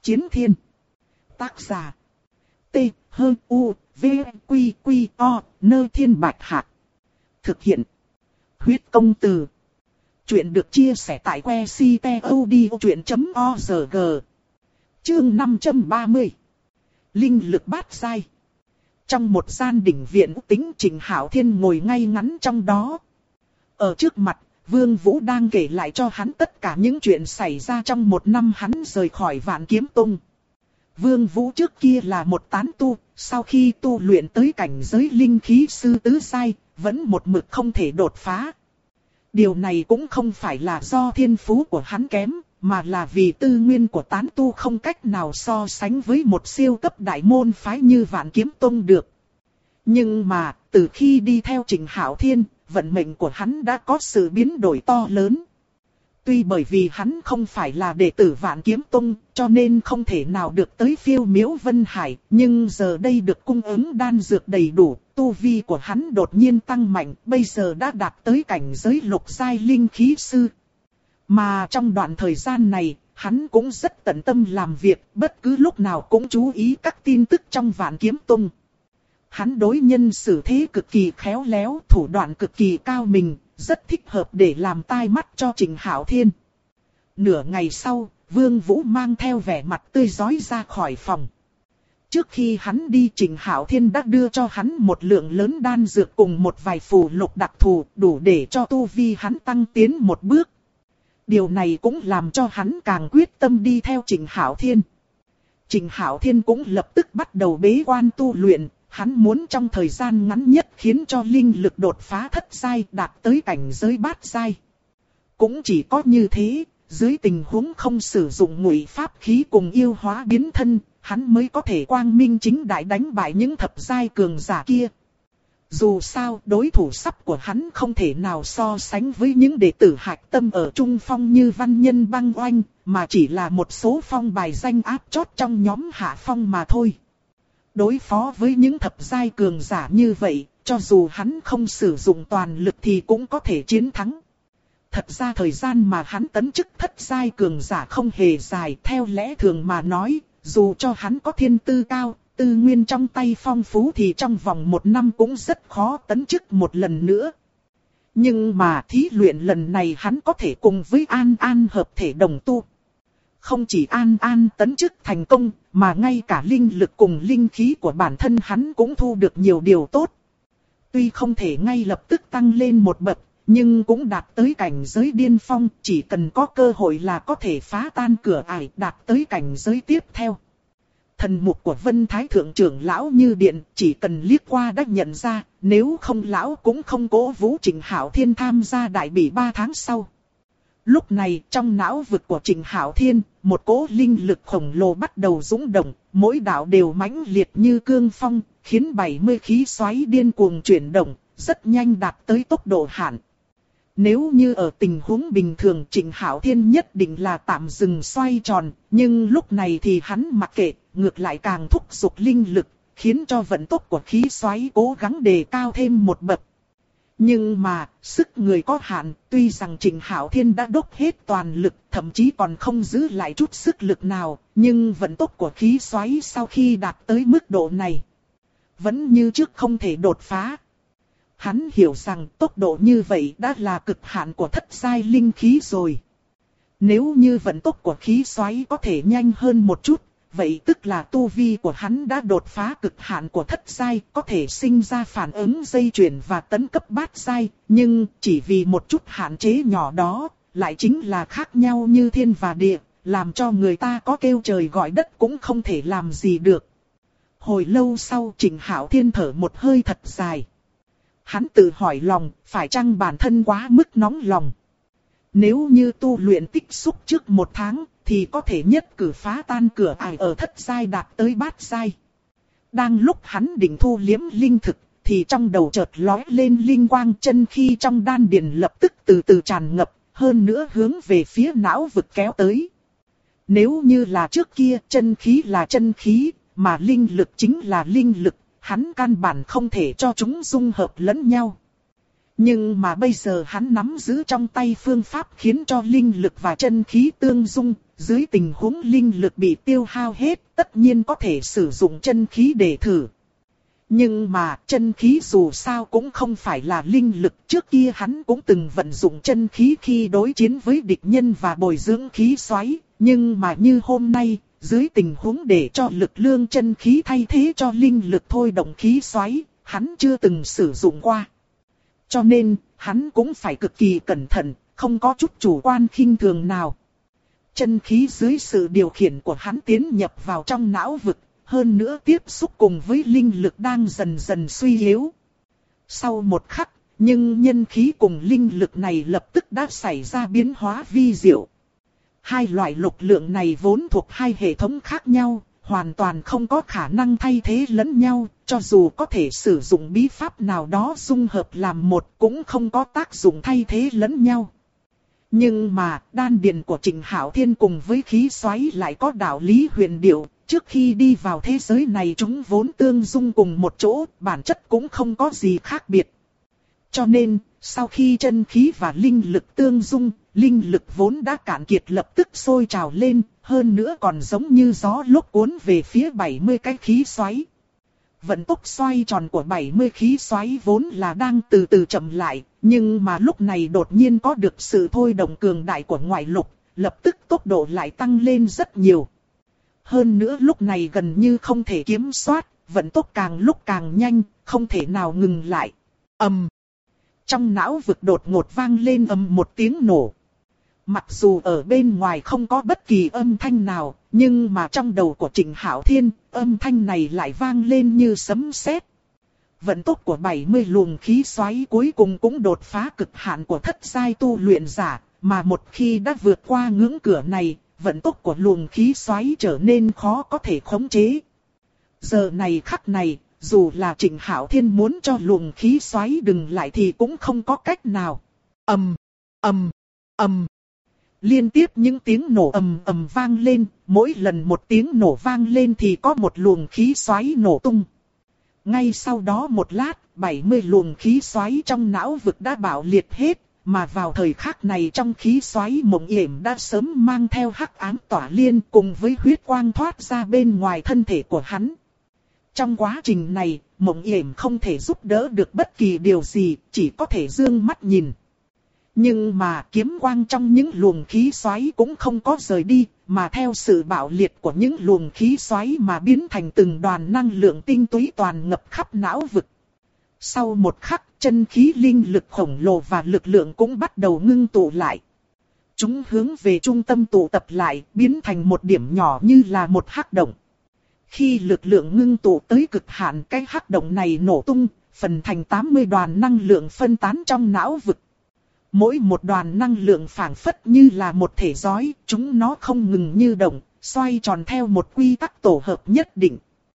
Chiến thiên. Tác giả. T-H-U-V-Q-Q-O, Nơ Thiên Bạch Hạc. Thực hiện. Huyết Công Từ. Chuyện được chia sẻ tại website.odchuyện.org. Chương 530. Linh lực bát giai. Trong một gian đỉnh viện tính, Trình Hạo Thiên ngồi ngay ngắn trong đó. Ở trước mặt, Vương Vũ đang kể lại cho hắn tất cả những chuyện xảy ra trong một năm hắn rời khỏi Vạn Kiếm Tông. Vương Vũ trước kia là một tán tu, sau khi tu luyện tới cảnh giới linh khí sư tứ giai, vẫn một mực không thể đột phá. Điều này cũng không phải là do thiên phú của hắn kém, mà là vì tư nguyên của tán tu không cách nào so sánh với một siêu cấp đại môn phái như Vạn Kiếm Tông được. Nhưng mà, từ khi đi theo Trình Hạo Thiên, vận mệnh của hắn đã có sự biến đổi to lớn. Tuy bởi vì hắn không phải là đệ tử Vạn Kiếm Tông, cho nên không thể nào được tới Phiêu Miễu Vân Hải, nhưng giờ đây được cung ứng đan dược đầy đủ, tu vi của hắn đột nhiên tăng mạnh, bây giờ đã đạt tới cảnh giới lục giai linh khí sư. Mà trong đoạn thời gian này, hắn cũng rất tận tâm làm việc, bất cứ lúc nào cũng chú ý các tin tức trong Vạn Kiếm Tông. Hắn đối nhân xử thế cực kỳ khéo léo, thủ đoạn cực kỳ cao minh, rất thích hợp để làm tai mắt cho Trình Hạo Thiên. Nửa ngày sau, Vương Vũ mang theo vẻ mặt tươi rói ra khỏi phòng. Trước khi hắn đi, Trình Hạo Thiên đã đưa cho hắn một lượng lớn đan dược cùng một vài phù lục đặc thù, đủ để cho tu vi hắn tăng tiến một bước. Điều này cũng làm cho hắn càng quyết tâm đi theo Trình Hạo Thiên. Trình Hạo Thiên cũng lập tức bắt đầu bế quan tu luyện. Hắn muốn trong thời gian ngắn nhất khiến cho linh lực đột phá thất giai, đạt tới cảnh giới bát giai. Cũng chỉ có như thế, dưới tình huống không sử dụng ngụy pháp khí cùng yêu hóa biến thân, hắn mới có thể quang minh chính đại đánh bại những thập giai cường giả kia. Dù sao, đối thủ sắp của hắn không thể nào so sánh với những đệ tử hạch tâm ở trung phong như Văn Nhân Băng Oanh, mà chỉ là một số phong bài danh áp chót trong nhóm hạ phong mà thôi. Đối phó với những thập giai cường giả như vậy, cho dù hắn không sử dụng toàn lực thì cũng có thể chiến thắng. Thật ra thời gian mà hắn tấn chức thất giai cường giả không hề dài, theo lẽ thường mà nói, dù cho hắn có thiên tư cao, tư nguyên trong tay phong phú thì trong vòng một năm cũng rất khó tấn chức một lần nữa. Nhưng mà thí luyện lần này hắn có thể cùng với An An hợp thể đồng tu. Không chỉ An An tấn chức thành công, mà ngay cả linh lực cùng linh khí của bản thân hắn cũng thu được nhiều điều tốt. Tuy không thể ngay lập tức tăng lên một bậc, nhưng cũng đạt tới cảnh giới điên phong, chỉ cần có cơ hội là có thể phá tan cửa ải, đạt tới cảnh giới tiếp theo. Thần mục của Vân Thái Thượng trưởng lão như điện, chỉ cần liếc qua đã nhận ra, nếu không lão cũng không cố vũ Trình Hạo Thiên tham gia đại bỉ 3 tháng sau. Lúc này trong não vực của Trình Hạo Thiên, một cỗ linh lực khổng lồ bắt đầu dũng động, mỗi đạo đều mãnh liệt như cương phong, khiến 70 khí xoáy điên cuồng chuyển động, rất nhanh đạt tới tốc độ hạn. Nếu như ở tình huống bình thường Trình Hạo Thiên nhất định là tạm dừng xoay tròn, nhưng lúc này thì hắn mặc kệ, ngược lại càng thúc giục linh lực, khiến cho vận tốc của khí xoáy cố gắng đề cao thêm một bậc. Nhưng mà, sức người có hạn, tuy rằng Trình Hạo Thiên đã đốc hết toàn lực, thậm chí còn không giữ lại chút sức lực nào, nhưng vận tốc của khí xoáy sau khi đạt tới mức độ này, vẫn như trước không thể đột phá. Hắn hiểu rằng tốc độ như vậy đã là cực hạn của thất giai linh khí rồi. Nếu như vận tốc của khí xoáy có thể nhanh hơn một chút, vậy tức là tu vi của hắn đã đột phá cực hạn của thất giai, có thể sinh ra phản ứng dây chuyền và tấn cấp bát giai, nhưng chỉ vì một chút hạn chế nhỏ đó, lại chính là khác nhau như thiên và địa, làm cho người ta có kêu trời gọi đất cũng không thể làm gì được. Hồi lâu sau Trình Hạo Thiên thở một hơi thật dài. Hắn tự hỏi lòng, phải chăng bản thân quá mức nóng lòng? Nếu như tu luyện tích xúc trước 1 tháng, thì có thể nhất cử phá tan cửa ải ở thất giai đạt tới bát giai. Đang lúc hắn định thu liếm linh thực, thì trong đầu chợt lóe lên linh quang, chân khí trong đan điền lập tức từ từ tràn ngập, hơn nữa hướng về phía não vực kéo tới. Nếu như là trước kia chân khí là chân khí, mà linh lực chính là linh lực, hắn căn bản không thể cho chúng dung hợp lẫn nhau. Nhưng mà bây giờ hắn nắm giữ trong tay phương pháp khiến cho linh lực và chân khí tương dung, dưới tình huống linh lực bị tiêu hao hết, tất nhiên có thể sử dụng chân khí để thử. Nhưng mà chân khí dù sao cũng không phải là linh lực, trước kia hắn cũng từng vận dụng chân khí khi đối chiến với địch nhân và bồi dưỡng khí xoáy, nhưng mà như hôm nay, dưới tình huống để cho lực lượng chân khí thay thế cho linh lực thôi động khí xoáy, hắn chưa từng sử dụng qua. Cho nên, hắn cũng phải cực kỳ cẩn thận, không có chút chủ quan khinh thường nào. Chân khí dưới sự điều khiển của hắn tiến nhập vào trong não vực, hơn nữa tiếp xúc cùng với linh lực đang dần dần suy yếu. Sau một khắc, nhưng nhân khí cùng linh lực này lập tức đã xảy ra biến hóa vi diệu. Hai loại lực lượng này vốn thuộc hai hệ thống khác nhau, hoàn toàn không có khả năng thay thế lẫn nhau, cho dù có thể sử dụng bí pháp nào đó dung hợp làm một cũng không có tác dụng thay thế lẫn nhau. Nhưng mà, đan điền của Trịnh Hạo Thiên cùng với khí xoáy lại có đạo lý huyền diệu, trước khi đi vào thế giới này chúng vốn tương dung cùng một chỗ, bản chất cũng không có gì khác biệt. Cho nên, sau khi chân khí và linh lực tương dung, linh lực vốn đã cạn kiệt lập tức sôi trào lên, hơn nữa còn giống như gió lốc cuốn về phía 70 cái khí xoáy. Vận tốc xoay tròn của 70 khí xoáy vốn là đang từ từ chậm lại, nhưng mà lúc này đột nhiên có được sự thôi động cường đại của ngoại lực, lập tức tốc độ lại tăng lên rất nhiều. Hơn nữa lúc này gần như không thể kiểm soát, vận tốc càng lúc càng nhanh, không thể nào ngừng lại. Ầm. Trong não vực đột ngột vang lên ầm một tiếng nổ. Mặc dù ở bên ngoài không có bất kỳ âm thanh nào, nhưng mà trong đầu của Trịnh Hạo Thiên, âm thanh này lại vang lên như sấm sét. Vận tốc của 70 luồng khí xoáy cuối cùng cũng đột phá cực hạn của thất giai tu luyện giả, mà một khi đã vượt qua ngưỡng cửa này, vận tốc của luồng khí xoáy trở nên khó có thể khống chế. Giờ này khắc này, dù là Trịnh Hạo Thiên muốn cho luồng khí xoáy dừng lại thì cũng không có cách nào. Ầm, ầm, ầm. Liên tiếp những tiếng nổ ầm ầm vang lên, mỗi lần một tiếng nổ vang lên thì có một luồng khí xoáy nổ tung. Ngay sau đó một lát, 70 luồng khí xoáy trong não vực đã bạo liệt hết, mà vào thời khắc này trong khí xoáy Mộng Yểm đã sớm mang theo hắc ám tỏa liên cùng với huyết quang thoát ra bên ngoài thân thể của hắn. Trong quá trình này, Mộng Yểm không thể giúp đỡ được bất kỳ điều gì, chỉ có thể dương mắt nhìn. Nhưng mà kiếm quang trong những luồng khí xoáy cũng không có rời đi, mà theo sự bạo liệt của những luồng khí xoáy mà biến thành từng đoàn năng lượng tinh túy toàn ngập khắp não vực. Sau một khắc, chân khí linh lực khổng lồ và lực lượng cũng bắt đầu ngưng tụ lại. Chúng hướng về trung tâm tụ tập lại, biến thành một điểm nhỏ như là một hắc động. Khi lực lượng ngưng tụ tới cực hạn, cái hắc động này nổ tung, phần thành 80 đoàn năng lượng phân tán trong não vực. Mỗi một đoàn năng lượng phảng phất như là một thể rối, chúng nó không ngừng như động, xoay tròn theo một quy tắc tổ hợp nhất định.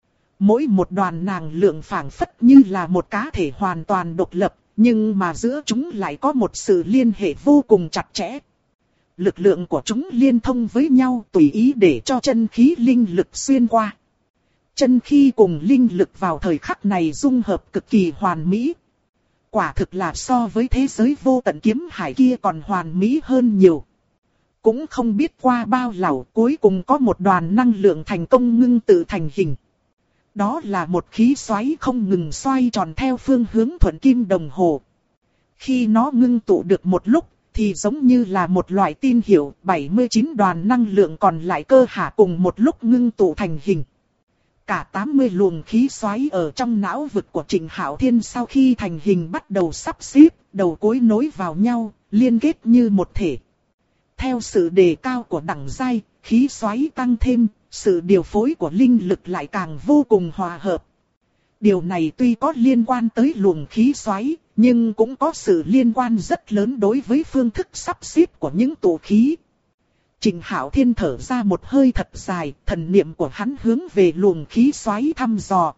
Mỗi một đoàn năng lượng phảng phất như là một cá thể hoàn toàn độc lập, nhưng mà giữa chúng lại có một sự liên hệ vô cùng chặt chẽ. Lực lượng của chúng liên thông với nhau tùy ý để cho chân khí linh lực xuyên qua. Chân khí cùng linh lực vào thời khắc này dung hợp cực kỳ hoàn mỹ. Quả thực là so với thế giới vô tận kiếm hải kia còn hoàn mỹ hơn nhiều. Cũng không biết qua bao lâu cuối cùng có một đoàn năng lượng thành công ngưng tự thành hình. Đó là một khí xoáy không ngừng xoay tròn theo phương hướng thuận kim đồng hồ. Khi nó ngưng tụ được một lúc thì giống như là một loại tin hiệu, 79 đoàn năng lượng còn lại cơ hà cùng một lúc ngưng tụ thành hình. Cả 80 luồng khí xoáy ở trong não vực của Trịnh Hạo Thiên sau khi thành hình bắt đầu sắp xếp, đầu cuối nối vào nhau, liên kết như một thể. Theo sự đề cao của đẳng giai, khí xoáy tăng thêm, sự điều phối của linh lực lại càng vô cùng hòa hợp. Điều này tuy có liên quan tới luồng khí xoáy, nhưng cũng có sự liên quan rất lớn đối với phương thức sắp xếp của những tụ khí. Trịnh Hạo Thiên thở ra một hơi thật dài, thần niệm của hắn hướng về luồng khí xoáy thăm dò.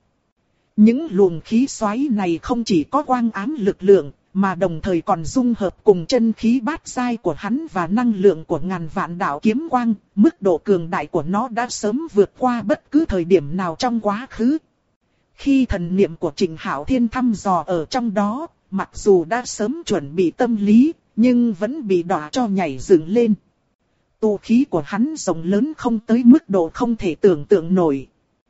Những luồng khí xoáy này không chỉ có quang ám lực lượng, mà đồng thời còn dung hợp cùng chân khí bát giai của hắn và năng lượng của ngàn vạn đạo kiếm quang, mức độ cường đại của nó đã sớm vượt qua bất cứ thời điểm nào trong quá khứ. Khi thần niệm của Trịnh Hạo Thiên thăm dò ở trong đó, mặc dù đã sớm chuẩn bị tâm lý, nhưng vẫn bị đọa cho nhảy dựng lên. Tu khí của hắn rộng lớn không tới mức độ không thể tưởng tượng nổi.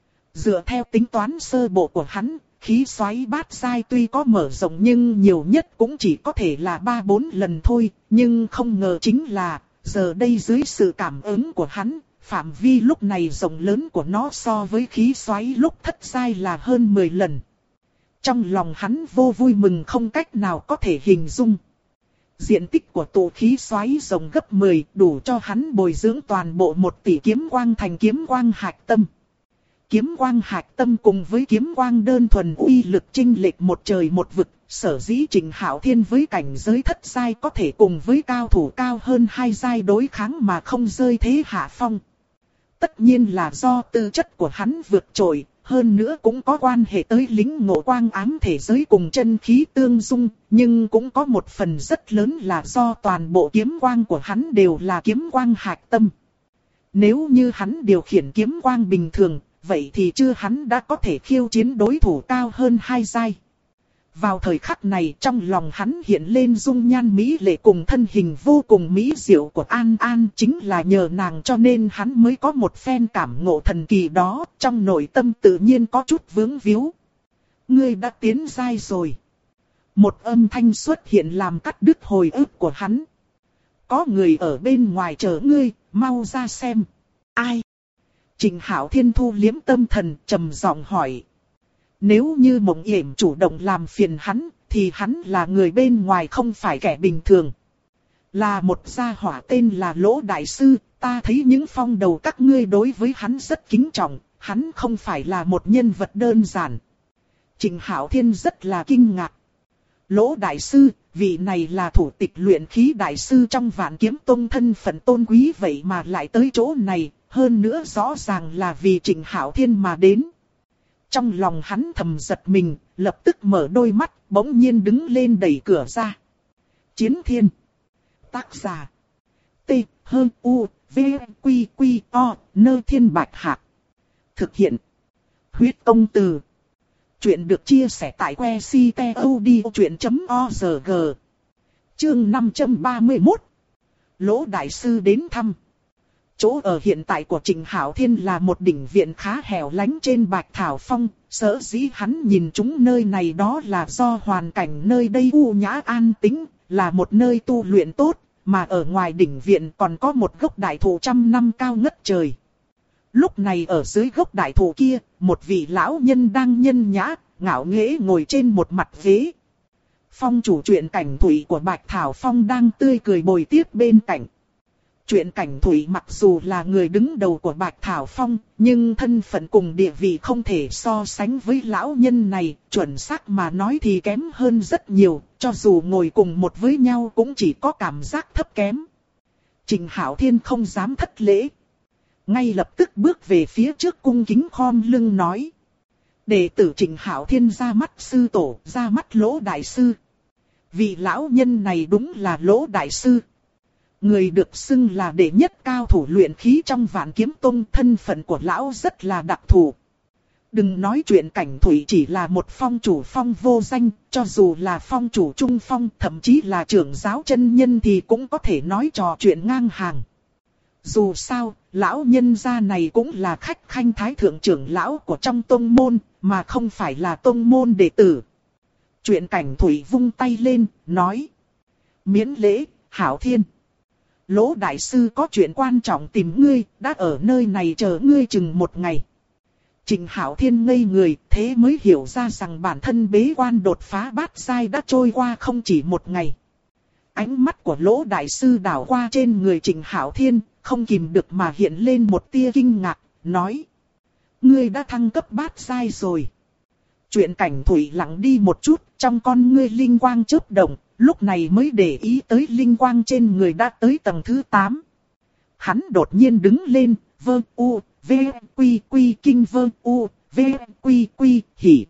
Dựa theo tính toán sơ bộ của hắn, khí xoáy bát giai tuy có mở rộng nhưng nhiều nhất cũng chỉ có thể là 3-4 lần thôi. Nhưng không ngờ chính là, giờ đây dưới sự cảm ứng của hắn, phạm vi lúc này rộng lớn của nó so với khí xoáy lúc thất giai là hơn 10 lần. Trong lòng hắn vô vui mừng không cách nào có thể hình dung. Diện tích của tụ khí xoáy rộng gấp 10, đủ cho hắn bồi dưỡng toàn bộ 1 tỷ kiếm quang thành kiếm quang hạch tâm. Kiếm quang hạch tâm cùng với kiếm quang đơn thuần uy lực chênh lệch một trời một vực, sở dĩ Trịnh Hạo Thiên với cảnh giới thất giai có thể cùng với cao thủ cao hơn 2 giai đối kháng mà không rơi thế hạ phong. Tất nhiên là do tư chất của hắn vượt trội, hơn nữa cũng có quan hệ tới lĩnh ngộ quang ám thể giới cùng chân khí tương dung, nhưng cũng có một phần rất lớn là do toàn bộ kiếm quang của hắn đều là kiếm quang hạch tâm. Nếu như hắn điều khiển kiếm quang bình thường, vậy thì chưa hắn đã có thể khiêu chiến đối thủ cao hơn 2 giai. Vào thời khắc này trong lòng hắn hiện lên dung nhan mỹ lệ cùng thân hình vô cùng mỹ diệu của An An, chính là nhờ nàng cho nên hắn mới có một phen cảm ngộ thần kỳ đó, trong nội tâm tự nhiên có chút vướng víu. Ngươi đã tiến giai rồi. Một âm thanh xuất hiện làm cắt đứt hồi ức của hắn. Có người ở bên ngoài chờ ngươi, mau ra xem. Ai? Trịnh Hạo Thiên thu liếm tâm thần, trầm giọng hỏi. Nếu như Mộng Yểm chủ động làm phiền hắn, thì hắn là người bên ngoài không phải kẻ bình thường. Là một gia hỏa tên là Lỗ Đại Sư, ta thấy những phong đầu các ngươi đối với hắn rất kính trọng, hắn không phải là một nhân vật đơn giản. Trịnh Hạo Thiên rất là kinh ngạc. Lỗ Đại Sư, vị này là thủ tịch luyện khí đại sư trong Vạn Kiếm Tông, thân phận tôn quý vậy mà lại tới chỗ này, hơn nữa rõ ràng là vì Trịnh Hạo Thiên mà đến. Trong lòng hắn thầm giật mình, lập tức mở đôi mắt, bỗng nhiên đứng lên đẩy cửa ra. Chiến Thiên. Tác giả. T. U. V. Quy. Quy. O. Nơ Thiên Bạch Hạc. Thực hiện. Huyết Công Từ. Chuyện được chia sẻ tại website.odchuyện.org. Chương 531. Lỗ Đại Sư đến thăm. Chỗ ở hiện tại của Trịnh Hạo Thiên là một đỉnh viện khá hẻo lánh trên Bạch Thảo Phong, sở dĩ hắn nhìn chúng nơi này đó là do hoàn cảnh nơi đây u nhã an tĩnh, là một nơi tu luyện tốt, mà ở ngoài đỉnh viện còn có một gốc đại thụ trăm năm cao ngất trời. Lúc này ở dưới gốc đại thụ kia, một vị lão nhân đang nhân nhã, ngạo nghễ ngồi trên một mặt ghế. Phong chủ truyện Cảnh Thủy của Bạch Thảo Phong đang tươi cười bồi tiếp bên cạnh. Truyện Cảnh Thủy mặc dù là người đứng đầu của Bạch Thảo Phong, nhưng thân phận cùng địa vị không thể so sánh với lão nhân này, chuẩn xác mà nói thì kém hơn rất nhiều, cho dù ngồi cùng một với nhau cũng chỉ có cảm giác thấp kém. Trịnh Hạo Thiên không dám thất lễ. Ngay lập tức bước về phía trước cung kính khom lưng nói. Đệ tử Trịnh Hạo Thiên ra mắt sư tổ, ra mắt Lỗ Đại Sư. Vị lão nhân này đúng là Lỗ Đại Sư. Người được xưng là đệ nhất cao thủ luyện khí trong Vạn Kiếm Tông, thân phận của lão rất là đặc thù. Đừng nói chuyện Cảnh Thủy chỉ là một phong chủ phong vô danh, cho dù là phong chủ trung phong, thậm chí là trưởng giáo chân nhân thì cũng có thể nói trò chuyện ngang hàng. Dù sao, lão nhân gia này cũng là khách khanh thái thượng trưởng lão của trong tông môn, mà không phải là tông môn đệ tử. Chuyện Cảnh Thủy vung tay lên, nói. Miễn lễ, Hạo Thiên. Lỗ Đại Sư có chuyện quan trọng tìm ngươi, đã ở nơi này chờ ngươi chừng một ngày. Trịnh Hạo Thiên ngây người, thế mới hiểu ra rằng bản thân bế quan đột phá bát giai đã trôi qua không chỉ một ngày. Ánh mắt của Lỗ Đại Sư đảo qua trên người Trịnh Hạo Thiên, không kìm được mà hiện lên một tia kinh ngạc, nói. Ngươi đã thăng cấp bát giai rồi. Chuyện Cảnh Thủy lặng đi một chút, trong con ngươi linh quang chớp động, lúc này mới để ý tới linh quang trên người đã tới tầng thứ 8. Hắn đột nhiên đứng lên, vơ u, v, quy quy kinh vơ u, v, quy quy hỉ.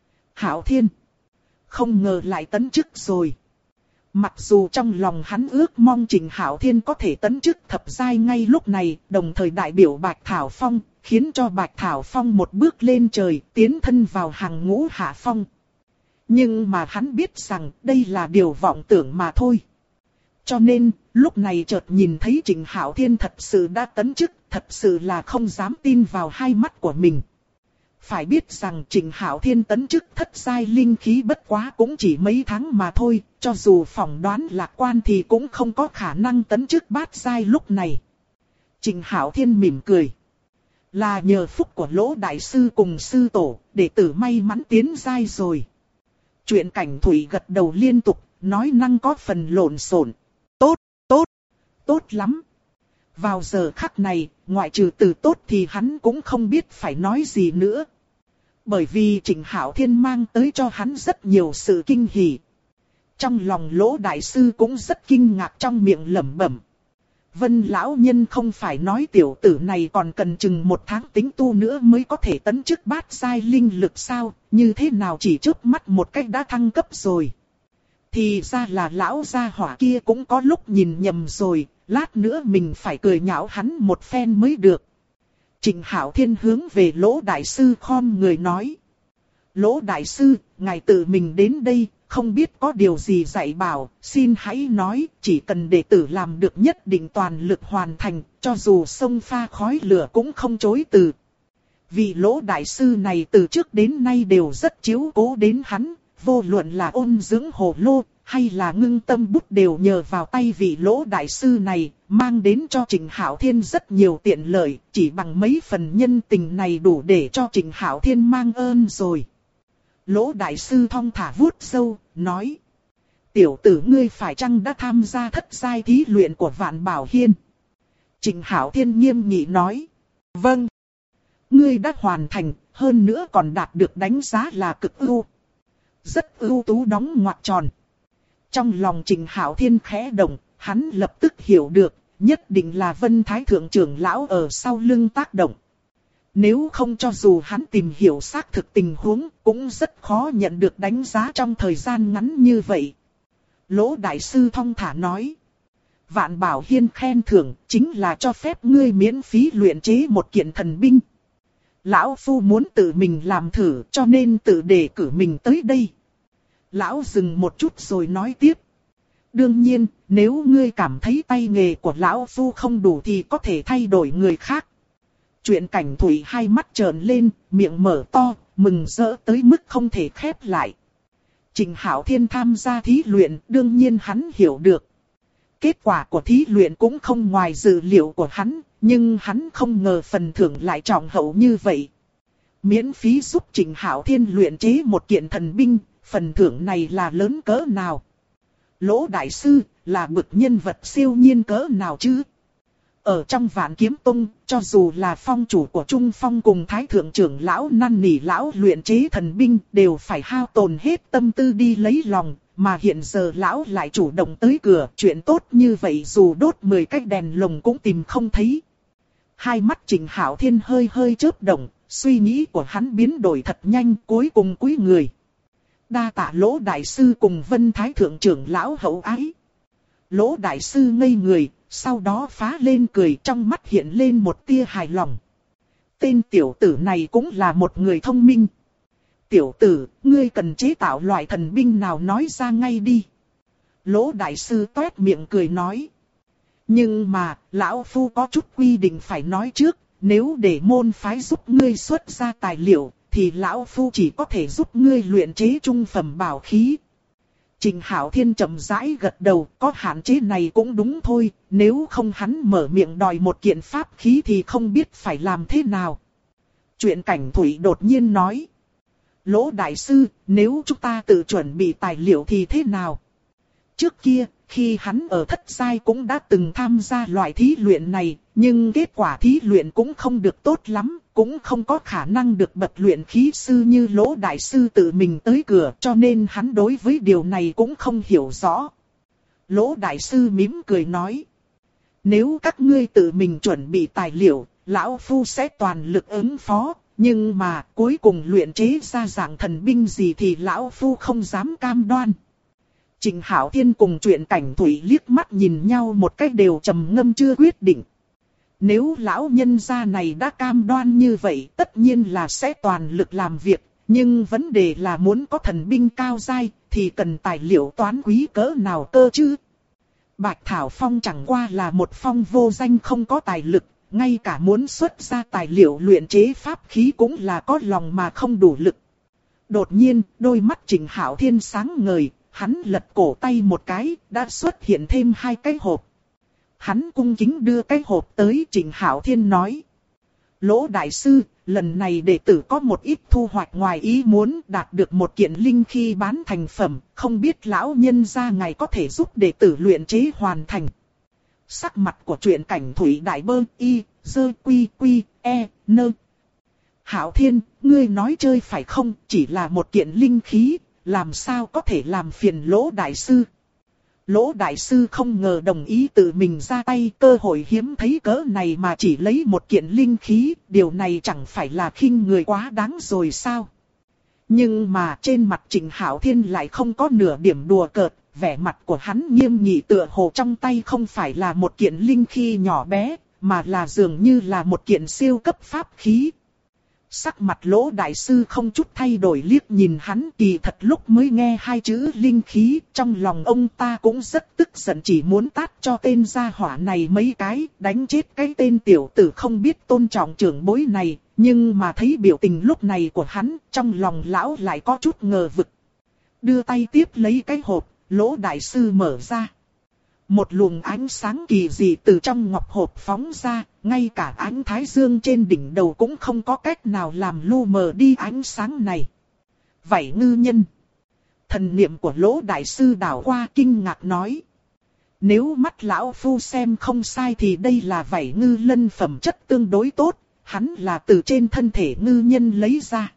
Hạo Thiên. Không ngờ lại tấn chức rồi. Mặc dù trong lòng hắn ước mong Trịnh Hạo Thiên có thể tấn chức thập giai ngay lúc này, đồng thời đại biểu Bạch Thảo Phong, khiến cho Bạch Thảo Phong một bước lên trời, tiến thân vào hàng ngũ hạ phong. Nhưng mà hắn biết rằng đây là điều vọng tưởng mà thôi. Cho nên, lúc này chợt nhìn thấy Trịnh Hạo Thiên thật sự đã tấn chức, thật sự là không dám tin vào hai mắt của mình. Phải biết rằng Trịnh Hạo Thiên tấn chức thất giai linh khí bất quá cũng chỉ mấy tháng mà thôi, cho dù phỏng đoán lạc quan thì cũng không có khả năng tấn chức bát giai lúc này. Trịnh Hạo Thiên mỉm cười. Là nhờ phúc của Lỗ đại sư cùng sư tổ, đệ tử may mắn tiến giai rồi. Chuyện Cảnh Thủy gật đầu liên tục, nói năng có phần lộn xộn. Tốt, tốt, tốt lắm. Vào giờ khắc này, ngoại trừ từ tốt thì hắn cũng không biết phải nói gì nữa. Bởi vì Trịnh Hạo Thiên mang tới cho hắn rất nhiều sự kinh hỉ. Trong lòng Lỗ đại sư cũng rất kinh ngạc, trong miệng lẩm bẩm. Vân lão nhân không phải nói tiểu tử này còn cần chừng 1 tháng tính tu nữa mới có thể tấn chức bát giai linh lực sao, như thế nào chỉ chớp mắt một cách đã thăng cấp rồi. Thì ra là lão gia hỏa kia cũng có lúc nhìn nhầm rồi, lát nữa mình phải cười nhạo hắn một phen mới được. Trịnh Hạo Thiên hướng về Lỗ đại sư khom người nói. Lỗ đại sư, ngài tự mình đến đây, không biết có điều gì dạy bảo, xin hãy nói, chỉ cần đệ tử làm được nhất định toàn lực hoàn thành, cho dù sông pha khói lửa cũng không chối từ. Vị Lỗ đại sư này từ trước đến nay đều rất chiếu cố đến hắn, vô luận là ôn dưỡng hồ lô, hay là ngưng tâm bút đều nhờ vào tay vị Lỗ đại sư này, mang đến cho Trịnh Hạo Thiên rất nhiều tiện lợi, chỉ bằng mấy phần nhân tình này đủ để cho Trịnh Hạo Thiên mang ơn rồi. Lỗ đại sư thong thả vuốt râu, nói. Tiểu tử ngươi phải chăng đã tham gia thất giai thí luyện của Vạn Bảo Hiên? Trịnh Hạo Thiên nghiêm nghị nói. Vâng. Ngươi đã hoàn thành, hơn nữa còn đạt được đánh giá là cực ưu. Rất ưu tú đóng ngoặc tròn. Trong lòng Trịnh Hạo Thiên khẽ động, hắn lập tức hiểu được, nhất định là Vân Thái Thượng trưởng lão ở sau lưng tác động. Nếu không cho dù hắn tìm hiểu xác thực tình huống, cũng rất khó nhận được đánh giá trong thời gian ngắn như vậy. Lỗ đại sư thong thả nói. Vạn Bảo Hiên khen thưởng chính là cho phép ngươi miễn phí luyện chế một kiện thần binh. Lão Phu muốn tự mình làm thử cho nên tự đề cử mình tới đây. Lão dừng một chút rồi nói tiếp. Đương nhiên, nếu ngươi cảm thấy tay nghề của Lão Phu không đủ thì có thể thay đổi người khác. Chuyện Cảnh Thủy hai mắt trợn lên, miệng mở to, mừng rỡ tới mức không thể khép lại. Trịnh Hạo Thiên tham gia thí luyện, đương nhiên hắn hiểu được. Kết quả của thí luyện cũng không ngoài dự liệu của hắn, nhưng hắn không ngờ phần thưởng lại trọng hậu như vậy. Miễn phí giúp Trịnh Hạo Thiên luyện chế một kiện thần binh, phần thưởng này là lớn cỡ nào? Lỗ đại sư, là bậc nhân vật siêu nhiên cỡ nào chứ? Ở trong Vạn Kiếm Tông, cho dù là phong chủ của Trung Phong cùng Thái Thượng trưởng lão năn nỉ lão luyện chế thần binh đều phải hao tồn hết tâm tư đi lấy lòng, mà hiện giờ lão lại chủ động tới cửa, chuyện tốt như vậy dù đốt 10 cái đèn lồng cũng tìm không thấy. Hai mắt Trịnh Hạo Thiên hơi hơi chớp động, suy nghĩ của hắn biến đổi thật nhanh, cuối cùng cúi người. Đa tạ Lỗ đại sư cùng Vân Thái Thượng trưởng lão hậu ái. Lỗ đại sư ngây người, sau đó phá lên cười, trong mắt hiện lên một tia hài lòng. Tên tiểu tử này cũng là một người thông minh. Tiểu tử, ngươi cần chế tạo loại thần binh nào nói ra ngay đi. Lỗ đại sư toét miệng cười nói. Nhưng mà, lão phu có chút quy định phải nói trước, nếu để môn phái giúp ngươi xuất ra tài liệu, thì lão phu chỉ có thể giúp ngươi luyện chế trung phẩm bảo khí. Trịnh Hạo Thiên chậm rãi gật đầu, có hạn chế này cũng đúng thôi, nếu không hắn mở miệng đòi một kiện pháp khí thì không biết phải làm thế nào. Chuyện Cảnh Thủy đột nhiên nói. Lỗ đại sư, nếu chúng ta tự chuẩn bị tài liệu thì thế nào? Trước kia, khi hắn ở thất giai cũng đã từng tham gia loại thí luyện này, nhưng kết quả thí luyện cũng không được tốt lắm, cũng không có khả năng được bậc luyện khí sư như Lỗ đại sư tự mình tới cửa, cho nên hắn đối với điều này cũng không hiểu rõ. Lỗ đại sư mỉm cười nói. Nếu các ngươi tự mình chuẩn bị tài liệu, lão phu sẽ toàn lực ứng phó, nhưng mà cuối cùng luyện chế ra dạng thần binh gì thì lão phu không dám cam đoan. Trịnh Hạo Thiên cùng Chuyện Cảnh Thủy liếc mắt nhìn nhau một cách đều trầm ngâm chưa quyết định. Nếu lão nhân gia này đã cam đoan như vậy tất nhiên là sẽ toàn lực làm việc, nhưng vấn đề là muốn có thần binh cao giai thì cần tài liệu toán quý cỡ nào cơ chứ? Bạch Thảo Phong chẳng qua là một phong vô danh không có tài lực, ngay cả muốn xuất ra tài liệu luyện chế pháp khí cũng là có lòng mà không đủ lực. Đột nhiên, đôi mắt Trình Hạo Thiên sáng ngời, hắn lật cổ tay một cái, đã xuất hiện thêm 2 cái hộp. Hắn cung kính đưa cái hộp tới Trình Hạo Thiên nói. Lỗ đại sư, lần này đệ tử có một ít thu hoạch ngoài ý muốn đạt được một kiện linh khí bán thành phẩm, không biết lão nhân gia ngài có thể giúp đệ tử luyện chế hoàn thành. Sắc mặt của truyện cảnh Thủy Đại Bơ Y, Dơ Quy Quy, E, Nơ. Hạo Thiên, ngươi nói chơi phải không, chỉ là một kiện linh khí, làm sao có thể làm phiền Lỗ đại sư. Lỗ đại sư không ngờ đồng ý tự mình ra tay, cơ hội hiếm thấy cỡ này mà chỉ lấy một kiện linh khí, điều này chẳng phải là khinh người quá đáng rồi sao? Nhưng mà trên mặt Trình Hạo Thiên lại không có nửa điểm đùa cợt, vẻ mặt của hắn nghiêm nghị tựa hồ trong tay không phải là một kiện linh khí nhỏ bé, mà là dường như là một kiện siêu cấp pháp khí. Sắc mặt Lỗ đại sư không chút thay đổi liếc nhìn hắn, kỳ thật lúc mới nghe 2 chữ linh khí, trong lòng ông ta cũng rất tức giận, chỉ muốn tát cho tên gia hỏa này mấy cái, đánh chết cái tên tiểu tử không biết tôn trọng trưởng bối này, nhưng mà thấy biểu tình lúc này của hắn, trong lòng lão lại có chút ngờ vực. Đưa tay tiếp lấy cái hộp, Lỗ đại sư mở ra. Một luồng ánh sáng kỳ dị từ trong ngọc hộp phóng ra, ngay cả ánh thái dương trên đỉnh đầu cũng không có cách nào làm lu mờ đi ánh sáng này. Vảy ngư nhân. Thần niệm của Lỗ đại sư đảo qua kinh ngạc nói. Nếu mắt lão phu xem không sai thì đây là vảy ngư lân phẩm chất tương đối tốt, hắn là từ trên thân thể ngư nhân lấy ra.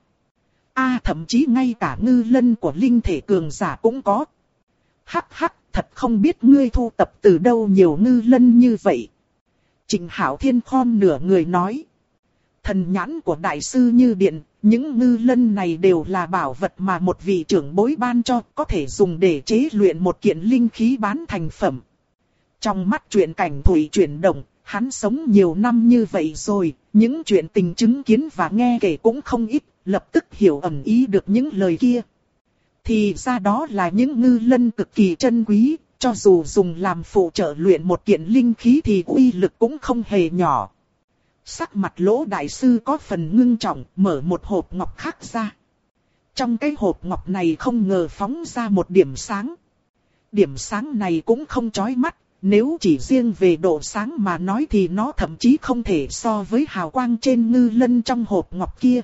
Thậm chí ngay cả ngư lân của linh thể cường giả cũng có. Hắc hắc. Thật không biết ngươi thu tập từ đâu nhiều ngư lân như vậy. Trình Hạo Thiên khom nửa người nói. Thần nhãn của đại sư như điện, những ngư lân này đều là bảo vật mà một vị trưởng bối ban cho, có thể dùng để chế luyện một kiện linh khí bán thành phẩm. Trong mắt truyện cảnh Thủy chuyển động, hắn sống nhiều năm như vậy rồi, những chuyện tình chứng kiến và nghe kể cũng không ít, lập tức hiểu ẩn ý được những lời kia. Thì ra đó là những ngư lân cực kỳ chân quý, cho dù dùng làm phụ trợ luyện một kiện linh khí thì uy lực cũng không hề nhỏ. Sắc mặt Lỗ đại sư có phần ngưng trọng, mở một hộp ngọc khác ra. Trong cái hộp ngọc này không ngờ phóng ra một điểm sáng. Điểm sáng này cũng không chói mắt, nếu chỉ riêng về độ sáng mà nói thì nó thậm chí không thể so với hào quang trên ngư lân trong hộp ngọc kia.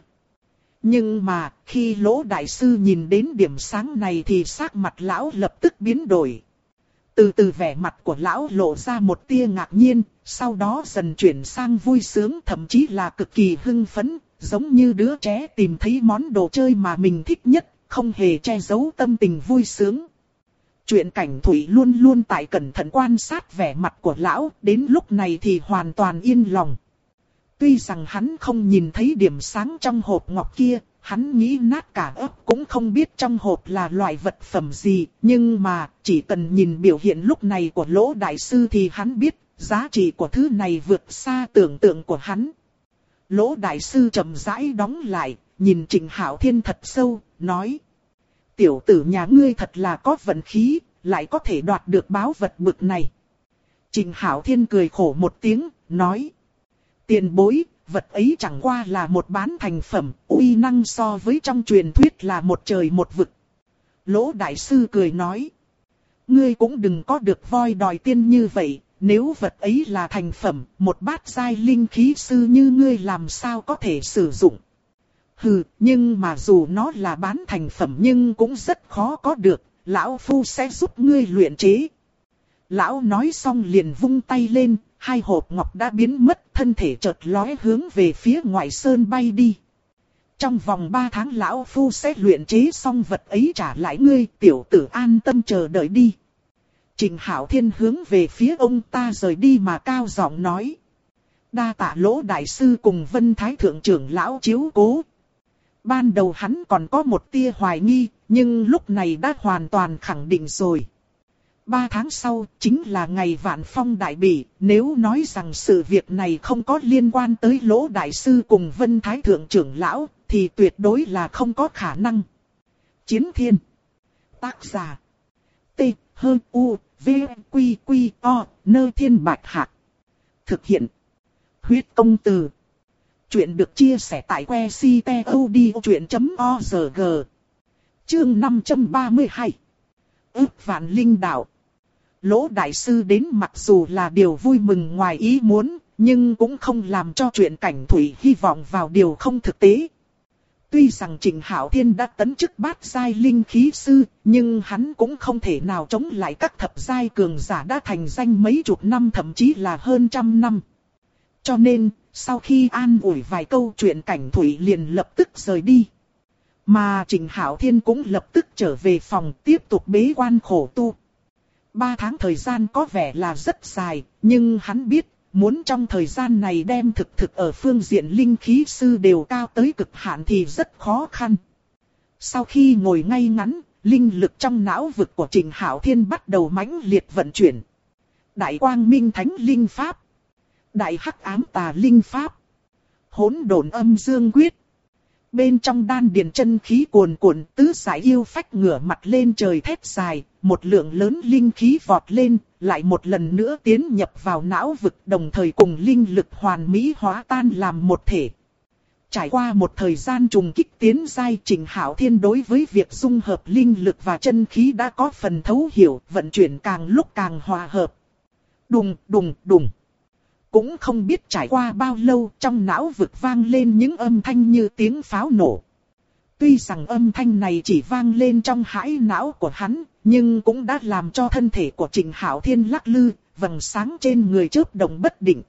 Nhưng mà, khi Lỗ đại sư nhìn đến điểm sáng này thì sắc mặt lão lập tức biến đổi. Từ từ vẻ mặt của lão lộ ra một tia ngạc nhiên, sau đó dần chuyển sang vui sướng, thậm chí là cực kỳ hưng phấn, giống như đứa trẻ tìm thấy món đồ chơi mà mình thích nhất, không hề che giấu tâm tình vui sướng. Truyện cảnh Thủy luôn luôn tại cẩn thận quan sát vẻ mặt của lão, đến lúc này thì hoàn toàn yên lòng. Tuy rằng hắn không nhìn thấy điểm sáng trong hộp ngọc kia, hắn nghĩ nát cả óc cũng không biết trong hộp là loại vật phẩm gì, nhưng mà chỉ cần nhìn biểu hiện lúc này của Lỗ đại sư thì hắn biết giá trị của thứ này vượt xa tưởng tượng của hắn. Lỗ đại sư chậm rãi đóng lại, nhìn Trình Hạo Thiên thật sâu, nói: tiểu tử nhà ngươi thật là có vận khí, lại có thể đoạt được báu vật bực này. Trình Hạo Thiên cười khổ một tiếng, nói: tiền bối, vật ấy chẳng qua là một bán thành phẩm, uy năng so với trong truyền thuyết là một trời một vực. Lỗ đại sư cười nói: ngươi cũng đừng có được voi đòi tiên như vậy, nếu vật ấy là thành phẩm, một bát giai linh khí sư như ngươi làm sao có thể sử dụng. Hừ, nhưng mà dù nó là bán thành phẩm nhưng cũng rất khó có được, lão phu sẽ giúp ngươi luyện chế. Lão nói xong liền vung tay lên, 2 hộp ngọc đã biến mất, thân thể chợt lóe hướng về phía ngoại sơn bay đi. Trong vòng 3 tháng lão phu sẽ luyện chế xong vật ấy trả lại ngươi, tiểu tử an tâm chờ đợi đi. Trình Hạo Thiên hướng về phía ông ta rời đi mà cao giọng nói: đa tạ Lỗ đại sư cùng Vân Thái thượng trưởng lão chiếu cố. Ban đầu hắn còn có một tia hoài nghi, nhưng lúc này đã hoàn toàn khẳng định rồi. 3 tháng sau, chính là ngày Vạn Phong đại bỉ, nếu nói rằng sự việc này không có liên quan tới Lỗ đại sư cùng Vân Thái thượng trưởng lão, thì tuyệt đối là không có khả năng. Chiến Thiên. Tác giả: T-H-U V, Quy, Quy, O, Nơ Thiên Bạch Hạc. Thực hiện. Huyết công từ. Chuyện được chia sẻ tại que ctod.org. Chương 532. Ước vạn linh đạo. Lỗ đại sư đến mặc dù là điều vui mừng ngoài ý muốn, nhưng cũng không làm cho chuyện Cảnh Thủy hy vọng vào điều không thực tế. Tuy rằng Trịnh Hạo Thiên đã tấn chức bát giai linh khí sư, nhưng hắn cũng không thể nào chống lại các thập giai cường giả đã thành danh mấy chục năm thậm chí là hơn trăm năm. Cho nên, sau khi an ủi vài câu chuyện Cảnh Thủy liền lập tức rời đi. Mà Trịnh Hạo Thiên cũng lập tức trở về phòng tiếp tục bế quan khổ tu. 3 tháng thời gian có vẻ là rất dài, nhưng hắn biết, muốn trong thời gian này đem thực ở phương diện linh khí sư đều cao tới cực hạn thì rất khó khăn. Sau khi ngồi ngay ngắn, linh lực trong não vực của Trịnh Hạo Thiên bắt đầu mãnh liệt vận chuyển. Đại Quang Minh Thánh Linh Pháp, Đại Hắc Ám Tà Linh Pháp, Hỗn Độn Âm Dương Quyết. Bên trong đan điền chân khí cuồn cuộn, tứ giải yêu phách ngửa mặt lên trời thét dài, một lượng lớn linh khí vọt lên, lại một lần nữa tiến nhập vào não vực, đồng thời cùng linh lực hoàn mỹ hóa tan làm một thể. Trải qua một thời gian trùng kích tiến giai, Trịnh Hạo Thiên đối với việc dung hợp linh lực và chân khí đã có phần thấu hiểu, vận chuyển càng lúc càng hòa hợp. Đùng đùng đùng. Cũng không biết trải qua bao lâu, trong não vực vang lên những âm thanh như tiếng pháo nổ. Tuy rằng âm thanh này chỉ vang lên trong hãi não của hắn, nhưng cũng đã làm cho thân thể của Trịnh Hạo Thiên lắc lư, vầng sáng trên người chớp động bất định.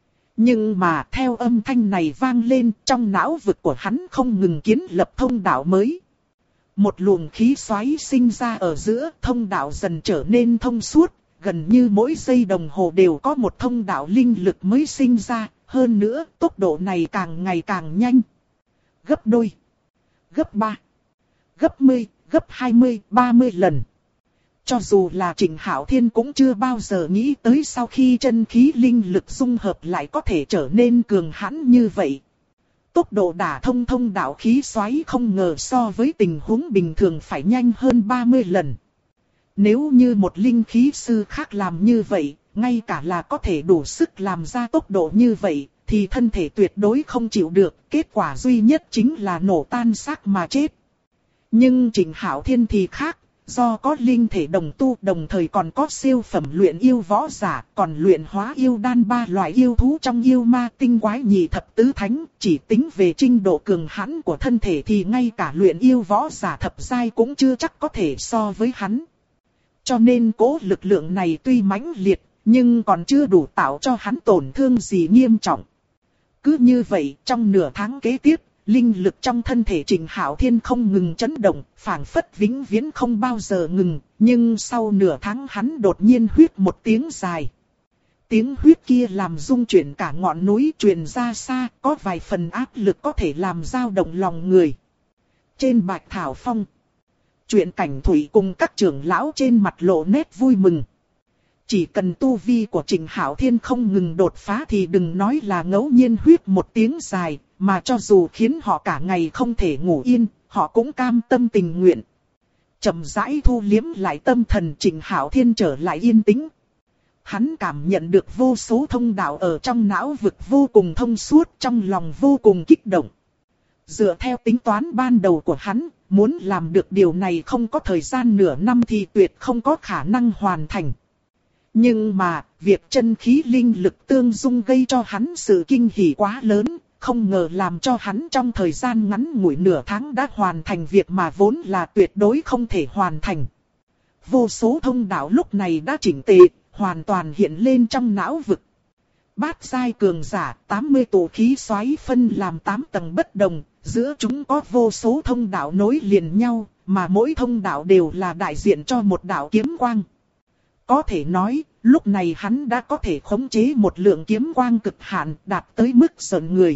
Nhưng mà theo âm thanh này vang lên, trong não vực của hắn không ngừng kiến lập thông đạo mới. Một luồng khí xoáy sinh ra ở giữa, thông đạo dần trở nên thông suốt. Gần như mỗi giây đồng hồ đều có một thông đạo linh lực mới sinh ra, hơn nữa tốc độ này càng ngày càng nhanh. Gấp đôi, gấp 3, gấp 10, gấp 20, 30 lần. Cho dù là Trịnh Hạo Thiên cũng chưa bao giờ nghĩ tới sau khi chân khí linh lực dung hợp lại có thể trở nên cường hãn như vậy. Tốc độ đả thông thông đạo khí xoáy không ngờ so với tình huống bình thường phải nhanh hơn 30 lần. Nếu như một linh khí sư khác làm như vậy, ngay cả là có thể đủ sức làm ra tốc độ như vậy, thì thân thể tuyệt đối không chịu được, kết quả duy nhất chính là nổ tan xác mà chết. Nhưng Trịnh Hạo Thiên thì khác, do có linh thể đồng tu đồng thời còn có siêu phẩm luyện yêu võ giả, còn luyện hóa yêu đan 3 loại yêu thú trong yêu ma tinh quái nhị thập tứ thánh, chỉ tính về trình độ cường hãn của thân thể thì ngay cả luyện yêu võ giả thập giai cũng chưa chắc có thể so với hắn. Cho nên cố lực lượng này tuy mãnh liệt, nhưng còn chưa đủ tạo cho hắn tổn thương gì nghiêm trọng. Cứ như vậy, trong nửa tháng kế tiếp, linh lực trong thân thể Trịnh Hạo Thiên không ngừng chấn động, phảng phất vĩnh viễn không bao giờ ngừng, nhưng sau nửa tháng hắn đột nhiên huýt một tiếng dài. Tiếng huýt kia làm rung chuyển cả ngọn núi, truyền ra xa, có vài phần áp lực có thể làm dao động lòng người. Trên Bạch Thảo Phong, chuyện Cảnh Thủy cùng các trưởng lão trên mặt lộ nét vui mừng. Chỉ cần tu vi của Trịnh Hạo Thiên không ngừng đột phá thì đừng nói là ngẫu nhiên huýt một tiếng dài, mà cho dù khiến họ cả ngày không thể ngủ yên, họ cũng cam tâm tình nguyện. Chậm rãi thu liếm lại tâm thần, Trịnh Hạo Thiên trở lại yên tĩnh. Hắn cảm nhận được vô số thông đạo ở trong não vực vô cùng thông suốt, trong lòng vô cùng kích động. Dựa theo tính toán ban đầu của hắn, muốn làm được điều này không có thời gian nửa năm thì tuyệt không có khả năng hoàn thành. Nhưng mà, việc chân khí linh lực tương dung gây cho hắn sự kinh hỉ quá lớn, không ngờ làm cho hắn trong thời gian ngắn ngủi nửa tháng đã hoàn thành việc mà vốn là tuyệt đối không thể hoàn thành. Vô số thông đạo lúc này đã chỉnh tề, hoàn toàn hiện lên trong não vực. Bát giai cường giả, 80 tổ khí xoáy phân làm 8 tầng bất đồng, giữa chúng có vô số thông đạo nối liền nhau, mà mỗi thông đạo đều là đại diện cho một đạo kiếm quang. Có thể nói, lúc này hắn đã có thể khống chế một lượng kiếm quang cực hạn đạt tới mức giận người.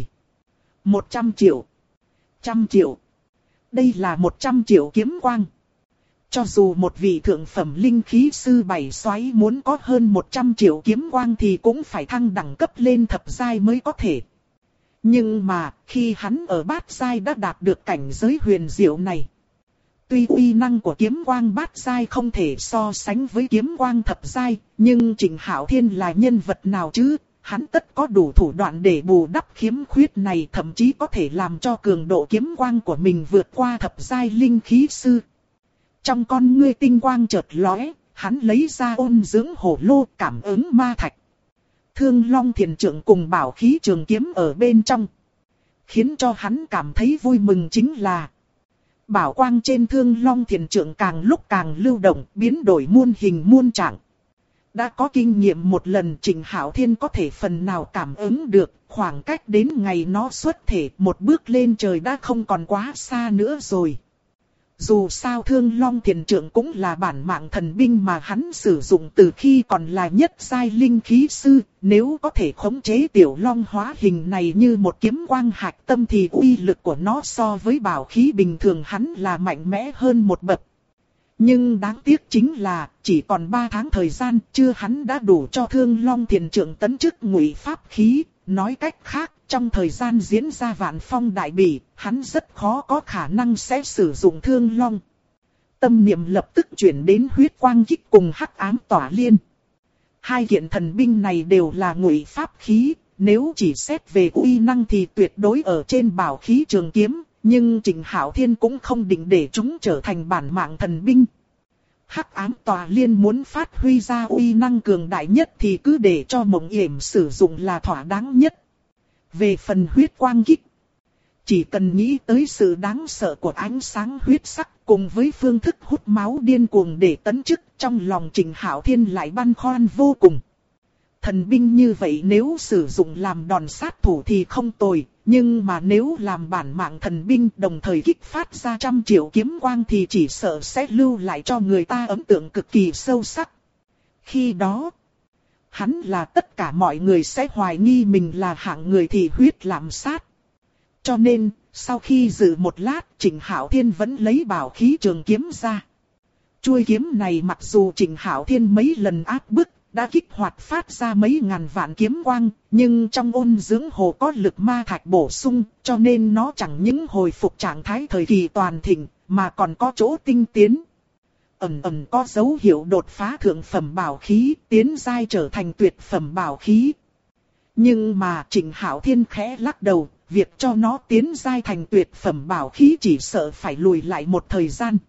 100 triệu. 100 triệu. Đây là 100 triệu kiếm quang. Cho dù một vị thượng phẩm linh khí sư bảy xoáy muốn có hơn 100 triệu kiếm quang thì cũng phải thăng đẳng cấp lên thập giai mới có thể. Nhưng mà, khi hắn ở bát giai đã đạt được cảnh giới huyền diệu này, Tuy uy năng của kiếm quang bát giai không thể so sánh với kiếm quang thập giai, nhưng Trịnh Hạo Thiên là nhân vật nào chứ? Hắn tất có đủ thủ đoạn để bù đắp khiếm khuyết này, thậm chí có thể làm cho cường độ kiếm quang của mình vượt qua thập giai linh khí sư. Trong con ngươi tinh quang chợt lóe, hắn lấy ra ôn dưỡng hổ lô cảm ứng ma thạch. Thương Long Thiền Trượng cùng bảo khí trường kiếm ở bên trong. Khiến cho hắn cảm thấy vui mừng chính là bảo quang trên Thương Long Thiền Trượng càng lúc càng lưu động, biến đổi muôn hình muôn trạng. Đã có kinh nghiệm một lần, Trịnh Hạo Thiên có thể phần nào cảm ứng được, khoảng cách đến ngày nó xuất thể một bước lên trời đã không còn quá xa nữa rồi. Dù sao Thương Long Thiền Trượng cũng là bản mạng thần binh mà hắn sử dụng từ khi còn là nhất giai linh khí sư, nếu có thể khống chế tiểu long hóa hình này như một kiếm quang hạch tâm thì uy lực của nó so với bảo khí bình thường hắn là mạnh mẽ hơn một bậc. Nhưng đáng tiếc chính là, chỉ còn 3 tháng thời gian, chưa hắn đã đủ cho Thương Long Thiền Trượng tấn chức ngụy pháp khí. Nói cách khác, trong thời gian diễn ra vạn phong đại bỉ, hắn rất khó có khả năng sẽ sử dụng Thương Long. Tâm niệm lập tức chuyển đến huyết quang kích cùng hắc ám tỏa liên. Hai kiện thần binh này đều là ngụy pháp khí, nếu chỉ xét về uy năng thì tuyệt đối ở trên bảo khí trường kiếm. Nhưng Trịnh Hạo Thiên cũng không định để chúng trở thành bản mạng thần binh. Hắc ám tòa liên muốn phát huy ra uy năng cường đại nhất thì cứ để cho Mộng Yểm sử dụng là thỏa đáng nhất. Về phần huyết quang kích, chỉ cần nghĩ tới sự đáng sợ của ánh sáng huyết sắc cùng với phương thức hút máu điên cuồng để tấn chức, trong lòng Trịnh Hạo Thiên lại băn khoăn vô cùng. Thần binh như vậy nếu sử dụng làm đòn sát thủ thì không tồi, nhưng mà nếu làm bản mạng thần binh đồng thời kích phát ra 100 triệu kiếm quang thì chỉ sợ sẽ lưu lại cho người ta ấn tượng cực kỳ sâu sắc. Khi đó, hắn là tất cả mọi người sẽ hoài nghi mình là hạng người thị huyết lạm sát. Cho nên, sau khi dự một lát, Trịnh Hạo Thiên vẫn lấy bảo khí trường kiếm ra. Chuôi kiếm này mặc dù Trịnh Hạo Thiên mấy lần áp bức, đã kích hoạt phát ra mấy ngàn vạn kiếm quang, nhưng trong ôn dưỡng hồ có lực ma thạch bổ sung, cho nên nó chẳng những hồi phục trạng thái thời kỳ toàn thịnh, mà còn có chỗ tinh tiến. Ẩn ẩn có dấu hiệu đột phá thượng phẩm bảo khí, tiến giai trở thành tuyệt phẩm bảo khí. Nhưng mà Trịnh Hạo Thiên khẽ lắc đầu, việc cho nó tiến giai thành tuyệt phẩm bảo khí chỉ sợ phải lùi lại một thời gian.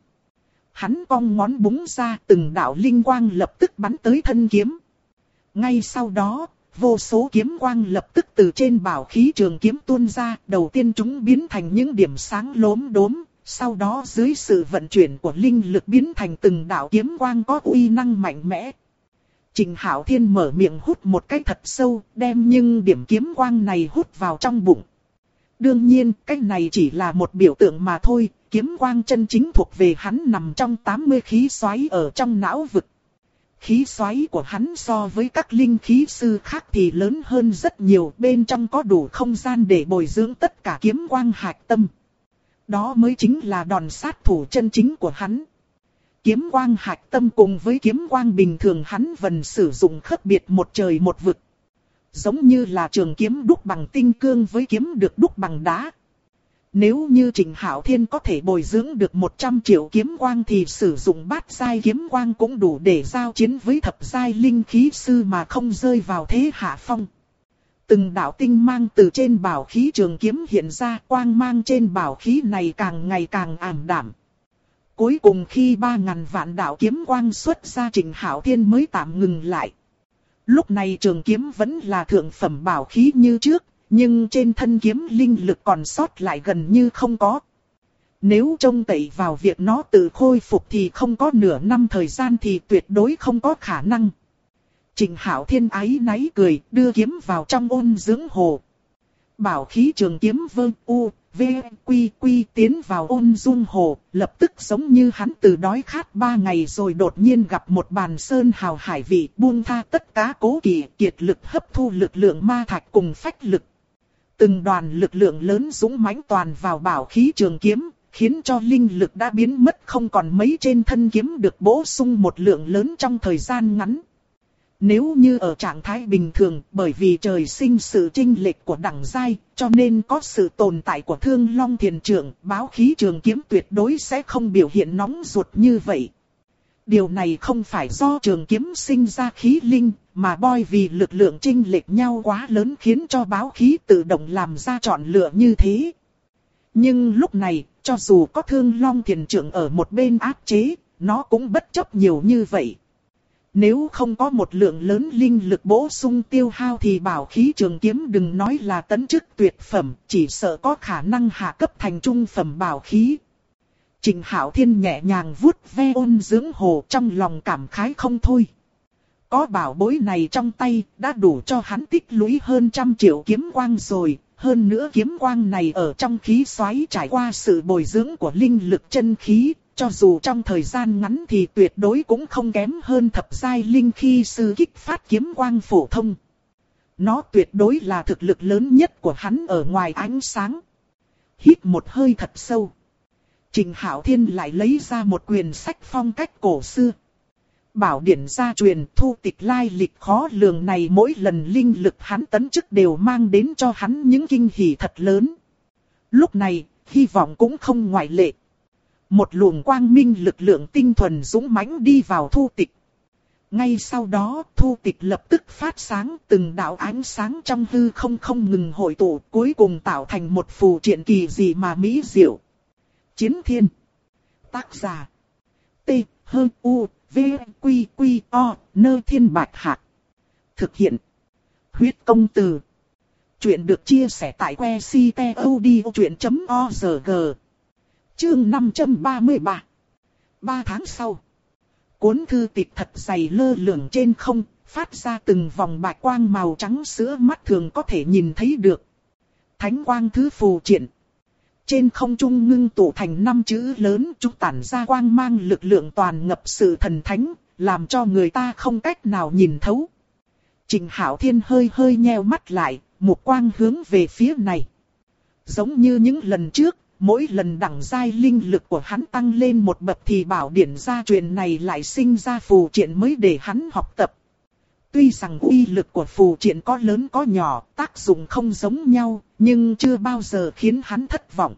Hắn cong ngón búng ra, từng đạo linh quang lập tức bắn tới thân kiếm. Ngay sau đó, vô số kiếm quang lập tức từ trên bảo khí trường kiếm tuôn ra, đầu tiên chúng biến thành những điểm sáng lốm đốm, sau đó dưới sự vận chuyển của linh lực biến thành từng đạo kiếm quang có uy năng mạnh mẽ. Trịnh Hạo Thiên mở miệng hút một cái thật sâu, đem những điểm kiếm quang này hút vào trong bụng. Đương nhiên, cái này chỉ là một biểu tượng mà thôi, kiếm quang chân chính thuộc về hắn nằm trong 80 khí xoáy ở trong não vực. Khí xoáy của hắn so với các linh khí sư khác thì lớn hơn rất nhiều, bên trong có đủ không gian để bồi dưỡng tất cả kiếm quang hạch tâm. Đó mới chính là đòn sát thủ chân chính của hắn. Kiếm quang hạch tâm cùng với kiếm quang bình thường hắn vẫn sử dụng khác biệt một trời một vực. Giống như là trường kiếm đúc bằng tinh cương với kiếm được đúc bằng đá. Nếu như Trịnh Hạo Thiên có thể bồi dưỡng được 100 triệu kiếm quang thì sử dụng bát giai kiếm quang cũng đủ để giao chiến với thập giai linh khí sư mà không rơi vào thế hạ phong. Từng đạo tinh mang từ trên bảo khí trường kiếm hiện ra, quang mang trên bảo khí này càng ngày càng ảm đạm. Cuối cùng khi 3.000 vạn đạo kiếm quang xuất ra, Trịnh Hạo Thiên mới tạm ngừng lại. Lúc này trường kiếm vẫn là thượng phẩm bảo khí như trước, nhưng trên thân kiếm linh lực còn sót lại gần như không có. Nếu trông cậy vào việc nó tự khôi phục thì không có nửa năm thời gian thì tuyệt đối không có khả năng. Trịnh Hạo Thiên áy náy cười, đưa kiếm vào trong ôn dưỡng hồ. Bảo khí trường kiếm vơ u, v, quy quy tiến vào ôn dung hồ, lập tức giống như hắn từ đói khát 3 ngày rồi đột nhiên gặp một bàn sơn hào hải vị, buông tha tất cả cố kỵ, kiệt lực hấp thu lực lượng ma thạch cùng phách lực. Từng đoàn lực lượng lớn dũng mãnh toàn vào bảo khí trường kiếm, khiến cho linh lực đã biến mất không còn mấy, trên thân kiếm được bổ sung một lượng lớn trong thời gian ngắn. Nếu như ở trạng thái bình thường, bởi vì trời sinh sự chênh lệch của đẳng giai, cho nên có sự tồn tại của Thương Long Thiền Trượng, báo khí trường kiếm tuyệt đối sẽ không biểu hiện nóng ruột như vậy. Điều này không phải do trường kiếm sinh ra khí linh, mà bởi vì lực lượng chênh lệch nhau quá lớn khiến cho báo khí tự động làm ra chọn lựa như thế. Nhưng lúc này, cho dù có Thương Long Thiền Trượng ở một bên áp chế, nó cũng bất chấp nhiều như vậy. Nếu không có một lượng lớn linh lực bổ sung tiêu hao thì bảo khí trường kiếm đừng nói là tấn chức tuyệt phẩm, chỉ sợ có khả năng hạ cấp thành trung phẩm bảo khí. Trình Hạo Thiên nhẹ nhàng vuốt ve ôn dưỡng hồ, trong lòng cảm khái không thôi. Có bảo bối này trong tay, đã đủ cho hắn tích lũy hơn 100 triệu kiếm quang rồi. Hơn nữa kiếm quang này ở trong khí xoáy trải qua sự bồi dưỡng của linh lực chân khí, cho dù trong thời gian ngắn thì tuyệt đối cũng không kém hơn thập giai linh khí sư kích phát kiếm quang phổ thông. Nó tuyệt đối là thực lực lớn nhất của hắn ở ngoài ánh sáng. Hít một hơi thật sâu, Trình Hạo Thiên lại lấy ra một quyển sách phong cách cổ xưa. Bảo điển gia truyền, thu tịch lai lịch khó lường này, mỗi lần linh lực hắn tấn chức đều mang đến cho hắn những kinh hỉ thật lớn. Lúc này, hy vọng cũng không ngoại lệ. Một luồng quang minh lực lượng tinh thuần dũng mãnh đi vào thu tịch. Ngay sau đó, thu tịch lập tức phát sáng, từng đạo ánh sáng trong hư không ngừng hội tụ, cuối cùng tạo thành một phù triện kỳ dị mà mỹ diệu. Chiến Thiên. Tác giả: T H U V Q Q O Nơ Thiên Bạch Hạc. Thực hiện: Huyết Công Từ. Chuyện được chia sẻ tại website.odchuyện.org. Chương 533. 3 tháng sau, cuốn thư tịch thật dày lơ lửng trên không, phát ra từng vòng bạch quang màu trắng sữa, mắt thường có thể nhìn thấy được. Thánh quang thứ phù triện. Trên không trung ngưng tụ thành 5 chữ lớn, chúng tản ra quang mang lực lượng toàn ngập sự thần thánh, làm cho người ta không cách nào nhìn thấu. Trình Hạo Thiên hơi nheo mắt lại, một quang hướng về phía này. Giống như những lần trước, mỗi lần đẳng giai linh lực của hắn tăng lên một bậc thì bảo điển gia truyền này lại sinh ra phù triện mới để hắn học tập. Tuy rằng uy lực của phù triện có lớn có nhỏ, tác dụng không giống nhau, nhưng chưa bao giờ khiến hắn thất vọng.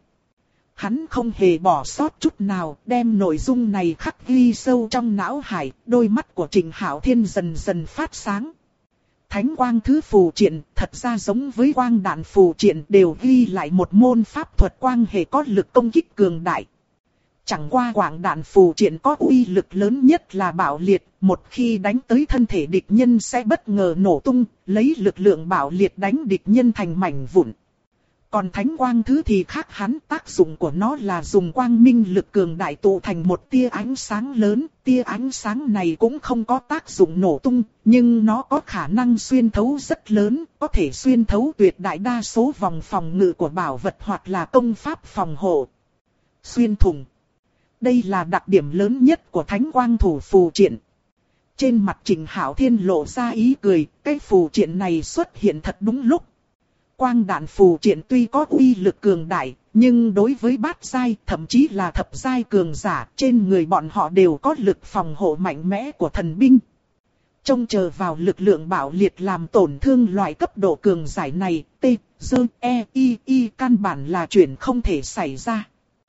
Hắn không hề bỏ sót chút nào, đem nội dung này khắc ghi sâu trong não hải, đôi mắt của Trình Hạo Thiên dần dần phát sáng. Thánh quang thứ phù triện, thật ra giống với quang đạn phù triện, đều ghi lại một môn pháp thuật quang hệ có lực công kích cường đại. Chẳng qua quang đạn phù triện có uy lực lớn nhất là bạo liệt, một khi đánh tới thân thể địch nhân sẽ bất ngờ nổ tung, lấy lực lượng bạo liệt đánh địch nhân thành mảnh vụn. Còn thánh quang thứ thì khác hắn, tác dụng của nó là dùng quang minh lực cường đại tụ thành một tia ánh sáng lớn. Tia ánh sáng này cũng không có tác dụng nổ tung, nhưng nó có khả năng xuyên thấu rất lớn, có thể xuyên thấu tuyệt đại đa số vòng phòng ngự của bảo vật hoặc là công pháp phòng hộ. Xuyên thủng. Đây là đặc điểm lớn nhất của thánh quang thủ phù triện. Trên mặt Trình Hạo Thiên lộ ra ý cười, cái phù triện này xuất hiện thật đúng lúc. Quang đạn phù triện tuy có uy lực cường đại, nhưng đối với bát giai, thậm chí là thập giai cường giả, trên người bọn họ đều có lực phòng hộ mạnh mẽ của thần binh. Trông chờ vào lực lượng bạo liệt làm tổn thương loại cấp độ cường giải này, T, D, E, I căn bản là chuyện không thể xảy ra.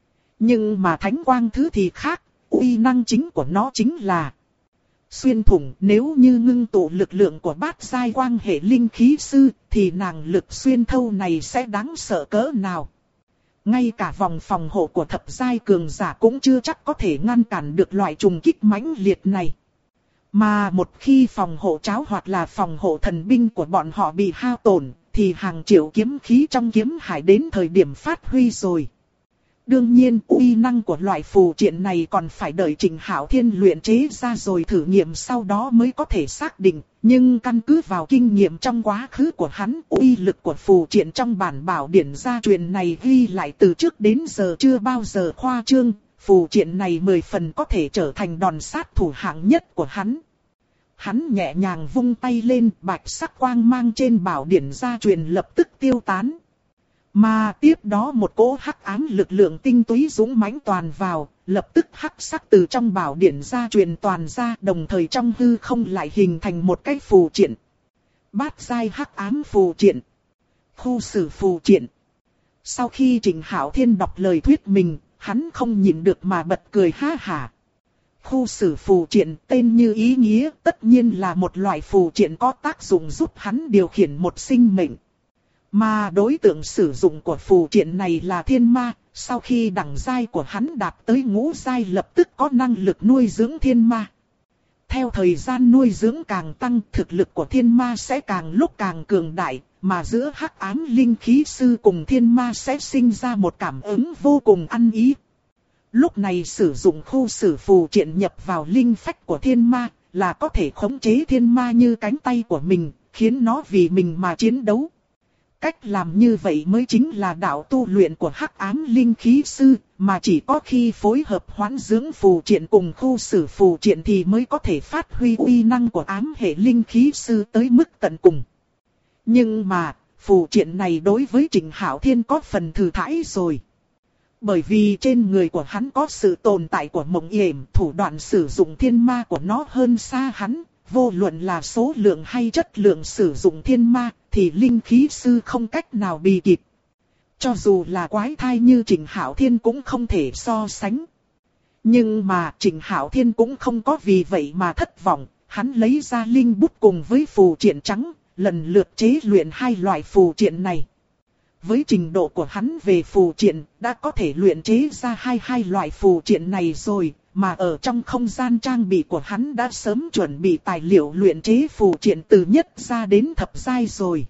Nhưng mà thánh quang thứ thì khác, uy năng chính của nó chính là xuyên thủng. Nếu như ngưng tụ lực lượng của bát giai quang hệ linh khí sư, thì nàng lực xuyên thấu này sẽ đáng sợ cỡ nào. Ngay cả vòng phòng hộ của thập giai cường giả cũng chưa chắc có thể ngăn cản được loại trùng kích mãnh liệt này. Mà một khi phòng hộ cháo hoặc là phòng hộ thần binh của bọn họ bị hao tổn, thì hàng triệu kiếm khí trong kiếm hải đến thời điểm phát huy rồi. Đương nhiên, uy năng của loại phù triện này còn phải đợi Trình Hạo Thiên luyện chế ra rồi thử nghiệm sau đó mới có thể xác định. Nhưng căn cứ vào kinh nghiệm trong quá khứ của hắn, uy lực của phù triện trong bản bảo điển gia truyền này ghi lại từ trước đến giờ chưa bao giờ khoa trương. Phù triện này 10 phần có thể trở thành đòn sát thủ hạng nhất của hắn. Hắn nhẹ nhàng vung tay lên, bạch sắc quang mang trên bảo điển gia truyền lập tức tiêu tán. Mà tiếp đó một cỗ hắc ám lực lượng tinh túy dũng mãnh toàn vào, lập tức hắc sắc từ trong bảo điển ra truyền toàn ra, đồng thời trong hư không lại hình thành một cái phù triện. Bát giai hắc ám phù triện. Khu xử phù triện. Sau khi Trịnh Hạo Thiên đọc lời thuyết mình, hắn không nhịn được mà bật cười ha hả. Khu xử phù triện tên như ý nghĩa, tất nhiên là một loại phù triện có tác dụng giúp hắn điều khiển một sinh mệnh. Mà đối tượng sử dụng của phù triện này là thiên ma, sau khi đẳng giai của hắn đạt tới ngũ giai lập tức có năng lực nuôi dưỡng thiên ma. Theo thời gian nuôi dưỡng càng tăng, thực lực của thiên ma sẽ càng lúc càng cường đại, mà giữa hắc ám linh khí sư cùng thiên ma sẽ sinh ra một cảm ứng vô cùng ăn ý. Lúc này sử dụng khu xử phù triện nhập vào linh phách của thiên ma, là có thể khống chế thiên ma như cánh tay của mình, khiến nó vì mình mà chiến đấu. Cách làm như vậy mới chính là đạo tu luyện của hắc ám linh khí sư, mà chỉ có khi phối hợp hoán dưỡng phù triện cùng khu xử phù triện thì mới có thể phát huy uy năng của ám hệ linh khí sư tới mức tận cùng. Nhưng mà, phù triện này đối với Trịnh Hạo Thiên có phần thừa thãi rồi. Bởi vì trên người của hắn có sự tồn tại của mộng yểm, thủ đoạn sử dụng thiên ma của nó hơn xa hắn, vô luận là số lượng hay chất lượng sử dụng thiên ma, thì linh khí sư không cách nào bì kịp. Cho dù là quái thai như Trịnh Hạo Thiên cũng không thể so sánh. Nhưng mà Trịnh Hạo Thiên cũng không có vì vậy mà thất vọng, hắn lấy ra linh bút cùng với phù triện trắng, lần lượt chế luyện hai loại phù triện này. Với trình độ của hắn về phù triện, đã có thể luyện chế ra hai loại phù triện này rồi, mà ở trong không gian trang bị của hắn đã sớm chuẩn bị tài liệu luyện chế phù triện từ nhất ra đến thập giai rồi.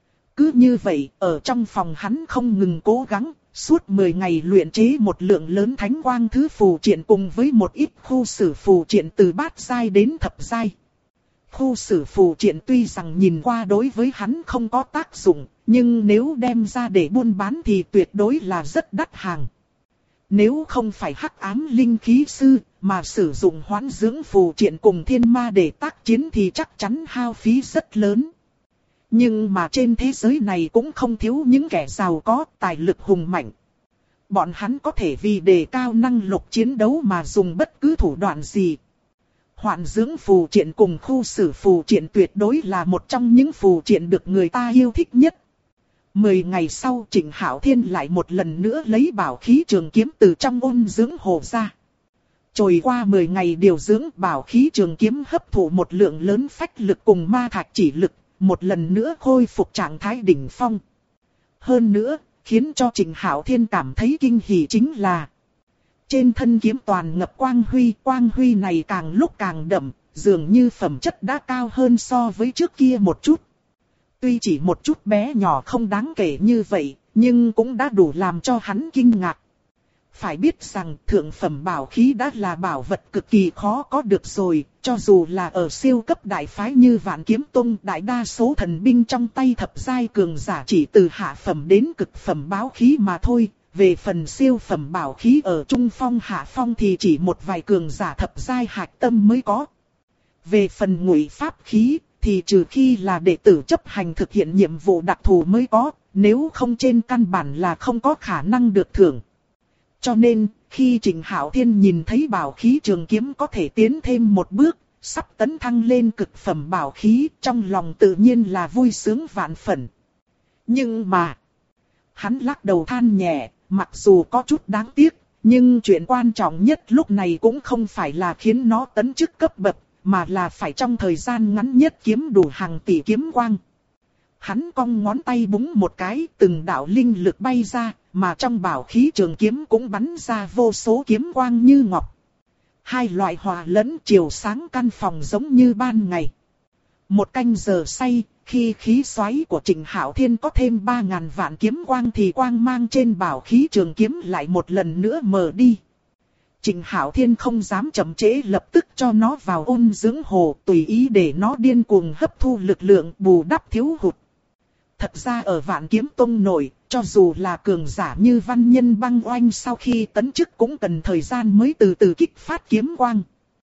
Cứ như vậy, ở trong phòng hắn không ngừng cố gắng, suốt 10 ngày luyện chế một lượng lớn thánh quang thứ phù triện cùng với một ít khu xử phù triện từ bát giai đến thập giai. Khu xử phù triện tuy rằng nhìn qua đối với hắn không có tác dụng, nhưng nếu đem ra để buôn bán thì tuyệt đối là rất đắt hàng. Nếu không phải hắc ám linh khí sư, mà sử dụng hoán dưỡng phù triện cùng thiên ma để tác chiến thì chắc chắn hao phí rất lớn. Nhưng mà trên thế giới này cũng không thiếu những kẻ giàu có, tài lực hùng mạnh. Bọn hắn có thể vì đề cao năng lực chiến đấu mà dùng bất cứ thủ đoạn gì. Hoán dưỡng phù triện cùng khu xử phù triện tuyệt đối là một trong những phù triện được người ta yêu thích nhất. 10 ngày sau Trịnh Hạo Thiên lại một lần nữa lấy bảo khí trường kiếm từ trong ôn dưỡng hồ ra. Trôi qua 10 ngày điều dưỡng, bảo khí trường kiếm hấp thụ một lượng lớn phách lực cùng ma thạch chỉ lực, một lần nữa khôi phục trạng thái đỉnh phong. Hơn nữa, khiến cho Trịnh Hạo Thiên cảm thấy kinh hỉ chính là trên thân kiếm toàn ngập quang huy này càng lúc càng đậm, dường như phẩm chất đã cao hơn so với trước kia một chút. Tuy chỉ một chút bé nhỏ không đáng kể như vậy, nhưng cũng đã đủ làm cho hắn kinh ngạc. Phải biết rằng thượng phẩm bảo khí đã là bảo vật cực kỳ khó có được rồi, cho dù là ở siêu cấp đại phái như Vạn Kiếm Tông, đại đa số thần binh trong tay thập giai cường giả chỉ từ hạ phẩm đến cực phẩm bảo khí mà thôi. Về phần siêu phẩm bảo khí ở trung phong hạ phong thì chỉ một vài cường giả thập giai hạch tâm mới có. Về phần ngụy pháp khí thì trừ khi là đệ tử chấp hành thực hiện nhiệm vụ đặc thù mới có, nếu không trên căn bản là không có khả năng được thưởng. Cho nên, khi Trịnh Hạo Thiên nhìn thấy bảo khí trường kiếm có thể tiến thêm một bước, sắp tấn thăng lên cực phẩm bảo khí, trong lòng tự nhiên là vui sướng vạn phần. Nhưng mà, hắn lắc đầu than nhẹ, mặc dù có chút đáng tiếc, nhưng chuyện quan trọng nhất lúc này cũng không phải là khiến nó tấn chức cấp bậc, mà là phải trong thời gian ngắn nhất kiếm đủ hàng tỷ kiếm quang. Hắn cong ngón tay búng một cái, từng đạo linh lực bay ra, mà trong bảo khí trường kiếm cũng bắn ra vô số kiếm quang như ngọc. Hai loại hòa lẫn chiều sáng căn phòng giống như ban ngày. Một canh giờ say, khi khí xoáy của Trịnh Hạo Thiên có thêm 3.000 vạn kiếm quang thì quang mang trên bảo khí trường kiếm lại một lần nữa mờ đi. Trịnh Hạo Thiên không dám chậm trễ, lập tức cho nó vào ôn dưỡng hồ, tùy ý để nó điên cuồng hấp thu lực lượng bù đắp thiếu hụt. Thật ra ở Vạn Kiếm Tông nội, cho dù là cường giả như Văn Nhân Băng Oanh sau khi tấn chức cũng cần thời gian mới từ từ kích phát kiếm quang.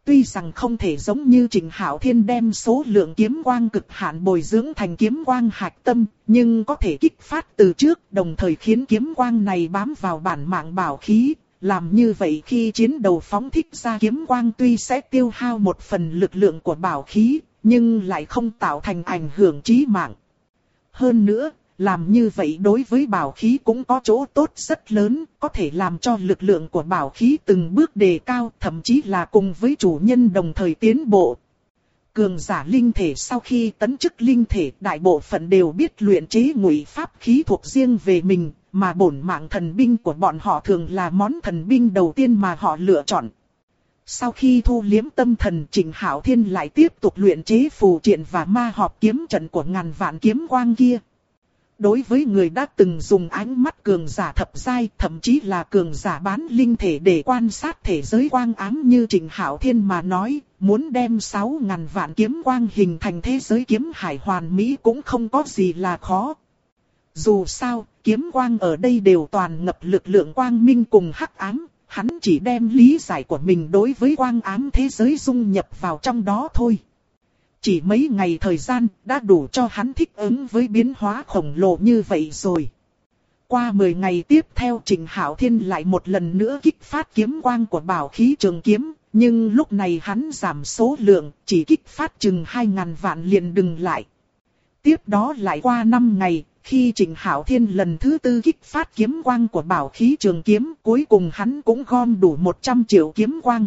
Tuy rằng không thể giống như Trịnh Hạo Thiên đem số lượng kiếm quang cực hạn bồi dưỡng thành kiếm quang hạch tâm, nhưng có thể kích phát từ trước, đồng thời khiến kiếm quang này bám vào bản mạng bảo khí. Làm như vậy khi chiến đấu phóng thích ra kiếm quang tuy sẽ tiêu hao một phần lực lượng của bảo khí, nhưng lại không tạo thành ảnh hưởng chí mạng. Hơn nữa, làm như vậy đối với bảo khí cũng có chỗ tốt rất lớn, có thể làm cho lực lượng của bảo khí từng bước đề cao, thậm chí là cùng với chủ nhân đồng thời tiến bộ. Cường giả linh thể sau khi tấn chức linh thể, đại bộ phận đều biết luyện chế ngụy pháp khí thuộc riêng về mình, mà bổn mạng thần binh của bọn họ thường là món thần binh đầu tiên mà họ lựa chọn. Sau khi thu liếm tâm thần, Trịnh Hạo Thiên lại tiếp tục luyện chế phù triện và ma họp kiếm trận của ngàn vạn kiếm quang kia. Đối với người đã từng dùng ánh mắt cường giả thập giai, thậm chí là cường giả bán linh thể để quan sát thể giới quang ám như Trịnh Hạo Thiên mà nói, muốn đem 6.000 vạn kiếm quang hình thành thế giới kiếm hải hoàn mỹ cũng không có gì là khó. Dù sao, kiếm quang ở đây đều toàn ngập lực lượng quang minh cùng hắc ám, hắn chỉ đem lý giải của mình đối với quang ám thế giới dung nhập vào trong đó thôi. Chỉ mấy ngày thời gian đã đủ cho hắn thích ứng với biến hóa khổng lồ như vậy rồi. Qua 10 ngày tiếp theo, Trịnh Hạo Thiên lại một lần nữa kích phát kiếm quang của bảo khí trường kiếm, nhưng lúc này hắn giảm số lượng, chỉ kích phát chừng 2.000 vạn liền dừng lại. Tiếp đó lại qua 5 ngày, khi Trịnh Hạo Thiên lần thứ tư kích phát kiếm quang của bảo khí trường kiếm, cuối cùng hắn cũng gom đủ 100 triệu kiếm quang.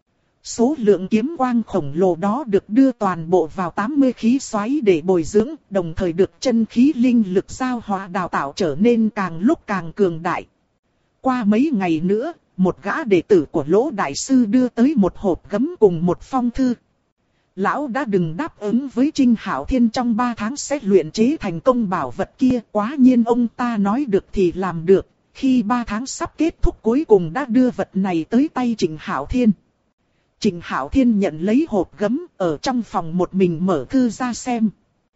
Số lượng kiếm quang khổng lồ đó được đưa toàn bộ vào 80 khí xoáy để bồi dưỡng, đồng thời được chân khí linh lực giao hóa đào tạo trở nên càng lúc càng cường đại. Qua mấy ngày nữa, một gã đệ tử của Lỗ Đại Sư đưa tới một hộp gấm cùng một phong thư. Lão đã đừng đáp ứng với Trịnh Hạo Thiên trong 3 tháng sẽ luyện chế thành công bảo vật kia, quá nhiên ông ta nói được thì làm được, khi 3 tháng sắp kết thúc cuối cùng đã đưa vật này tới tay Trịnh Hạo Thiên. Trịnh Hạo Thiên nhận lấy hộp gấm, ở trong phòng một mình mở thư ra xem.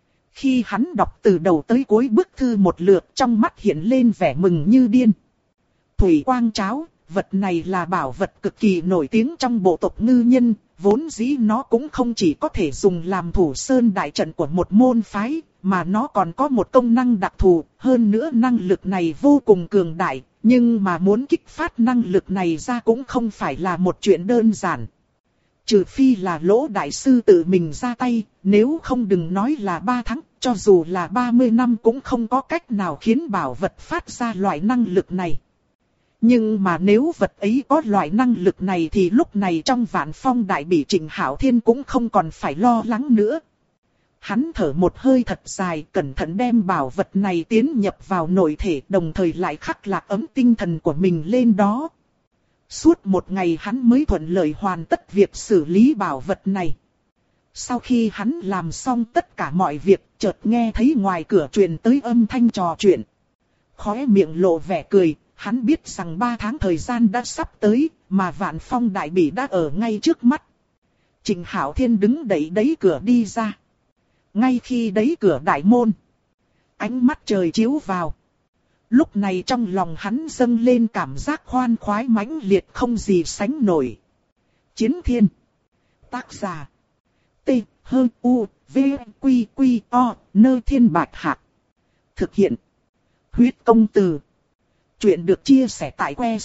Khi hắn đọc từ đầu tới cuối bức thư một lượt, trong mắt hiện lên vẻ mừng như điên. Thủy quang cháo, vật này là bảo vật cực kỳ nổi tiếng trong bộ tộc ngư nhân, vốn dĩ nó cũng không chỉ có thể dùng làm thủ sơn đại trận của một môn phái, mà nó còn có một công năng đặc thù, hơn nữa năng lực này vô cùng cường đại, nhưng mà muốn kích phát năng lực này ra cũng không phải là một chuyện đơn giản. Trừ phi là Lỗ Đại Sư tự mình ra tay, nếu không đừng nói là 3 tháng, cho dù là 30 năm cũng không có cách nào khiến bảo vật phát ra loại năng lực này. Nhưng mà nếu vật ấy có loại năng lực này thì lúc này trong Vạn Phong Đại Bỉ Trịnh Hạo Thiên cũng không còn phải lo lắng nữa. Hắn thở một hơi thật dài, cẩn thận đem bảo vật này tiến nhập vào nội thể, đồng thời lại khắc lạc ấm tinh thần của mình lên đó. Suốt một ngày hắn mới thuận lợi hoàn tất việc xử lý bảo vật này. Sau khi hắn làm xong tất cả mọi việc, chợt nghe thấy ngoài cửa truyền tới âm thanh trò chuyện. Khóe miệng lộ vẻ cười, hắn biết rằng 3 tháng thời gian đã sắp tới, mà Vạn Phong Đại Bỉ đã ở ngay trước mắt. Trịnh Hạo Thiên đứng đẩy cửa đi ra. Ngay khi đẩy cửa đại môn, ánh mắt trời chiếu vào. Lúc này trong lòng hắn dâng lên cảm giác khoan khoái mãnh liệt không gì sánh nổi. Chiến Thiên. Tác giả. T. H. U. V. Q. Q. O. Nơ Thiên Bạch Hạc. Thực hiện. Huyết Công Từ. Chuyện được chia sẻ tại que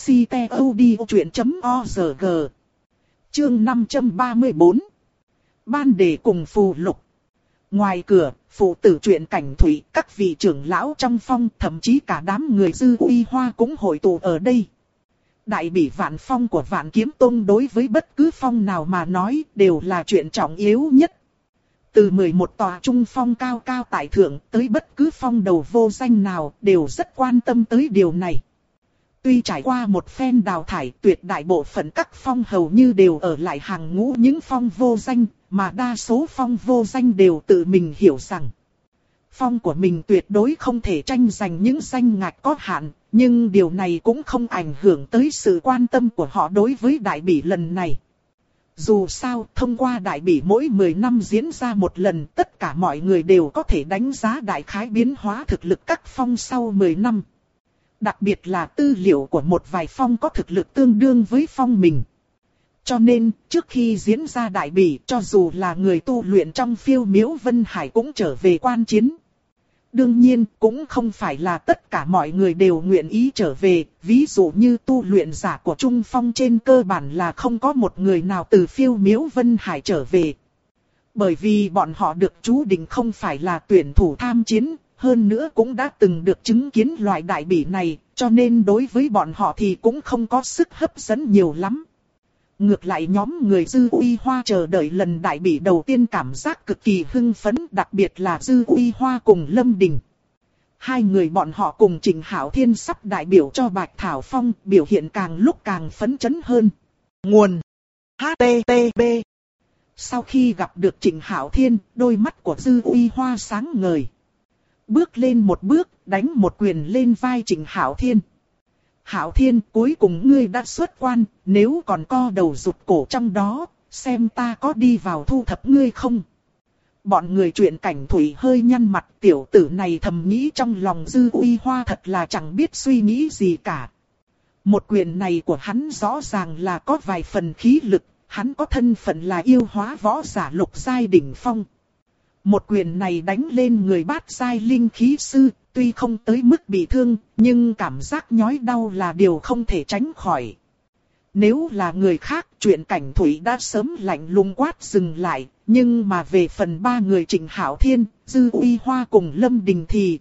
ctod.org. Chương 534. Ban đề cùng phù lục. Ngoài cửa, phụ tử truyện Cảnh Thủy, các vị trưởng lão trong phong, thậm chí cả đám người Dư Uy Hoa cũng hội tụ ở đây. Đại bỉ Vạn Phong của Vạn Kiếm Tông đối với bất cứ phong nào mà nói đều là chuyện trọng yếu nhất. Từ 11 tòa trung phong cao cao tại thượng tới bất cứ phong đầu vô danh nào đều rất quan tâm tới điều này. Tuy trải qua một phen đào thải, tuyệt đại bộ phận các phong hầu như đều ở lại hàng ngũ những phong vô danh, mà đa số phong vô danh đều tự mình hiểu rằng phong của mình tuyệt đối không thể tranh giành những danh ngạch có hạn, nhưng điều này cũng không ảnh hưởng tới sự quan tâm của họ đối với đại bỉ lần này. Dù sao, thông qua đại bỉ mỗi 10 năm diễn ra một lần, tất cả mọi người đều có thể đánh giá đại khái biến hóa thực lực các phong sau 10 năm. Đặc biệt là tư liệu của một vài phong có thực lực tương đương với phong mình. Cho nên, trước khi diễn ra đại bỉ, cho dù là người tu luyện trong Phiêu Miễu Vân Hải cũng trở về quan chiến. Đương nhiên, cũng không phải là tất cả mọi người đều nguyện ý trở về, ví dụ như tu luyện giả của Trung Phong trên cơ bản là không có một người nào từ Phiêu Miễu Vân Hải trở về. Bởi vì bọn họ được chú định không phải là tuyển thủ tham chiến, hơn nữa cũng đã từng được chứng kiến loại đại bỉ này, cho nên đối với bọn họ thì cũng không có sức hấp dẫn nhiều lắm. Ngược lại nhóm người Dư Uy Hoa chờ đợi lần đại bỉ đầu tiên cảm giác cực kỳ hưng phấn, đặc biệt là Dư Uy Hoa cùng Lâm Đình. Hai người bọn họ cùng Trình Hạo Thiên sắp đại biểu cho Bạch Thảo Phong, biểu hiện càng lúc càng phấn chấn hơn. Nguồn HTTP. Sau khi gặp được Trình Hạo Thiên, đôi mắt của Dư Uy Hoa sáng ngời. Bước lên một bước, đánh một quyền lên vai Trình Hạo Thiên. Hạo Thiên, cuối cùng ngươi đã xuất quan, nếu còn co đầu rụt cổ trong đó, xem ta có đi vào thu thập ngươi không. Bọn người chuyện cảnh thủy hơi nhăn mặt, tiểu tử này thầm nghĩ trong lòng Dư Uy Hoa thật là chẳng biết suy nghĩ gì cả. Một quyền này của hắn rõ ràng là có vài phần khí lực, hắn có thân phận là yêu hóa võ giả lục giai đỉnh phong. Một quyền này đánh lên người bát giai linh khí sư, tuy không tới mức bị thương, nhưng cảm giác nhói đau là điều không thể tránh khỏi. Nếu là người khác, chuyện cảnh thủy đã sớm lạnh lùng quát dừng lại, nhưng mà về phần ba người Trình Hạo Thiên, Dư Uy Hoa cùng Lâm Đình thì...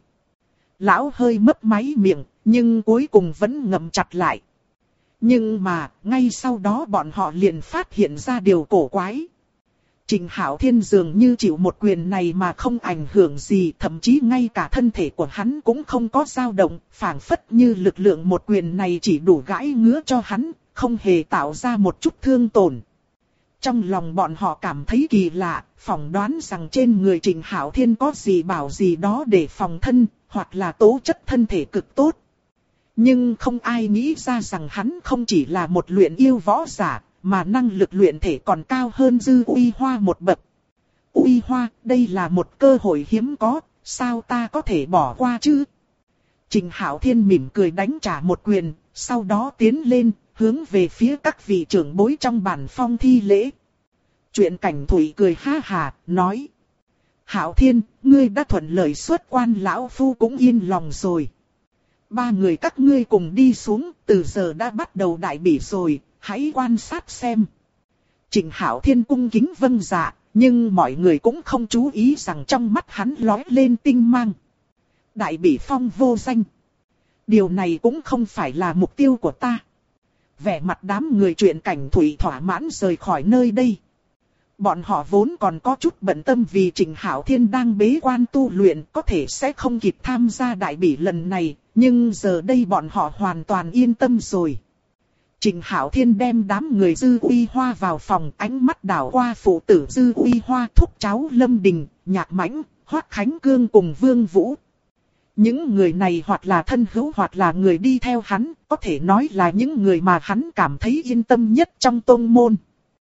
Lão hơi mấp máy miệng, nhưng cuối cùng vẫn ngậm chặt lại. Nhưng mà, ngay sau đó bọn họ liền phát hiện ra điều cổ quái. Trình Hạo Thiên dường như chịu một quyền này mà không ảnh hưởng gì, thậm chí ngay cả thân thể của hắn cũng không có dao động, phảng phất như lực lượng một quyền này chỉ đủ gãi ngứa cho hắn, không hề tạo ra một chút thương tổn. Trong lòng bọn họ cảm thấy kỳ lạ, phỏng đoán rằng trên người Trình Hạo Thiên có gì bảo gì đó để phòng thân, hoặc là tố chất thân thể cực tốt. Nhưng không ai nghĩ ra rằng hắn không chỉ là một luyện yêu võ giả, mà năng lực luyện thể còn cao hơn Dư Uy Hoa một bậc. Uy Hoa, đây là một cơ hội hiếm có, sao ta có thể bỏ qua chứ? Trình Hạo Thiên mỉm cười đánh trả một quyền, sau đó tiến lên, hướng về phía các vị trưởng bối trong bản phong thi lễ. Chuyện cảnh thủy cười ha hà, nói. Hạo Thiên, ngươi đã thuận lợi xuất quan, lão phu cũng yên lòng rồi. Ba người các ngươi cùng đi xuống, từ giờ đã bắt đầu đại bỉ rồi, hãy quan sát xem. Trình Hạo Thiên cung kính vâng dạ, nhưng mọi người cũng không chú ý rằng trong mắt hắn lóe lên tinh mang. Đại bỉ phong vô danh. Điều này cũng không phải là mục tiêu của ta. Vẻ mặt đám người chuyện cảnh thủy thỏa mãn rời khỏi nơi đây. Bọn họ vốn còn có chút bận tâm vì Trình Hạo Thiên đang bế quan tu luyện, có thể sẽ không kịp tham gia đại bỉ lần này, nhưng giờ đây bọn họ hoàn toàn yên tâm rồi. Trình Hạo Thiên đem đám người Dư Uy Hoa vào phòng, ánh mắt đảo qua phụ tử Dư Uy Hoa, thúc cháu Lâm Đình, Nhạc Mãnh, Hoắc Khánh Cương cùng Vương Vũ. Những người này hoặc là thân hữu hoặc là người đi theo hắn, có thể nói là những người mà hắn cảm thấy yên tâm nhất trong tông môn.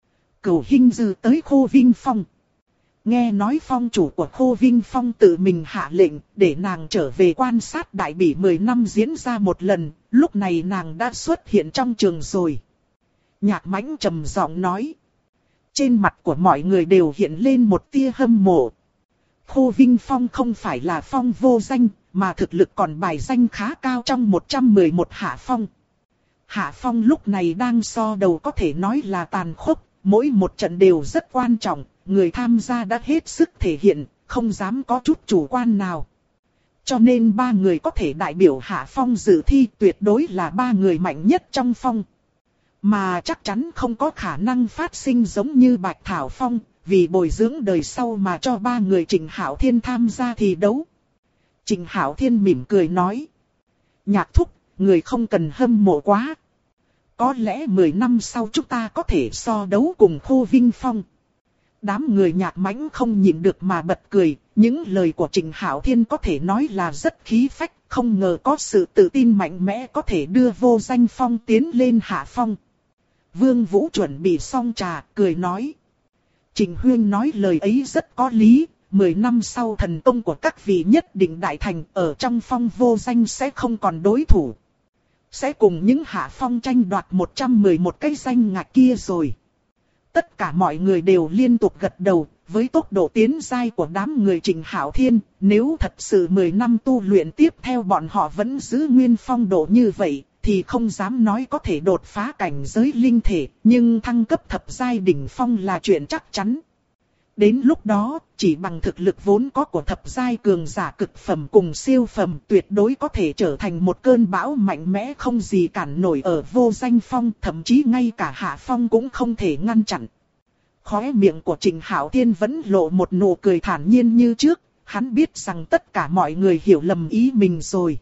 Cửu Hinh Dư tới Khô Vinh Phong. Nghe nói phong chủ của Khô Vinh Phong tự mình hạ lệnh để nàng trở về quan sát đại bỉ 10 năm diễn ra một lần, lúc này nàng đã xuất hiện trong trường rồi. Nhạc Mãnh trầm giọng nói. Trên mặt của mọi người đều hiện lên một tia hâm mộ. Khô Vinh Phong không phải là phong vô danh, mà thực lực còn bài danh khá cao trong 111 hạ phong. Hạ phong lúc này đang so đầu có thể nói là tàn khốc, mỗi một trận đều rất quan trọng, người tham gia đã hết sức thể hiện, không dám có chút chủ quan nào. Cho nên ba người có thể đại biểu hạ phong dự thi tuyệt đối là ba người mạnh nhất trong phong. Mà chắc chắn không có khả năng phát sinh giống như Bạch Thảo Phong, vì bồi dưỡng đời sau mà cho ba người Trình Hạo Thiên tham gia thi đấu. Trình Hạo Thiên mỉm cười nói. Nhạc thúc, người không cần hâm mộ quá. Có lẽ 10 năm sau chúng ta có thể so đấu cùng Khô Vinh Phong. Đám người Nhạc Mãnh không nhịn được mà bật cười, những lời của Trình Hạo Thiên có thể nói là rất khí phách, không ngờ có sự tự tin mạnh mẽ có thể đưa vô danh phong tiến lên hạ phong. Vương Vũ chuẩn bị xong trà, cười nói. Trình Huyên nói lời ấy rất có lý, 10 năm sau thần tông của các vị nhất định đại thành, ở trong phong vô danh sẽ không còn đối thủ. Sẽ cùng những hạ phong tranh đoạt 111 cái danh ngạch kia rồi. Tất cả mọi người đều liên tục gật đầu, với tốc độ tiến giai của đám người Trịnh Hạo Thiên, nếu thật sự 10 năm tu luyện tiếp theo bọn họ vẫn giữ nguyên phong độ như vậy, thì không dám nói có thể đột phá cảnh giới linh thể, nhưng thăng cấp thập giai đỉnh phong là chuyện chắc chắn. Đến lúc đó, chỉ bằng thực lực vốn có của thập giai cường giả cực phẩm cùng siêu phẩm tuyệt đối có thể trở thành một cơn bão mạnh mẽ không gì cản nổi ở vô danh phong, thậm chí ngay cả hạ phong cũng không thể ngăn chặn. Khóe miệng của Trịnh Hạo Thiên vẫn lộ một nụ cười thản nhiên như trước, hắn biết rằng tất cả mọi người hiểu lầm ý mình rồi.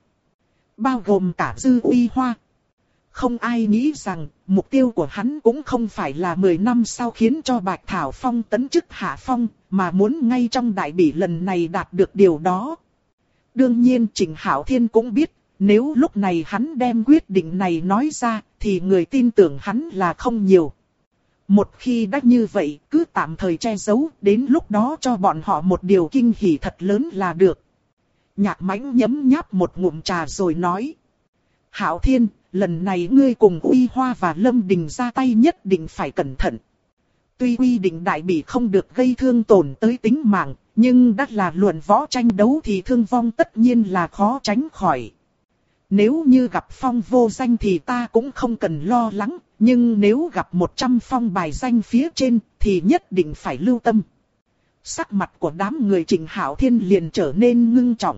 Bao gồm cả Dư Uy Hoa. Không ai nghĩ rằng, mục tiêu của hắn cũng không phải là 10 năm sau khiến cho Bạch Thảo Phong tấn chức hạ phong, mà muốn ngay trong đại bỉ lần này đạt được điều đó. Đương nhiên Trịnh Hạo Thiên cũng biết, nếu lúc này hắn đem quyết định này nói ra, thì người tin tưởng hắn là không nhiều. Một khi đã như vậy, cứ tạm thời che giấu, đến lúc đó cho bọn họ một điều kinh hỉ thật lớn là được. Nhạc Mãnh nhấm nháp một ngụm trà rồi nói. Hạo Thiên, lần này ngươi cùng Uy Hoa và Lâm Đình ra tay nhất định phải cẩn thận. Tuy quy định đại bỉ không được gây thương tổn tới tính mạng, nhưng đã là luận võ tranh đấu thì thương vong tất nhiên là khó tránh khỏi. Nếu như gặp phong vô danh thì ta cũng không cần lo lắng, nhưng nếu gặp 100 phong bài danh phía trên thì nhất định phải lưu tâm. Sắc mặt của đám người Trịnh Hạo Thiên liền trở nên ngưng trọng.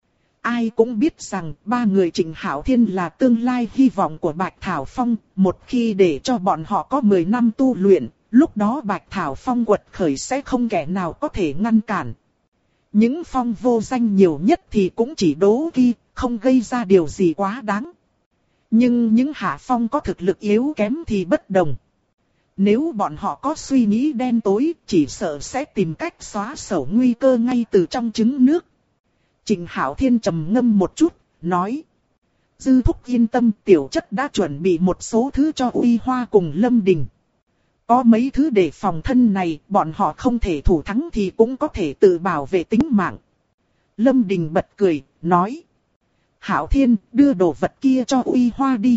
Ai cũng biết rằng ba người Trịnh Hạo Thiên là tương lai hy vọng của Bạch Thảo Phong, một khi để cho bọn họ có 10 năm tu luyện, lúc đó Bạch Thảo Phong quật khởi sẽ không kẻ nào có thể ngăn cản. Những phong vô danh nhiều nhất thì cũng chỉ đố kỵ, không gây ra điều gì quá đáng. Nhưng những hạ phong có thực lực yếu kém thì bất đồng. Nếu bọn họ có suy nghĩ đen tối, chỉ sợ sẽ tìm cách xóa sổ nguy cơ ngay từ trong trứng nước. Trịnh Hạo Thiên trầm ngâm một chút, nói. Dư Thúc yên tâm, tiểu chất đã chuẩn bị một số thứ cho Uy Hoa cùng Lâm Đình. Có mấy thứ để phòng thân này, bọn họ không thể thủ thắng thì cũng có thể tự bảo vệ tính mạng. Lâm Đình bật cười, nói. Hạo Thiên, đưa đồ vật kia cho Uy Hoa đi.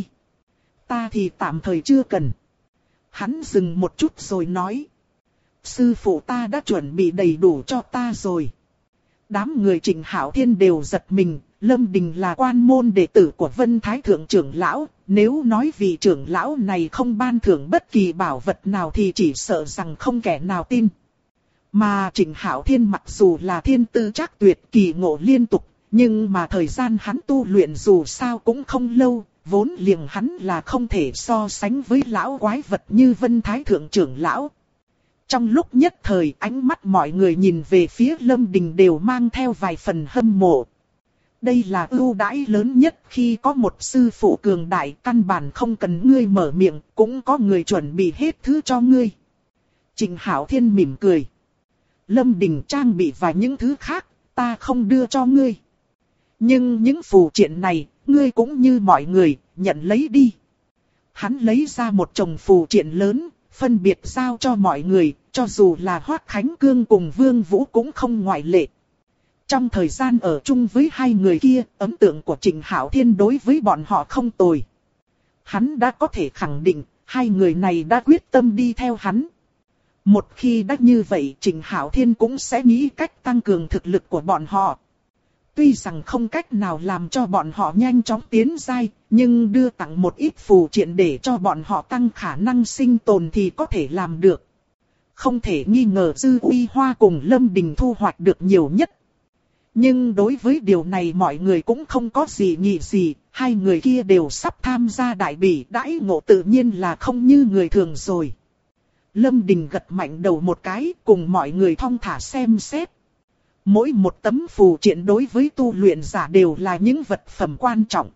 Ta thì tạm thời chưa cần. Hắn dừng một chút rồi nói. Sư phụ ta đã chuẩn bị đầy đủ cho ta rồi. Đám người Trịnh Hạo Thiên đều giật mình, Lâm Đình là quan môn đệ tử của Vân Thái Thượng trưởng lão, nếu nói vị trưởng lão này không ban thưởng bất kỳ bảo vật nào thì chỉ sợ rằng không kẻ nào tin. Mà Trịnh Hạo Thiên mặc dù là thiên tư trác tuyệt kỳ ngộ liên tục, nhưng mà thời gian hắn tu luyện dù sao cũng không lâu, vốn liếng hắn là không thể so sánh với lão quái vật như Vân Thái Thượng trưởng lão. Trong lúc nhất thời ánh mắt mọi người nhìn về phía Lâm Đình đều mang theo vài phần hâm mộ. Đây là ưu đãi lớn nhất khi có một sư phụ cường đại, căn bản không cần ngươi mở miệng, cũng có người chuẩn bị hết thứ cho ngươi. Trịnh Hạo Thiên mỉm cười. Lâm Đình trang bị và những thứ khác, ta không đưa cho ngươi. Nhưng những phù triện này, ngươi cũng như mọi người, nhận lấy đi. Hắn lấy ra một chồng phù triện lớn, phân biệt giao cho mọi người, cho dù là Hoắc Khánh Cương cùng Vương Vũ cũng không ngoại lệ. Trong thời gian ở chung với hai người kia, ấn tượng của Trịnh Hạo Thiên đối với bọn họ không tồi. Hắn đã có thể khẳng định, hai người này đã quyết tâm đi theo hắn. Một khi đã như vậy, Trịnh Hạo Thiên cũng sẽ nghĩ cách tăng cường thực lực của bọn họ. Tuy rằng không cách nào làm cho bọn họ nhanh chóng tiến giai, nhưng đưa tặng một ít phù triện để cho bọn họ tăng khả năng sinh tồn thì có thể làm được. Không thể nghi ngờ Dư Uy Hoa cùng Lâm Đình thu hoạch được nhiều nhất. Nhưng đối với điều này mọi người cũng không có gì nghị gì, hai người kia đều sắp tham gia đại bỉ, đãi ngộ tự nhiên là không như người thường rồi. Lâm Đình gật mạnh đầu một cái, cùng mọi người thong thả xem xét. Mỗi một tấm phù triện đối với tu luyện giả đều là những vật phẩm quan trọng.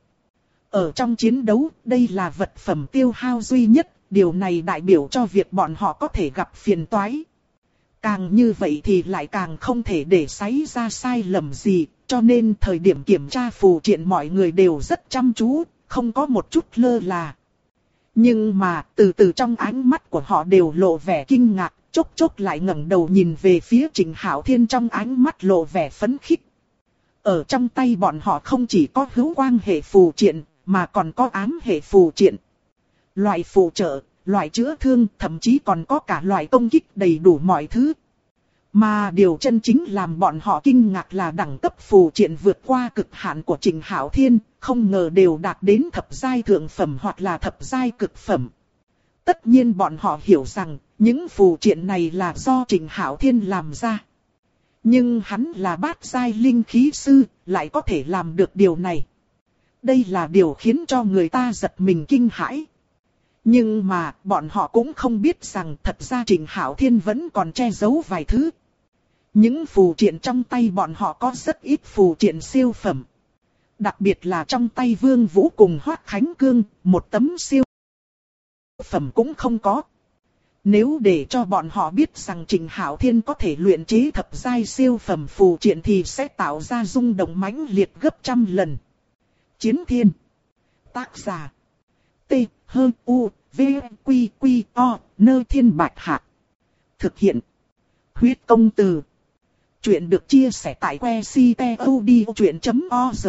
Ở trong chiến đấu, đây là vật phẩm tiêu hao duy nhất, điều này đại biểu cho việc bọn họ có thể gặp phiền toái. Càng như vậy thì lại càng không thể để xảy ra sai lầm gì, cho nên thời điểm kiểm tra phù triện mọi người đều rất chăm chú, không có một chút lơ là. Nhưng mà từ từ trong ánh mắt của họ đều lộ vẻ kinh ngạc, chốc chốc lại ngẩng đầu nhìn về phía Trịnh Hạo Thiên trong ánh mắt lộ vẻ phấn khích. Ở trong tay bọn họ không chỉ có hữu quang hệ phù triện, mà còn có ám hệ phù triện. Loại phù trợ, loại chữa thương, thậm chí còn có cả loại công kích đầy đủ mọi thứ. Mà điều chân chính làm bọn họ kinh ngạc là đẳng cấp phù triện vượt qua cực hạn của Trình Hạo Thiên, không ngờ đều đạt đến thập giai thượng phẩm hoặc là thập giai cực phẩm. Tất nhiên bọn họ hiểu rằng, những phù triện này là do Trình Hạo Thiên làm ra. Nhưng hắn là bát giai linh khí sư, lại có thể làm được điều này. Đây là điều khiến cho người ta giật mình kinh hãi. Nhưng mà, bọn họ cũng không biết rằng thật ra Trình Hạo Thiên vẫn còn che giấu vài thứ. Những phù triện trong tay bọn họ có rất ít phù triện siêu phẩm. Đặc biệt là trong tay Vương Vũ cùng Hoắc Khánh Cương, một tấm siêu phẩm cũng không có. Nếu để cho bọn họ biết rằng Trình Hạo Thiên có thể luyện chế thập giai siêu phẩm phù triện thì sẽ tạo ra rung động mãnh liệt gấp trăm lần. Chiến Thiên. Tác giả. T, H, U, V, Quy, Quy, O, Nơ Thiên Bạch Hạc. Thực hiện. Huyết Công Từ. Chuyện được chia sẻ tại website.odchuyện.org.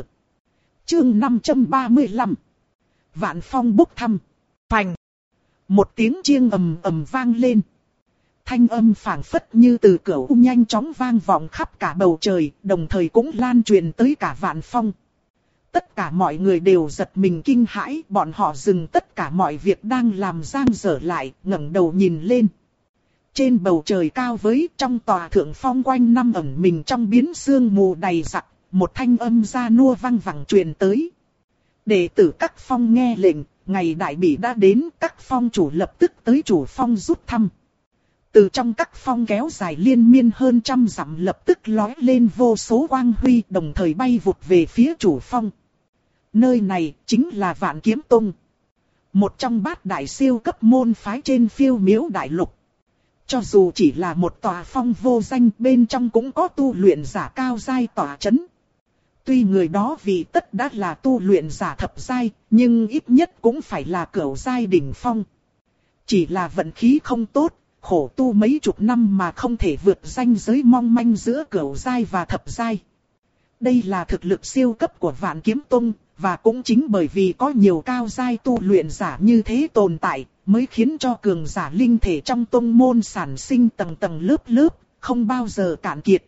Chương 535. Vạn Phong bốc thăm. Phành. Một tiếng chiêng ầm ầm vang lên. Thanh âm phảng phất như từ cửu nhanh chóng vang vọng khắp cả bầu trời, đồng thời cũng lan truyền tới cả Vạn Phong. Tất cả mọi người đều giật mình kinh hãi, bọn họ dừng tất cả mọi việc đang làm dang dở lại, ngẩng đầu nhìn lên. Trên bầu trời cao với trong tòa thượng phong quanh năm ẩn mình trong biến sương mù đầy dặc, một thanh âm gia nua vang vẳng truyền tới. Đệ tử các phong nghe lệnh, ngày đại bỉ đã đến, các phong chủ lập tức tới chủ phong rút thăm. Từ trong các phong kéo dài liên miên hơn trăm dặm lập tức lói lên vô số quang huy, đồng thời bay vụt về phía chủ phong. Nơi này chính là Vạn Kiếm Tông, một trong bát đại siêu cấp môn phái trên phiêu miếu đại lục. Cho dù chỉ là một tòa phong vô danh, bên trong cũng có tu luyện giả cao giai tỏa chấn. Tuy người đó vì tất đã là tu luyện giả thập giai, nhưng ít nhất cũng phải là cửu giai đỉnh phong. Chỉ là vận khí không tốt, khổ tu mấy chục năm mà không thể vượt ranh giới mong manh giữa cửu giai và thập giai. Đây là thực lực siêu cấp của Vạn Kiếm Tông, và cũng chính bởi vì có nhiều cao giai tu luyện giả như thế tồn tại, mới khiến cho cường giả linh thể trong tông môn sản sinh tầng tầng lớp lớp, không bao giờ cạn kiệt.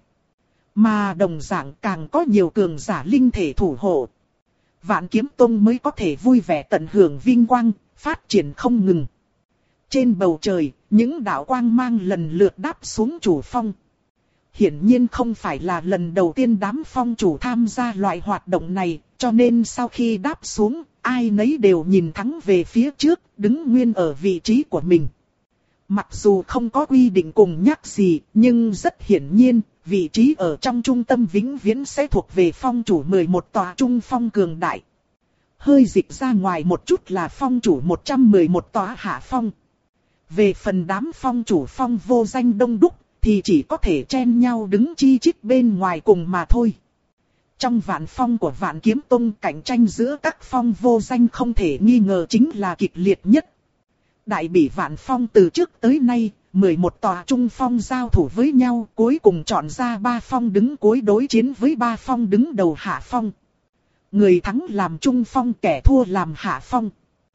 Mà đồng dạng càng có nhiều cường giả linh thể thủ hộ, Vạn Kiếm Tông mới có thể vui vẻ tận hưởng vinh quang, phát triển không ngừng. Trên bầu trời, những đạo quang mang lần lượt đáp xuống chủ phong. Hiển nhiên không phải là lần đầu tiên đám phong chủ tham gia loại hoạt động này, cho nên sau khi đáp xuống, ai nấy đều nhìn thẳng về phía trước, đứng nguyên ở vị trí của mình. Mặc dù không có quy định cùng nhắc gì, nhưng rất hiển nhiên, vị trí ở trong trung tâm vĩnh viễn sẽ thuộc về phong chủ 11 tòa trung phong cường đại. Hơi dịch ra ngoài một chút là phong chủ 111 tòa hạ phong. Về phần đám phong chủ phong vô danh đông đúc, thì chỉ có thể chen nhau đứng chi chít bên ngoài cùng mà thôi. Trong Vạn Phong của Vạn Kiếm Tông, cạnh tranh giữa các phong vô danh không thể nghi ngờ chính là kịch liệt nhất. Đại bỉ Vạn Phong từ trước tới nay, 11 tòa trung phong giao thủ với nhau, cuối cùng chọn ra 3 phong đứng cuối đối chiến với 3 phong đứng đầu hạ phong. Người thắng làm trung phong, kẻ thua làm hạ phong.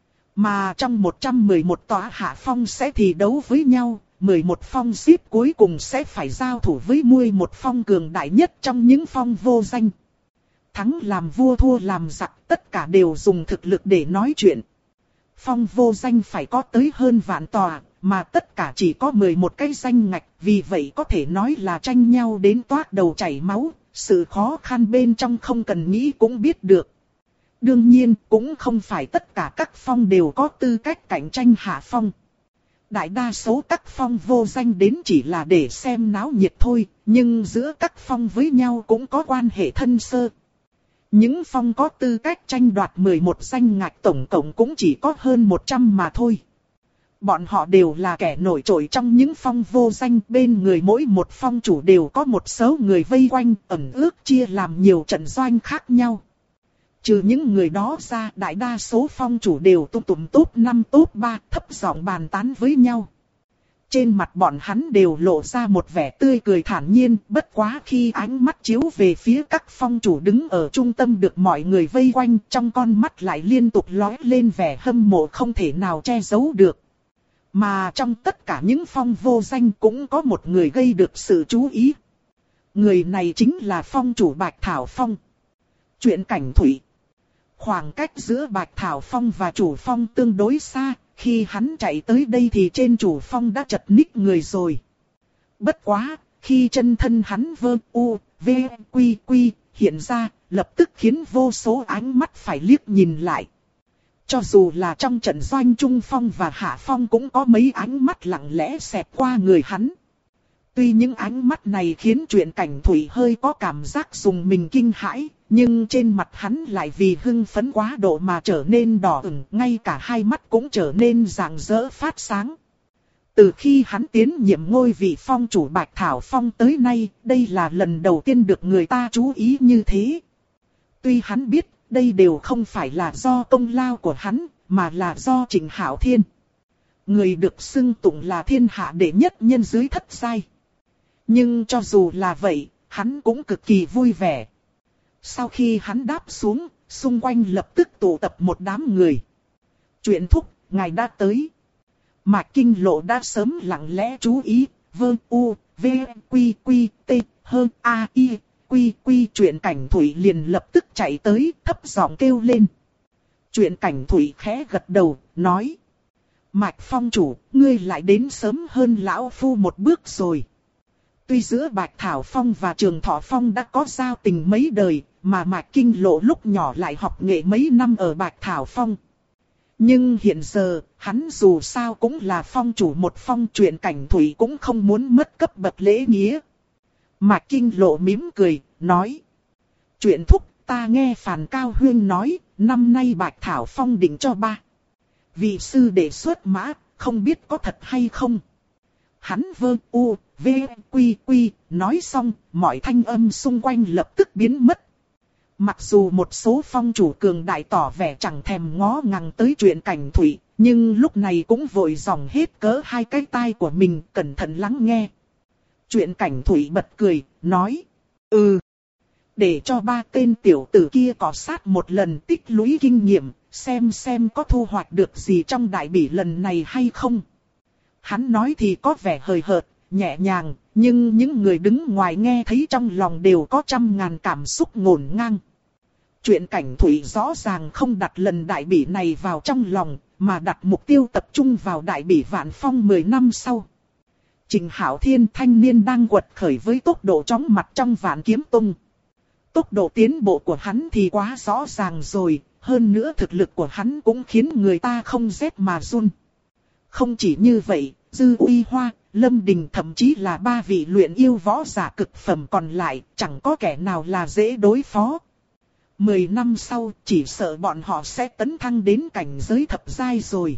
Mà trong 111 tòa hạ phong sẽ thì đấu với nhau, 11 phong xếp cuối cùng sẽ phải giao thủ với 11 phong cường đại nhất trong những phong vô danh. Thắng làm vua thua làm giặc, tất cả đều dùng thực lực để nói chuyện. Phong vô danh phải có tới hơn vạn tòa, mà tất cả chỉ có 11 cái danh ngạch, vì vậy có thể nói là tranh nhau đến toát đầu chảy máu, sự khó khăn bên trong không cần nghĩ cũng biết được. Đương nhiên, cũng không phải tất cả các phong đều có tư cách cạnh tranh hạ phong. Đại đa số các phong vô danh đến chỉ là để xem náo nhiệt thôi, nhưng giữa các phong với nhau cũng có quan hệ thân sơ. Những phong có tư cách tranh đoạt 11 danh ngạch tổng cộng cũng chỉ có hơn 100 mà thôi. Bọn họ đều là kẻ nổi trội trong những phong vô danh, bên người mỗi một phong chủ đều có một số người vây quanh, ẩn ước chia làm nhiều trận doanh khác nhau. Trừ những người đó ra, đại đa số phong chủ đều tụm top 5 top 3, thấp giọng bàn tán với nhau. trên mặt bọn hắn đều lộ ra một vẻ tươi cười thản nhiên, bất quá khi ánh mắt chiếu về phía các phong chủ đứng ở trung tâm được mọi người vây quanh, trong con mắt lại liên tục lóe lên vẻ hâm mộ không thể nào che giấu được. Mà trong tất cả những phong vô danh cũng có một người gây được sự chú ý. Người này chính là phong chủ Bạch Thảo Phong. Chuyện cảnh thủy. Khoảng cách giữa Bạch Thảo Phong và chủ phong tương đối xa, khi hắn chạy tới đây thì trên chủ phong đã chật ních người rồi. Bất quá, khi chân thân hắn vơ u, v, quy quy hiện ra, lập tức khiến vô số ánh mắt phải liếc nhìn lại. Cho dù là trong trận doanh Trung Phong và Hạ Phong cũng có mấy ánh mắt lặng lẽ xẹt qua người hắn. Tuy những ánh mắt này khiến chuyện cảnh thủy hơi có cảm giác dùng mình kinh hãi, nhưng trên mặt hắn lại vì hưng phấn quá độ mà trở nên đỏ ửng, ngay cả hai mắt cũng trở nên rạng rỡ phát sáng. Từ khi hắn tiến nhiệm ngôi vị phong chủ Bạch Thảo Phong tới nay, đây là lần đầu tiên được người ta chú ý như thế. Tuy hắn biết đây đều không phải là do công lao của hắn, mà là do Trịnh Hạo Thiên. Người được xưng tụng là thiên hạ đệ nhất nhân dưới thất giai. Nhưng cho dù là vậy, hắn cũng cực kỳ vui vẻ. Sau khi hắn đáp xuống, xung quanh lập tức tụ tập một đám người. Chuyện thúc, ngài đã tới. Mạc Kinh Lộ đã sớm lặng lẽ chú ý, vơ u, v, quy quy, t, hơ, a, i, quy quy. Chuyện cảnh thủy liền lập tức chạy tới, thấp giọng kêu lên. Chuyện cảnh thủy khẽ gật đầu, nói. Mạc Phong chủ, ngươi lại đến sớm hơn lão phu một bước rồi. Tuy giữa Bạch Thảo Phong và Trường Thọ Phong đã có giao tình mấy đời, mà Mạc Kinh Lộ lúc nhỏ lại học nghệ mấy năm ở Bạch Thảo Phong. Nhưng hiện giờ, hắn dù sao cũng là phong chủ một phong, chuyện cảnh thủy cũng không muốn mất cấp bậc lễ nghĩa. Mạc Kinh Lộ mỉm cười, nói. Chuyện thúc, ta nghe Phàn Cao Huyên nói, năm nay Bạch Thảo Phong định cho 3 vị sư đệ xuất mã, không biết có thật hay không. Hắn vơ u, v, quy quy, nói xong, mọi thanh âm xung quanh lập tức biến mất. Mặc dù một số phong chủ cường đại tỏ vẻ chẳng thèm ngó ngàng tới chuyện cảnh thủy, nhưng lúc này cũng vội dòng hết cỡ hai cái tai của mình, cẩn thận lắng nghe. Chuyện cảnh thủy bật cười, nói. Để cho 3 tên tiểu tử kia cọ sát một lần, tích lũy kinh nghiệm, xem có thu hoạch được gì trong đại bỉ lần này hay không. Hắn nói thì có vẻ hời hợt, nhẹ nhàng, nhưng những người đứng ngoài nghe thấy trong lòng đều có trăm ngàn cảm xúc ngổn ngang. Chuyện cảnh thủy rõ ràng không đặt lần đại bỉ này vào trong lòng, mà đặt mục tiêu tập trung vào đại bỉ Vạn Phong 10 năm sau. Trịnh Hạo Thiên thanh niên đang quật khởi với tốc độ chóng mặt trong Vạn Kiếm Tông. Tốc độ tiến bộ của hắn thì quá rõ ràng rồi, hơn nữa thực lực của hắn cũng khiến người ta không rét mà run. Không chỉ như vậy, Dư Uy Hoa, Lâm Đình thậm chí là 3 vị luyện yêu võ giả cực phẩm còn lại, chẳng có kẻ nào là dễ đối phó. 10 năm sau, chỉ sợ bọn họ sẽ tấn thăng đến cảnh giới thập giai rồi.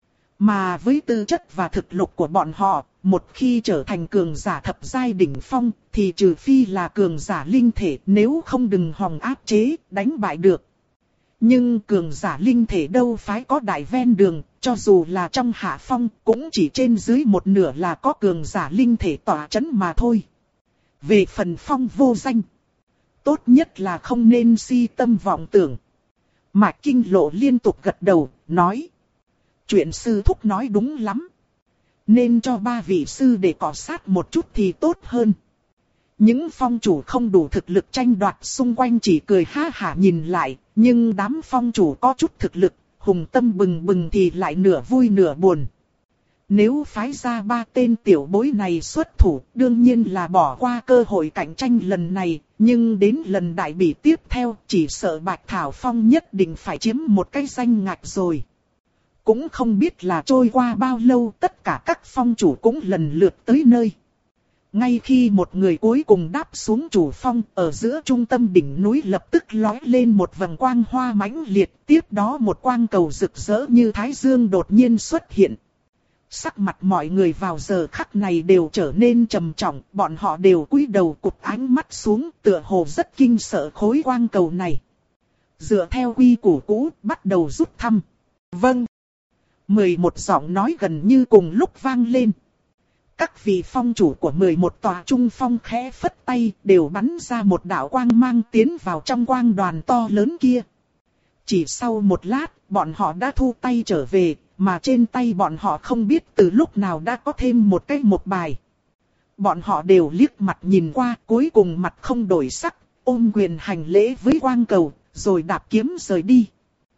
Mà với tư chất và thực lực của bọn họ, một khi trở thành cường giả thập giai đỉnh phong, thì trừ phi là cường giả linh thể, nếu không đừng hòng áp chế, đánh bại được. Nhưng cường giả linh thể đâu phái có đại ven đường, cho dù là trong Hạ Phong, cũng chỉ trên dưới một nửa là có cường giả linh thể tỏa chấn mà thôi. Về phần phong vô danh, tốt nhất là không nên si tâm vọng tưởng. Mạc Kinh Lộ liên tục gật đầu, nói. Chuyện sư thúc nói đúng lắm. Nên cho 3 vị sư để cọ sát một chút thì tốt hơn. Những phong chủ không đủ thực lực tranh đoạt xung quanh chỉ cười ha hả nhìn lại, nhưng đám phong chủ có chút thực lực, hùng tâm bừng bừng thì lại nửa vui nửa buồn. Nếu phái ra 3 tên tiểu bối này xuất thủ, đương nhiên là bỏ qua cơ hội cạnh tranh lần này, nhưng đến lần đại bỉ tiếp theo, chỉ sợ Bạch Thảo Phong nhất định phải chiếm một cái danh ngạch rồi. Cũng không biết là trôi qua bao lâu, tất cả các phong chủ cũng lần lượt tới nơi. Ngay khi một người cuối cùng đáp xuống chủ phong, ở giữa trung tâm đỉnh núi lập tức lói lên một vầng quang hoa mãnh liệt, tiếp đó một quang cầu rực rỡ như thái dương đột nhiên xuất hiện. Sắc mặt mọi người vào giờ khắc này đều trở nên trầm trọng, bọn họ đều cúi đầu cụp ánh mắt xuống, tựa hồ rất kinh sợ khối quang cầu này. Dựa theo quy củ cũ, bắt đầu rút thăm. Vâng. 11 giọng nói gần như cùng lúc vang lên. Các vị phong chủ của 11 tòa trung phong khẽ phất tay đều bắn ra một đạo quang mang tiến vào trong quang đoàn to lớn kia. Chỉ sau một lát, bọn họ đã thu tay trở về, mà trên tay bọn họ không biết từ lúc nào đã có thêm một cái một bài. Bọn họ đều liếc mặt nhìn qua, cuối cùng mặt không đổi sắc, ôm quyền hành lễ với quang cầu, rồi đạp kiếm rời đi.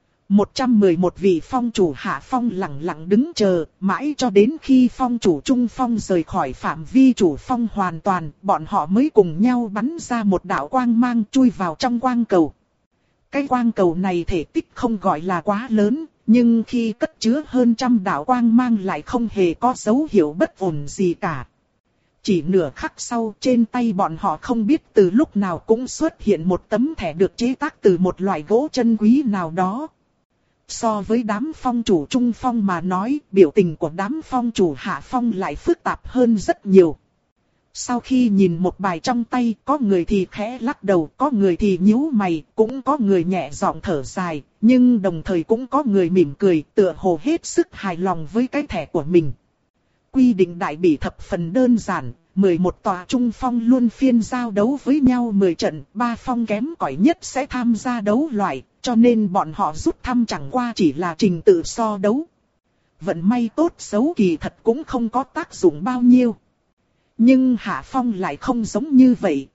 111 vị phong chủ hạ phong lặng lặng đứng chờ, mãi cho đến khi phong chủ trung phong rời khỏi phạm vi chủ phong hoàn toàn, bọn họ mới cùng nhau bắn ra một đạo quang mang chui vào trong quang cầu. Cái quang cầu này thể tích không gọi là quá lớn, nhưng khi cất chứa hơn trăm đạo quang mang lại không hề có dấu hiệu bất ổn gì cả. Chỉ nửa khắc sau, trên tay bọn họ không biết từ lúc nào cũng xuất hiện một tấm thẻ được chế tác từ một loại gỗ chân quý nào đó. So với đám phong chủ trung phong mà nói, biểu tình của đám phong chủ hạ phong lại phức tạp hơn rất nhiều. Sau khi nhìn một bài trong tay, có người thì khẽ lắc đầu, có người thì nhíu mày, cũng có người nhẹ giọng thở dài, nhưng đồng thời cũng có người mỉm cười, tựa hồ hết sức hài lòng với cái thẻ của mình. Quy định đại bỉ thập phần đơn giản, 11 tòa trung phong luân phiên giao đấu với nhau 10 trận, 3 phong kém cỏi nhất sẽ tham gia đấu loại, cho nên bọn họ rút thăm chẳng qua chỉ là trình tự so đấu. Vận may tốt xấu kỳ thật cũng không có tác dụng bao nhiêu. Nhưng hạ phong lại không giống như vậy,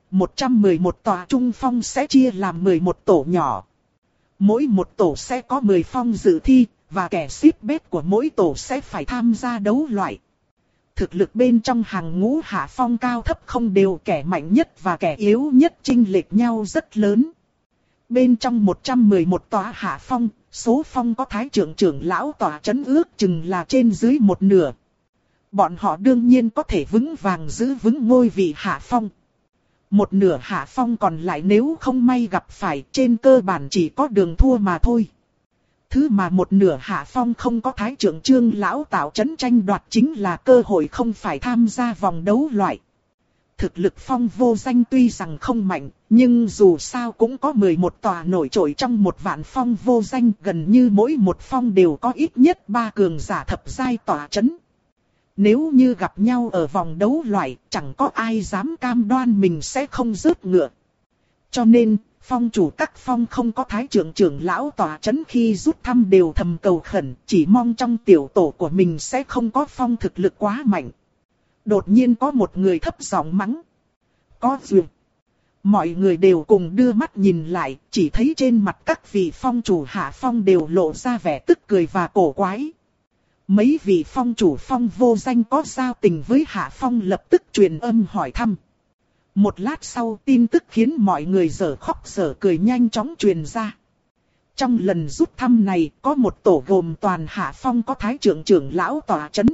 111 tòa trung phong sẽ chia làm 11 tổ nhỏ. Mỗi một tổ sẽ có 10 phong dự thi, và kẻ ship bet của mỗi tổ sẽ phải tham gia đấu loại. Thực lực bên trong hàng ngũ hạ phong cao thấp không đều, kẻ mạnh nhất và kẻ yếu nhất chênh lệch nhau rất lớn. Bên trong 111 tòa hạ phong, số phong có thái trưởng trưởng lão tòa chấn ước chừng là trên dưới một nửa. Bọn họ đương nhiên có thể vững vàng giữ vững ngôi vị hạ phong. Một nửa hạ phong còn lại nếu không may gặp phải, trên cơ bản chỉ có đường thua mà thôi. Thứ mà một nửa hạ phong không có thái trưởng trương lão tạo chấn tranh đoạt chính là cơ hội không phải tham gia vòng đấu loại. Thực lực phong vô danh tuy rằng không mạnh, nhưng dù sao cũng có 11 tòa nổi trội trong một vạn phong vô danh, gần như mỗi một phong đều có ít nhất 3 cường giả thập giai tòa chấn. Nếu như gặp nhau ở vòng đấu loại, chẳng có ai dám cam đoan mình sẽ không rớt ngựa. Cho nên, phong chủ các phong không có thái trưởng trưởng lão tòa chấn khi rút thăm đều thầm cầu khẩn, chỉ mong trong tiểu tổ của mình sẽ không có phong thực lực quá mạnh. Đột nhiên có một người thấp giọng mắng. Có duyên. Mọi người đều cùng đưa mắt nhìn lại, chỉ thấy trên mặt các vị phong chủ hạ phong đều lộ ra vẻ tức cười và cổ quái. Mấy vị phong chủ phong vô danh có giao tình với hạ phong lập tức truyền âm hỏi thăm. Một lát sau tin tức khiến mọi người dở khóc dở cười nhanh chóng truyền ra. Trong lần rút thăm này có một tổ gồm toàn hạ phong có thái trưởng trưởng lão tòa chấn.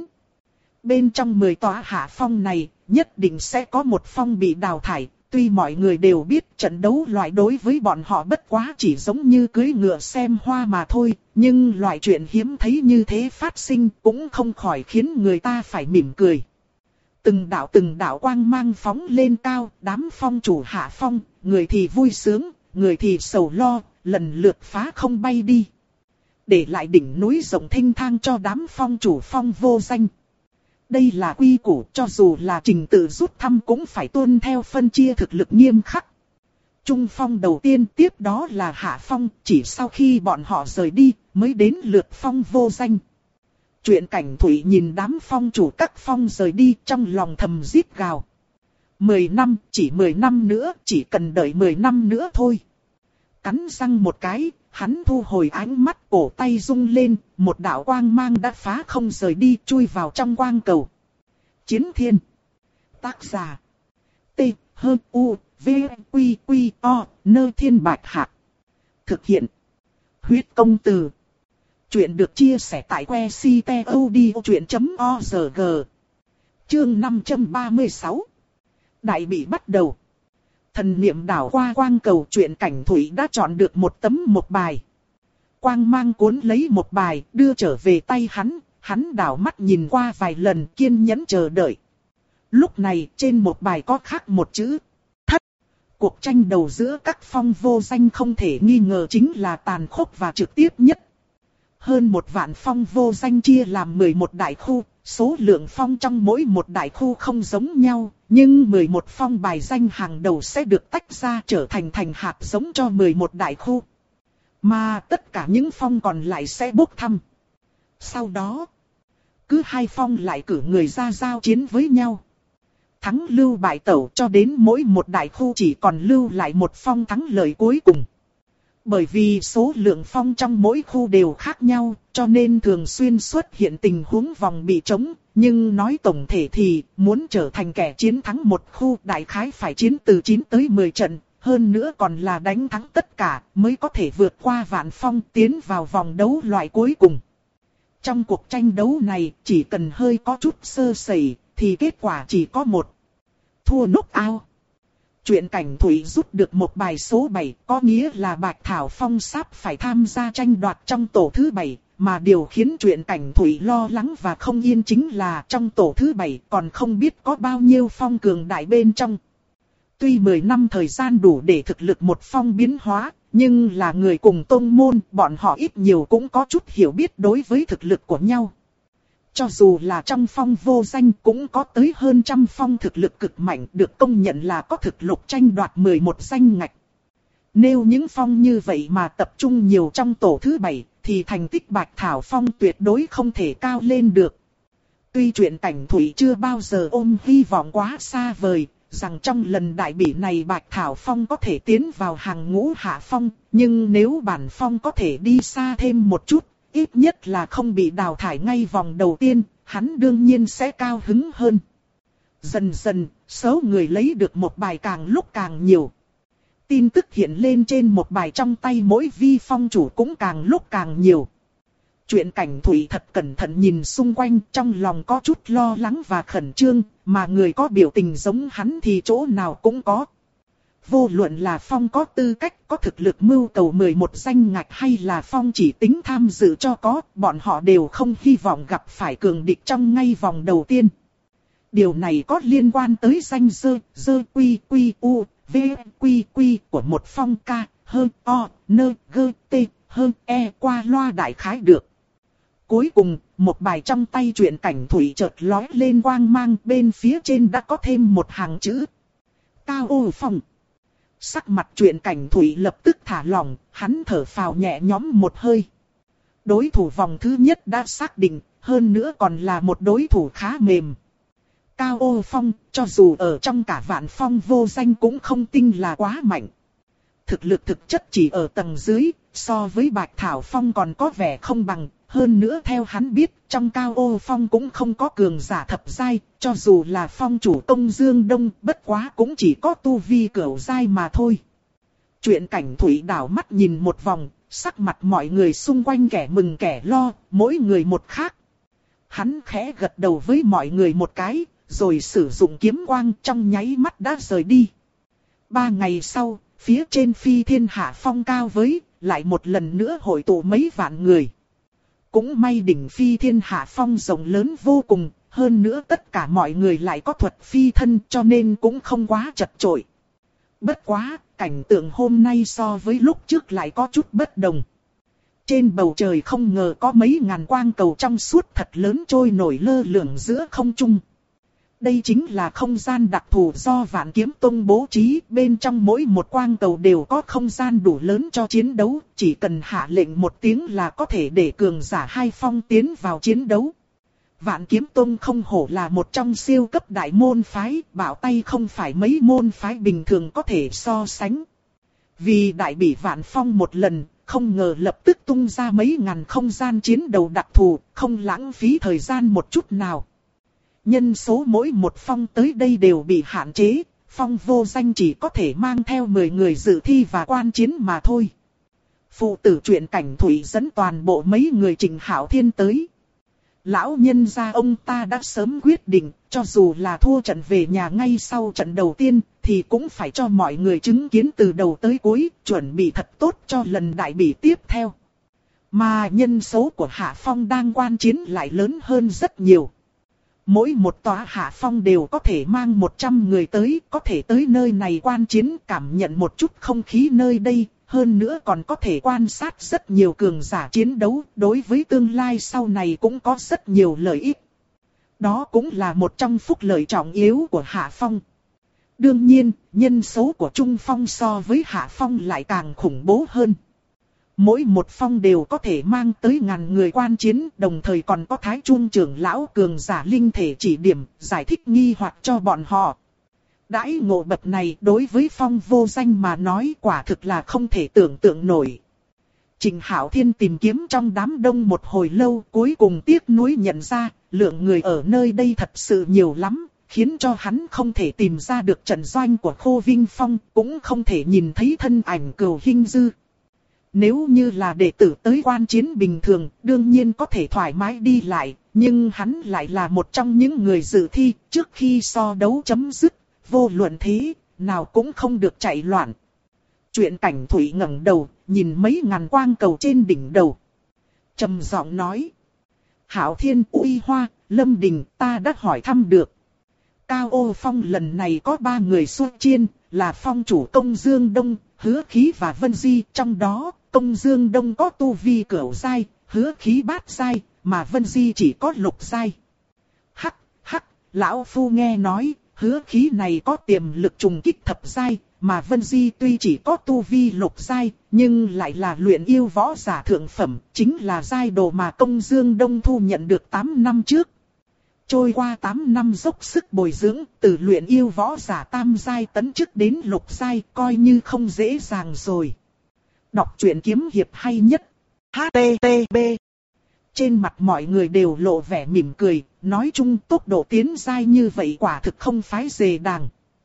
Bên trong 10 tòa hạ phong này nhất định sẽ có một phong bị đào thải. Tuy mọi người đều biết trận đấu loại đối với bọn họ bất quá chỉ giống như cưỡi ngựa xem hoa mà thôi, nhưng loại chuyện hiếm thấy như thế phát sinh cũng không khỏi khiến người ta phải mỉm cười. Từng đạo quang mang phóng lên cao, đám phong chủ hạ phong, người thì vui sướng, người thì sầu lo, lần lượt phá không bay đi. Để lại đỉnh núi rộng thênh thang cho đám phong chủ phong vô danh. Đây là quy củ, cho dù là trình tự rút thăm cũng phải tuân theo phân chia thực lực nghiêm khắc. Trung phong đầu tiên tiếp đó là hạ phong, chỉ sau khi bọn họ rời đi mới đến lượt phong vô danh. Chuyện Cảnh Thủy nhìn đám phong chủ các phong rời đi trong lòng thầm rít gào. 10 năm, chỉ 10 năm nữa, chỉ cần đợi 10 năm nữa thôi. Cắn răng một cái, hắn thu hồi ánh mắt, cổ tay rung lên, một đạo quang mang đã phá không rời đi, chui vào trong quang cầu. Chiến Thiên. Tác giả. T, H, U, V, Quy, Quy, O, Nơ Thiên Bạch Hạc. Thực hiện. Huyết Công Từ. Chuyện được chia sẻ tại website.odchuyện.org. Chương 536. Đại bị bắt đầu. Thần niệm đảo qua quang cầu, Chuyện Cảnh Thủy đã chọn được một tấm một bài. Quang mang cuốn lấy một bài, đưa trở về tay hắn đảo mắt nhìn qua vài lần, kiên nhẫn chờ đợi. Lúc này trên một bài có khắc một chữ thất. Cuộc tranh đầu giữa các phong vô danh không thể nghi ngờ chính là tàn khốc và trực tiếp nhất. Hơn một vạn phong vô danh chia làm 11 đại khu, Số lượng phong trong mỗi một đại khu không giống nhau, nhưng 11 phong bài danh hàng đầu sẽ được tách ra trở thành hạt giống cho 11 đại khu. Mà tất cả những phong còn lại sẽ bốc thăm. Sau đó, cứ 2 phong lại cử người ra giao chiến với nhau. Thắng lưu bại tẩu cho đến mỗi một đại khu chỉ còn lưu lại một phong thắng lợi cuối cùng. Bởi vì số lượng phong trong mỗi khu đều khác nhau, cho nên thường xuyên xuất hiện tình huống vòng bị trống. Nhưng nói tổng thể thì, muốn trở thành kẻ chiến thắng một khu đại khái phải chiến từ 9 tới 10 trận, hơn nữa còn là đánh thắng tất cả mới có thể vượt qua vạn phong tiến vào vòng đấu loại cuối cùng. Trong cuộc tranh đấu này, chỉ cần hơi có chút sơ sẩy, thì kết quả chỉ có một. Thua knock-out. Truyện cảnh Thủy rút được một bài số 7, có nghĩa là Bạch Thảo Phong sắp phải tham gia tranh đoạt trong tổ thứ 7, mà điều khiến truyện cảnh Thủy lo lắng và không yên chính là trong tổ thứ 7 còn không biết có bao nhiêu phong cường đại bên trong. Tuy 10 năm thời gian đủ để thực lực một phong biến hóa, nhưng là người cùng tông môn, bọn họ ít nhiều cũng có chút hiểu biết đối với thực lực của nhau. Cho dù là trong phong vô danh cũng có tới hơn 100 phong thực lực cực mạnh được công nhận là có thực lực tranh đoạt 11 danh ngạch. Nếu những phong như vậy mà tập trung nhiều trong tổ thứ 7 thì thành tích Bạch Thảo Phong tuyệt đối không thể cao lên được. Tuy truyện cảnh Thủy chưa bao giờ ôm hy vọng quá xa vời, rằng trong lần đại bỉ này Bạch Thảo Phong có thể tiến vào hàng ngũ hạ phong, nhưng nếu bản phong có thể đi xa thêm một chút, ít nhất là không bị đào thải ngay vòng đầu tiên, hắn đương nhiên sẽ cao hứng hơn. Dần dần, số người lấy được một bài càng lúc càng nhiều. Tin tức hiện lên trên một bài trong tay mỗi vi phong chủ cũng càng lúc càng nhiều. Truyện cảnh Thủy thật cẩn thận nhìn xung quanh, trong lòng có chút lo lắng và khẩn trương, mà người có biểu tình giống hắn thì chỗ nào cũng có. Vô luận là phong có tư cách, có thực lực mưu cầu 11 danh ngạch hay là phong chỉ tính tham dự cho có, bọn họ đều không hy vọng gặp phải cường địch trong ngay vòng đầu tiên. Điều này có liên quan tới danh dơ quy quy u, v quy quy của một phong ca, hơn o, nơ, gơ, tê, hơn e qua loa đại khái được. Cuối cùng, một bài trong tay truyện cảnh Thủy chợt lóe lên quang mang, bên phía trên đã có thêm một hàng chữ. Cao ô phong. Sắc mặt truyện cảnh Thủy lập tức thả lỏng, hắn thở phào nhẹ nhõm một hơi. Đối thủ vòng thứ nhất đã xác định, hơn nữa còn là một đối thủ khá mềm. Cao ô phong, cho dù ở trong cả vạn phong vô danh cũng không tin là quá mạnh. Thực lực thực chất chỉ ở tầng dưới, so với Bạch Thảo Phong còn có vẻ không bằng. Hơn nữa theo hắn biết, trong Cao ô phong cũng không có cường giả thập giai, cho dù là phong chủ Tông Dương Đông, bất quá cũng chỉ có tu vi cửu giai mà thôi. Truyện cảnh Thủy đảo mắt nhìn một vòng, sắc mặt mọi người xung quanh kẻ mừng kẻ lo, mỗi người một khác. Hắn khẽ gật đầu với mọi người một cái, rồi sử dụng kiếm quang trong nháy mắt đã rời đi. 3 ngày sau, phía trên Phi Thiên Hạ Phong cao với, lại một lần nữa hội tụ mấy vạn người. Cũng may đỉnh Phi Thiên Hạ Phong rộng lớn vô cùng, hơn nữa tất cả mọi người lại có thuật phi thân cho nên cũng không quá chật chội. Bất quá, cảnh tượng hôm nay so với lúc trước lại có chút bất đồng. Trên bầu trời không ngờ có mấy ngàn quang cầu trong suốt thật lớn trôi nổi lơ lửng giữa không trung. Đây chính là không gian đặc thù do Vạn Kiếm Tông bố trí, bên trong mỗi một quang cầu đều có không gian đủ lớn cho chiến đấu, chỉ cần hạ lệnh một tiếng là có thể để cường giả 2 phong tiến vào chiến đấu. Vạn Kiếm Tông không hổ là một trong siêu cấp đại môn phái, bảo tay không phải mấy môn phái bình thường có thể so sánh. Vì đại bỉ Vạn Phong một lần, không ngờ lập tức tung ra mấy ngàn không gian chiến đấu đặc thù, không lãng phí thời gian một chút nào. Nhân số mỗi một phong tới đây đều bị hạn chế, phong vô danh chỉ có thể mang theo 10 người dự thi và quan chiến mà thôi. Phụ tử truyện cảnh Thủy dẫn toàn bộ mấy người Trình Hạo Thiên tới. Lão nhân gia ông ta đã sớm quyết định, cho dù là thua trận về nhà ngay sau trận đầu tiên, thì cũng phải cho mọi người chứng kiến từ đầu tới cuối, chuẩn bị thật tốt cho lần đại bỉ tiếp theo. Mà nhân số của Hạ Phong đang quan chiến lại lớn hơn rất nhiều. Mỗi một tòa hạ phong đều có thể mang 100 người tới, có thể tới nơi này quan chiến cảm nhận một chút không khí nơi đây, hơn nữa còn có thể quan sát rất nhiều cường giả chiến đấu, đối với tương lai sau này cũng có rất nhiều lợi ích. Đó cũng là một trong phúc lợi trọng yếu của Hạ Phong. Đương nhiên, nhân số của Trung Phong so với Hạ Phong lại càng khủng bố hơn. Mỗi một phong đều có thể mang tới ngàn người quan chiến, đồng thời còn có Thái Trung trưởng lão cường giả linh thể chỉ điểm, giải thích nghi hoặc cho bọn họ. Đãi ngộ bậc này đối với phong vô danh mà nói quả thực là không thể tưởng tượng nổi. Trình Hạo Thiên tìm kiếm trong đám đông một hồi lâu, cuối cùng tiếc nuối nhận ra, lượng người ở nơi đây thật sự nhiều lắm, khiến cho hắn không thể tìm ra được trận doanh của Khô Vinh Phong, cũng không thể nhìn thấy thân ảnh Cửu Hinh Dư. Nếu như là đệ tử tới quan chiến bình thường, đương nhiên có thể thoải mái đi lại, nhưng hắn lại là một trong những người dự thi, trước khi so đấu chấm dứt, vô luận thế, nào cũng không được chạy loạn. Chuyện Cảnh Thủy ngẩng đầu, nhìn mấy ngàn quang cầu trên đỉnh đầu. Trầm giọng nói. Hạo Thiên, Uy Hoa, Lâm Đình, ta đã hỏi thăm được. Cao Ô Phong lần này có 3 người xuất chiên, là phong chủ Công Dương Đông, Hứa Khí và Vân Di. Trong đó, Công Dương Đông có tu vi cửu giai, Hứa Khí bát giai, mà Vân Di chỉ có lục giai. Hắc, lão phu nghe nói, Hứa Khí này có tiềm lực trùng kích thập giai, mà Vân Di tuy chỉ có tu vi lục giai, nhưng lại là luyện yêu võ giả thượng phẩm, chính là giai đồ mà Công Dương Đông thu nhận được 8 năm trước. Trôi qua 8 năm dốc sức bồi dưỡng, từ luyện yêu võ giả tam giai tấn chức đến lục giai, coi như không dễ dàng rồi. Đọc truyện kiếm hiệp hay nhất. HTTP. Trên mặt mọi người đều lộ vẻ mỉm cười, nói chung tốc độ tiến giai như vậy quả thực không phái dề đàng.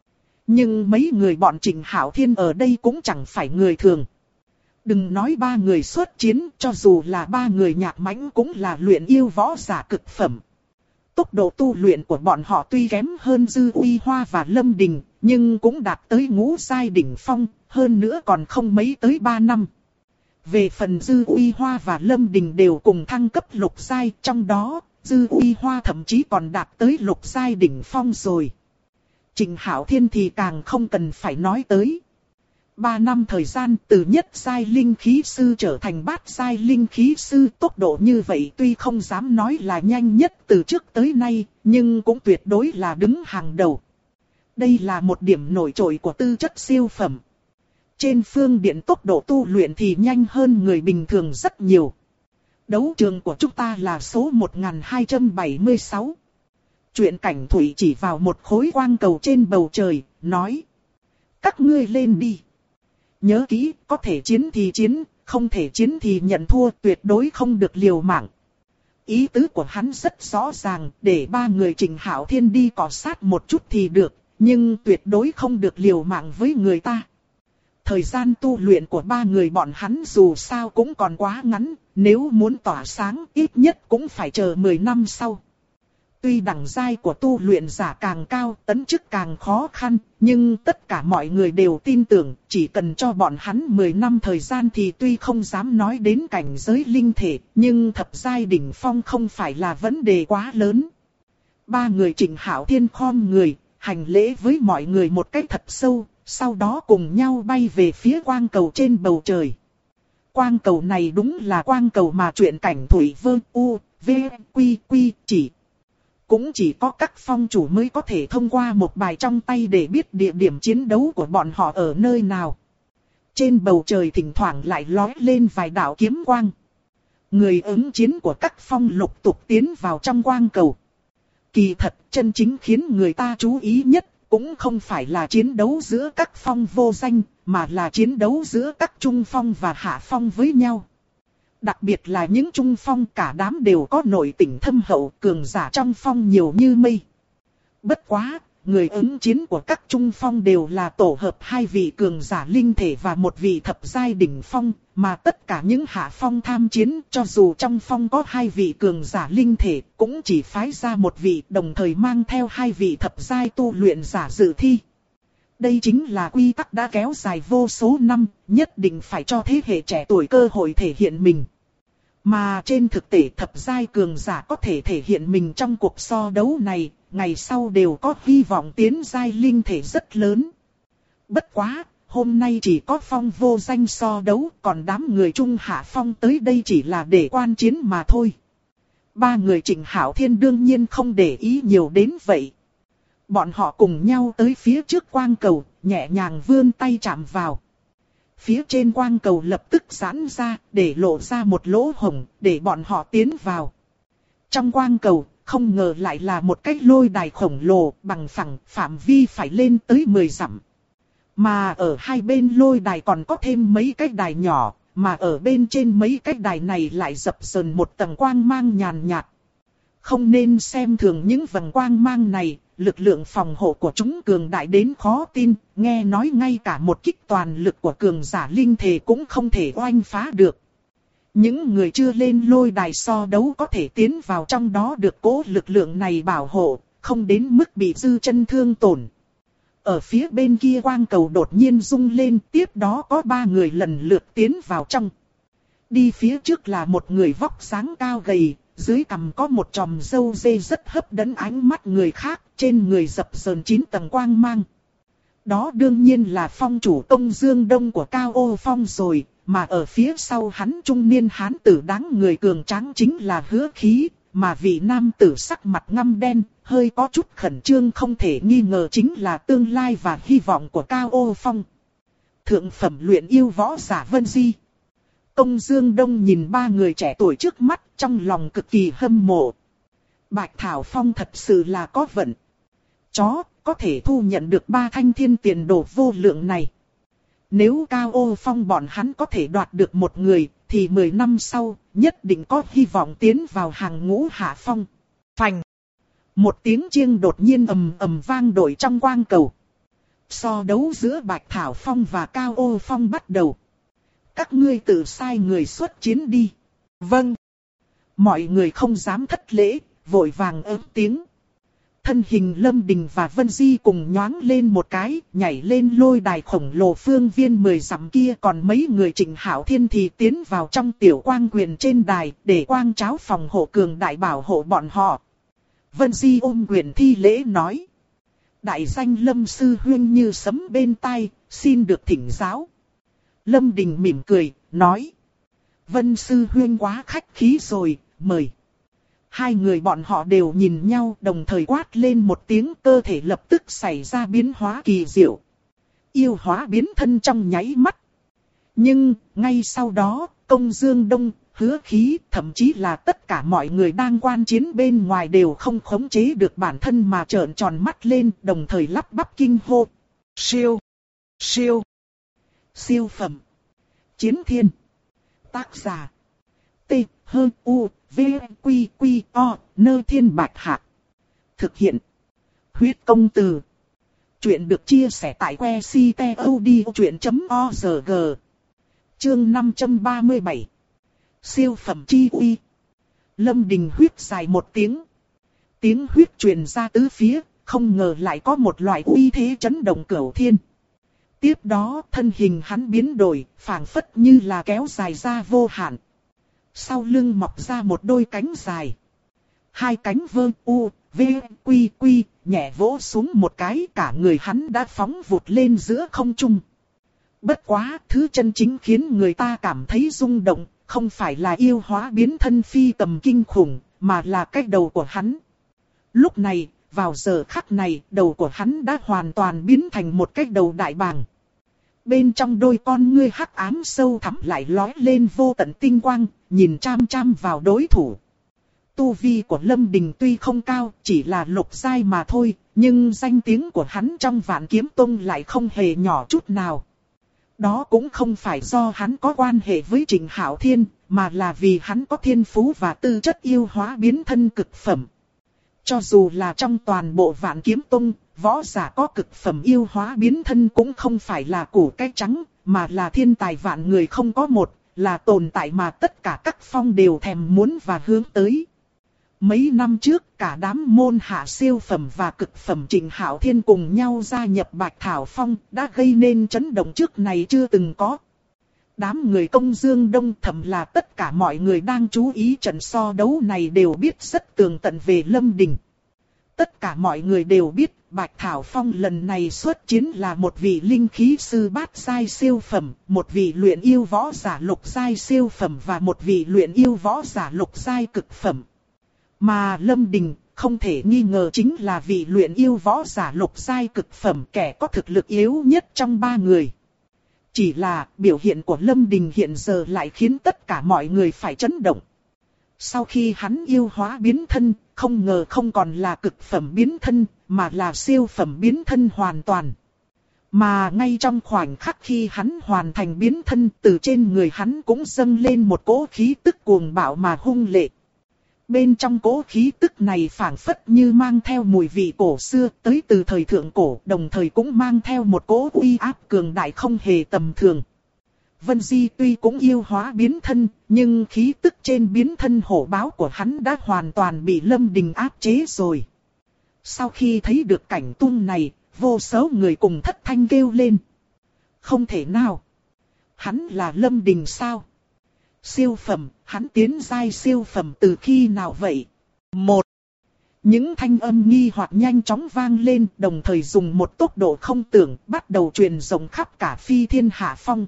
Nhưng mấy người bọn Trình Hạo Thiên ở đây cũng chẳng phải người thường. Đừng nói 3 người xuất chiến, cho dù là 3 người nhạc mãnh cũng là luyện yêu võ giả cực phẩm. Tốc độ tu luyện của bọn họ tuy kém hơn Dư Uy Hoa và Lâm Đình, nhưng cũng đạt tới ngũ giai đỉnh phong, hơn nữa còn không mấy tới 3 năm. Về phần Dư Uy Hoa và Lâm Đình đều cùng thăng cấp lục giai, trong đó, Dư Uy Hoa thậm chí còn đạt tới lục giai đỉnh phong rồi. Trình Hạo Thiên thì càng không cần phải nói tới. 3 năm thời gian từ nhất giai linh khí sư trở thành bát giai linh khí sư, tốc độ như vậy tuy không dám nói là nhanh nhất từ trước tới nay, nhưng cũng tuyệt đối là đứng hàng đầu. Đây là một điểm nổi trội của tư chất siêu phẩm. Trên phương diện tốc độ tu luyện thì nhanh hơn người bình thường rất nhiều. Đấu trường của chúng ta là số 1276. Chuyện Cảnh Thủy chỉ vào một khối quang cầu trên bầu trời, nói. Các ngươi lên đi. Nhớ kỹ, có thể chiến thì chiến, không thể chiến thì nhận thua, tuyệt đối không được liều mạng. Ý tứ của hắn rất rõ ràng, để 3 người Trình Hạo Thiên đi cọ sát một chút thì được, nhưng tuyệt đối không được liều mạng với người ta. Thời gian tu luyện của 3 người bọn hắn dù sao cũng còn quá ngắn, nếu muốn tỏa sáng ít nhất cũng phải chờ 10 năm sau. Tuy đẳng giai của tu luyện giả càng cao, tấn chức càng khó khăn, nhưng tất cả mọi người đều tin tưởng, chỉ cần cho bọn hắn 10 năm thời gian thì tuy không dám nói đến cảnh giới linh thể, nhưng thập giai đỉnh phong không phải là vấn đề quá lớn. 3 người Trình Hạo Thiên khom người, hành lễ với mọi người một cách thật sâu, sau đó cùng nhau bay về phía quang cầu trên bầu trời. Quang cầu này đúng là quang cầu mà Chuyện Cảnh Thủy Vương U, V, Quy chỉ. Cũng chỉ có các phong chủ mới có thể thông qua một bài trong tay để biết địa điểm chiến đấu của bọn họ ở nơi nào. Trên bầu trời thỉnh thoảng lại lóe lên vài đạo kiếm quang. Người ứng chiến của các phong lục tục tiến vào trong quang cầu. Kỳ thật chân chính khiến người ta chú ý nhất cũng không phải là chiến đấu giữa các phong vô danh, mà là chiến đấu giữa các trung phong và hạ phong với nhau. Đặc biệt là những trung phong cả đám đều có nội tình thâm hậu, cường giả trong phong nhiều như mây. Bất quá, người ứng chiến của các trung phong đều là tổ hợp 2 vị cường giả linh thể và 1 vị thập giai đỉnh phong, mà tất cả những hạ phong tham chiến, cho dù trong phong có 2 vị cường giả linh thể, cũng chỉ phái ra 1 vị, đồng thời mang theo 2 vị thập giai tu luyện giả dự thi. Đây chính là quy tắc đã kéo dài vô số năm, nhất định phải cho thế hệ trẻ tuổi cơ hội thể hiện mình. Mà trên thực tế thập giai cường giả có thể thể hiện mình trong cuộc so đấu này, ngày sau đều có hy vọng tiến giai linh thể rất lớn. Bất quá, hôm nay chỉ có phong vô danh so đấu, còn đám người trung hạ phong tới đây chỉ là để quan chiến mà thôi. Ba người Trịnh Hạo Thiên đương nhiên không để ý nhiều đến vậy. Bọn họ cùng nhau tới phía trước quang cầu, nhẹ nhàng vươn tay chạm vào. Phía trên quang cầu lập tức giãn ra, để lộ ra một lỗ hổng, để bọn họ tiến vào. Trong quang cầu, không ngờ lại là một cái lôi đài khổng lồ, bằng phẳng, phạm vi phải lên tới 10 dặm. Mà ở hai bên lôi đài còn có thêm mấy cái đài nhỏ, mà ở bên trên mấy cái đài này lại dập dờn một tầng quang mang nhàn nhạt. Không nên xem thường những vầng quang mang này, lực lượng phòng hộ của chúng cường đại đến khó tin, nghe nói ngay cả một kích toàn lực của cường giả linh thể cũng không thể oanh phá được. Những người chưa lên lôi đài so đấu có thể tiến vào trong đó được cố lực lượng này bảo hộ, không đến mức bị dư chân thương tổn. Ở phía bên kia quang cầu đột nhiên rung lên, tiếp đó có 3 người lần lượt tiến vào trong. Đi phía trước là một người vóc dáng cao gầy, dưới cằm có một chòm râu dê rất hấp dẫn ánh mắt người khác, trên người dập dờn 9 tầng quang mang. Đó đương nhiên là phong chủ Công Dương Đông của Cao Ô Phong rồi, mà ở phía sau hắn trung niên hán tử đáng người cường tráng chính là Hứa Khí, mà vị nam tử sắc mặt ngăm đen, hơi có chút khẩn trương không thể nghi ngờ chính là tương lai và hy vọng của Cao Ô Phong. Thượng phẩm luyện yêu võ giả Vân Di. Công Dương Đông nhìn 3 người trẻ tuổi trước mắt, trong lòng cực kỳ hâm mộ. Bạch Thảo Phong thật sự là có vận. Chó, có thể thu nhận được 3 thanh thiên tiền đồ vô lượng này. Nếu Cao Ô Phong bọn hắn có thể đoạt được một người, thì 10 năm sau, nhất định có hy vọng tiến vào hàng ngũ hạ phong. Phành. Một tiếng chiêng đột nhiên ầm ầm vang dội trong quang cầu. So đấu giữa Bạch Thảo Phong và Cao Ô Phong bắt đầu. Các ngươi tự sai người xuất chiến đi. Vâng. Mọi người không dám thất lễ, vội vàng ớm tiếng. Thân hình Lâm Đình và Vân Di cùng nhoáng lên một cái, nhảy lên lôi đài khổng lồ phương viên 10 dặm kia. Còn mấy người Trịnh Hạo Thiên thì tiến vào trong tiểu quang quyền trên đài, để quang cháo phòng hộ cường đại bảo hộ bọn họ. Vân Di ôm quyền thi lễ nói. Đại danh Lâm Sư Huyên như sấm bên tai, xin được thỉnh giáo. Lâm Đình mỉm cười, nói. Vân Sư Huyên quá khách khí rồi, mời. Hai người bọn họ đều nhìn nhau đồng thời quát lên một tiếng, cơ thể lập tức xảy ra biến hóa kỳ diệu. Yêu hóa biến thân trong nháy mắt. Nhưng, ngay sau đó, Công Dương Đông, Hứa Khí, thậm chí là tất cả mọi người đang quan chiến bên ngoài đều không khống chế được bản thân mà trợn tròn mắt lên, đồng thời lắp bắp kinh hô. Siêu! Siêu! Siêu phẩm! Chiến thiên! Tác giả! T, H, U, V, Quy, Quy, O, Nơ Thiên Bạch Hạc. Thực hiện! Huyết công từ. Chuyện được chia sẻ tại que ctod.org. Chương 537. Siêu phẩm chi uy. Lâm Đình huyết dài một tiếng. Tiếng huyết truyền ra tứ phía, không ngờ lại có một loại uy thế chấn động cửu thiên. Tiếp đó thân hình hắn biến đổi, phảng phất như là kéo dài ra vô hạn. Sau lưng mọc ra một đôi cánh dài. Hai cánh vơ u, v, quy quy, nhẹ vỗ xuống một cái, cả người hắn đã phóng vụt lên giữa không trung. Bất quá, thứ chân chính khiến người ta cảm thấy rung động, không phải là yêu hóa biến thân phi tầm kinh khủng, mà là cái đầu của hắn. Lúc này, vào giờ khắc này, đầu của hắn đã hoàn toàn biến thành một cái đầu đại bàng. Bên trong đôi con ngươi hắc ám sâu thẳm lại lóe lên vô tận tinh quang, nhìn chăm chăm vào đối thủ. Tu vi của Lâm Đình tuy không cao, chỉ là lục giai mà thôi, nhưng danh tiếng của hắn trong Vạn Kiếm Tông lại không hề nhỏ chút nào. Đó cũng không phải do hắn có quan hệ với Trịnh Hạo Thiên, mà là vì hắn có thiên phú và tư chất yêu hóa biến thân cực phẩm. Cho dù là trong toàn bộ Vạn Kiếm Tông, võ giả có cực phẩm yêu hóa biến thân cũng không phải là củ cái trắng, mà là thiên tài vạn người không có một, là tồn tại mà tất cả các phong đều thèm muốn và hướng tới. Mấy năm trước, cả đám môn hạ siêu phẩm và cực phẩm Trịnh Hạo Thiên cùng nhau gia nhập Bạch Thảo Phong, đã gây nên chấn động trước này chưa từng có. Đám người Công Dương Đông, thậm là tất cả mọi người đang chú ý trận so đấu này đều biết rất tường tận về Lâm Đình. Tất cả mọi người đều biết Bạch Thảo Phong lần này xuất chiến là một vị linh khí sư bát giai siêu phẩm, một vị luyện yêu võ giả lục giai siêu phẩm và một vị luyện yêu võ giả lục giai cực phẩm. Mà Lâm Đình, không thể nghi ngờ chính là vị luyện yêu võ giả lục giai cực phẩm, kẻ có thực lực yếu nhất trong ba người. Chỉ là biểu hiện của Lâm Đình hiện giờ lại khiến tất cả mọi người phải chấn động. Sau khi hắn yêu hóa biến thân, không ngờ không còn là cực phẩm biến thân, mà là siêu phẩm biến thân hoàn toàn. Mà ngay trong khoảnh khắc khi hắn hoàn thành biến thân, từ trên người hắn cũng dâng lên một cỗ khí tức cuồng bạo mà hung lệ. Bên trong cỗ khí tức này phảng phất như mang theo mùi vị cổ xưa tới từ thời thượng cổ, đồng thời cũng mang theo một cỗ uy áp cường đại không hề tầm thường. Vân Di tuy cũng yêu hóa biến thân, nhưng khí tức trên biến thân hổ báo của hắn đã hoàn toàn bị Lâm Đình áp chế rồi. Sau khi thấy được cảnh tung này, vô số người cùng thất thanh kêu lên. Không thể nào! Hắn là Lâm Đình sao? Siêu phẩm, hắn tiến giai siêu phẩm từ khi nào vậy? Một. Những thanh âm nghi hoặc nhanh chóng vang lên, đồng thời dùng một tốc độ không tưởng, bắt đầu truyền rộng khắp cả phi thiên hạ phong.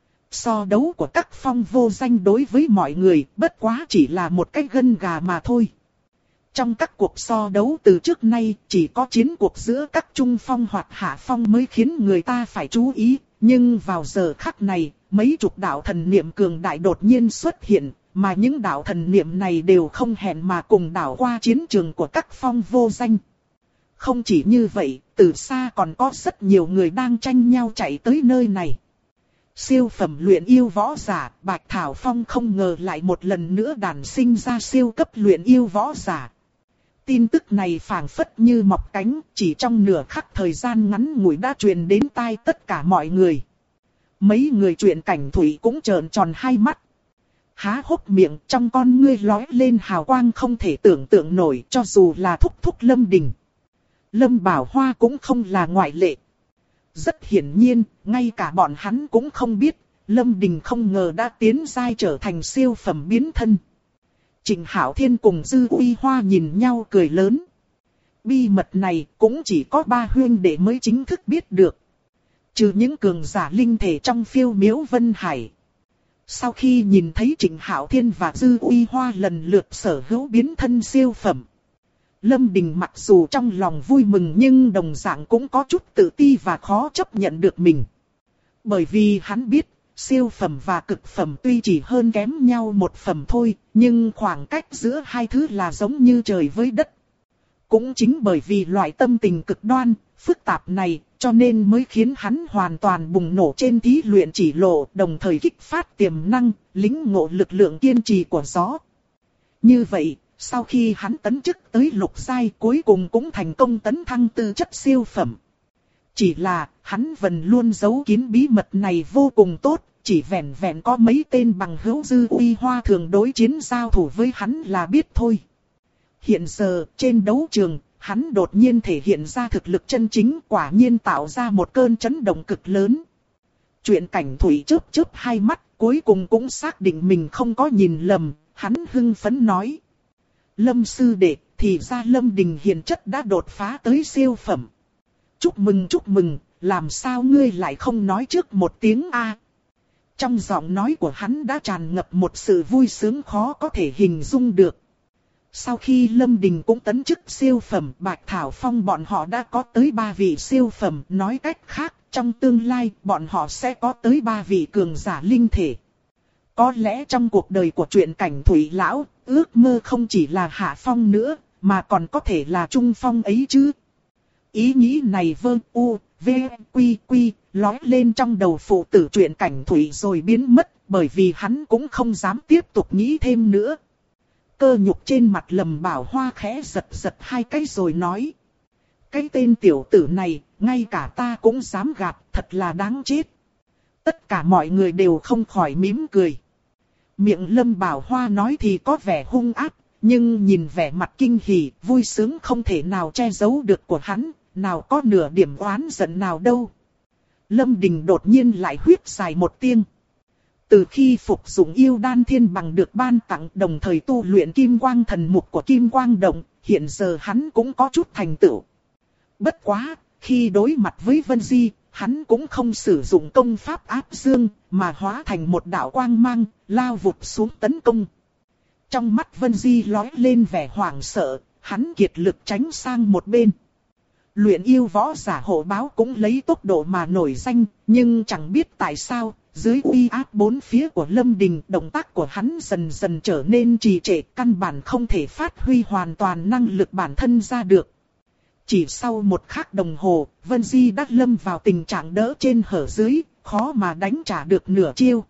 So đấu của các phong vô danh đối với mọi người, bất quá chỉ là một cái gân gà mà thôi. Trong các cuộc so đấu từ trước nay, chỉ có chiến cuộc giữa các trung phong hoặc hạ phong mới khiến người ta phải chú ý. Nhưng vào giờ khắc này, mấy chục đạo thần niệm cường đại đột nhiên xuất hiện, mà những đạo thần niệm này đều không hẹn mà cùng đảo qua chiến trường của các phong vô danh. Không chỉ như vậy, từ xa còn có rất nhiều người đang tranh nhau chạy tới nơi này. Siêu phẩm luyện yêu võ giả, Bạch Thảo Phong không ngờ lại một lần nữa đản sinh ra siêu cấp luyện yêu võ giả. Tin tức này phảng phất như mọc cánh, chỉ trong nửa khắc thời gian ngắn ngủi đã truyền đến tai tất cả mọi người. Mấy người truyện cảnh thủy cũng trợn tròn hai mắt. Há hốc miệng, trong con ngươi lóe lên hào quang không thể tưởng tượng nổi, cho dù là thúc thúc Lâm Đình. Lâm Bảo Hoa cũng không là ngoại lệ. Rất hiển nhiên, ngay cả bọn hắn cũng không biết, Lâm Đình không ngờ đã tiến giai trở thành siêu phẩm biến thân. Trịnh Hạo Thiên cùng Dư Uy Hoa nhìn nhau cười lớn. Bí mật này cũng chỉ có ba huynh đệ mới chính thức biết được. Trừ những cường giả linh thể trong phiêu miếu Vân Hải. Sau khi nhìn thấy Trịnh Hạo Thiên và Dư Uy Hoa lần lượt sở hữu biến thân siêu phẩm, Lâm Đình mặc dù trong lòng vui mừng nhưng đồng dạng cũng có chút tự ti và khó chấp nhận được mình. Bởi vì hắn biết, siêu phẩm và cực phẩm tuy chỉ hơn kém nhau một phẩm thôi, nhưng khoảng cách giữa hai thứ là giống như trời với đất. Cũng chính bởi vì loại tâm tình cực đoan, phức tạp này, cho nên mới khiến hắn hoàn toàn bùng nổ trên thí luyện chỉ lộ, đồng thời kích phát tiềm năng, lĩnh ngộ lực lượng kiên trì của gió. Như vậy, sau khi hắn tấn chức tới lục giai cuối cùng cũng thành công tấn thăng tư chất siêu phẩm. Chỉ là, hắn vẫn luôn giấu kín bí mật này vô cùng tốt, chỉ vẹn vẹn có mấy tên bằng hữu Dư Uy Hoa thường đối chiến giao thủ với hắn là biết thôi. Hiện giờ, trên đấu trường, hắn đột nhiên thể hiện ra thực lực chân chính, quả nhiên tạo ra một cơn chấn động cực lớn. Chuyện cảnh thủy chớp chớp hai mắt, cuối cùng cũng xác định mình không có nhìn lầm, hắn hưng phấn nói. Lâm sư đệ, thì ra Lâm Đình hiền chất đã đột phá tới siêu phẩm. Chúc mừng, làm sao ngươi lại không nói trước một tiếng a? Trong giọng nói của hắn đã tràn ngập một sự vui sướng khó có thể hình dung được. Sau khi Lâm Đình cũng tấn chức siêu phẩm, Bạch Thảo Phong bọn họ đã có tới 3 vị siêu phẩm, nói cách khác, trong tương lai bọn họ sẽ có tới 3 vị cường giả linh thể. Có lẽ trong cuộc đời của truyện cảnh thủy lão, ước mơ không chỉ là hạ phong nữa, mà còn có thể là trung phong ấy chứ. Ý nghĩ này lói lên trong đầu phụ tử truyện cảnh thủy rồi biến mất, bởi vì hắn cũng không dám tiếp tục nghĩ thêm nữa. Cơ nhục trên mặt Lâm Bảo Hoa khẽ giật hai cái rồi nói. Cái tên tiểu tử này, ngay cả ta cũng dám gạt, thật là đáng chết. Tất cả mọi người đều không khỏi mỉm cười. Miệng Lâm Bảo Hoa nói thì có vẻ hung ác, nhưng nhìn vẻ mặt kinh hỉ, vui sướng không thể nào che giấu được của hắn, nào có nửa điểm oán giận nào đâu. Lâm Đình đột nhiên lại huyết dài một tiếng. Từ khi phục dụng yêu đan thiên bằng được ban tặng, đồng thời tu luyện kim quang thần mục của kim quang động, hiện giờ hắn cũng có chút thành tựu. Bất quá, khi đối mặt với Vân Di, hắn cũng không sử dụng công pháp áp dương, mà hóa thành một đạo quang mang, lao vụt xuống tấn công. Trong mắt Vân Di lóe lên vẻ hoảng sợ, hắn kiệt lực tránh sang một bên. Luyện yêu võ giả hộ báo cũng lấy tốc độ mà nổi danh, nhưng chẳng biết tại sao, dưới uy áp bốn phía của Lâm Đình, động tác của hắn dần dần trở nên trì trệ, căn bản không thể phát huy hoàn toàn năng lực bản thân ra được. Chỉ sau một khắc đồng hồ, Vân Di đã lâm vào tình trạng đỡ trên hở dưới, khó mà đánh trả được nửa chiêu.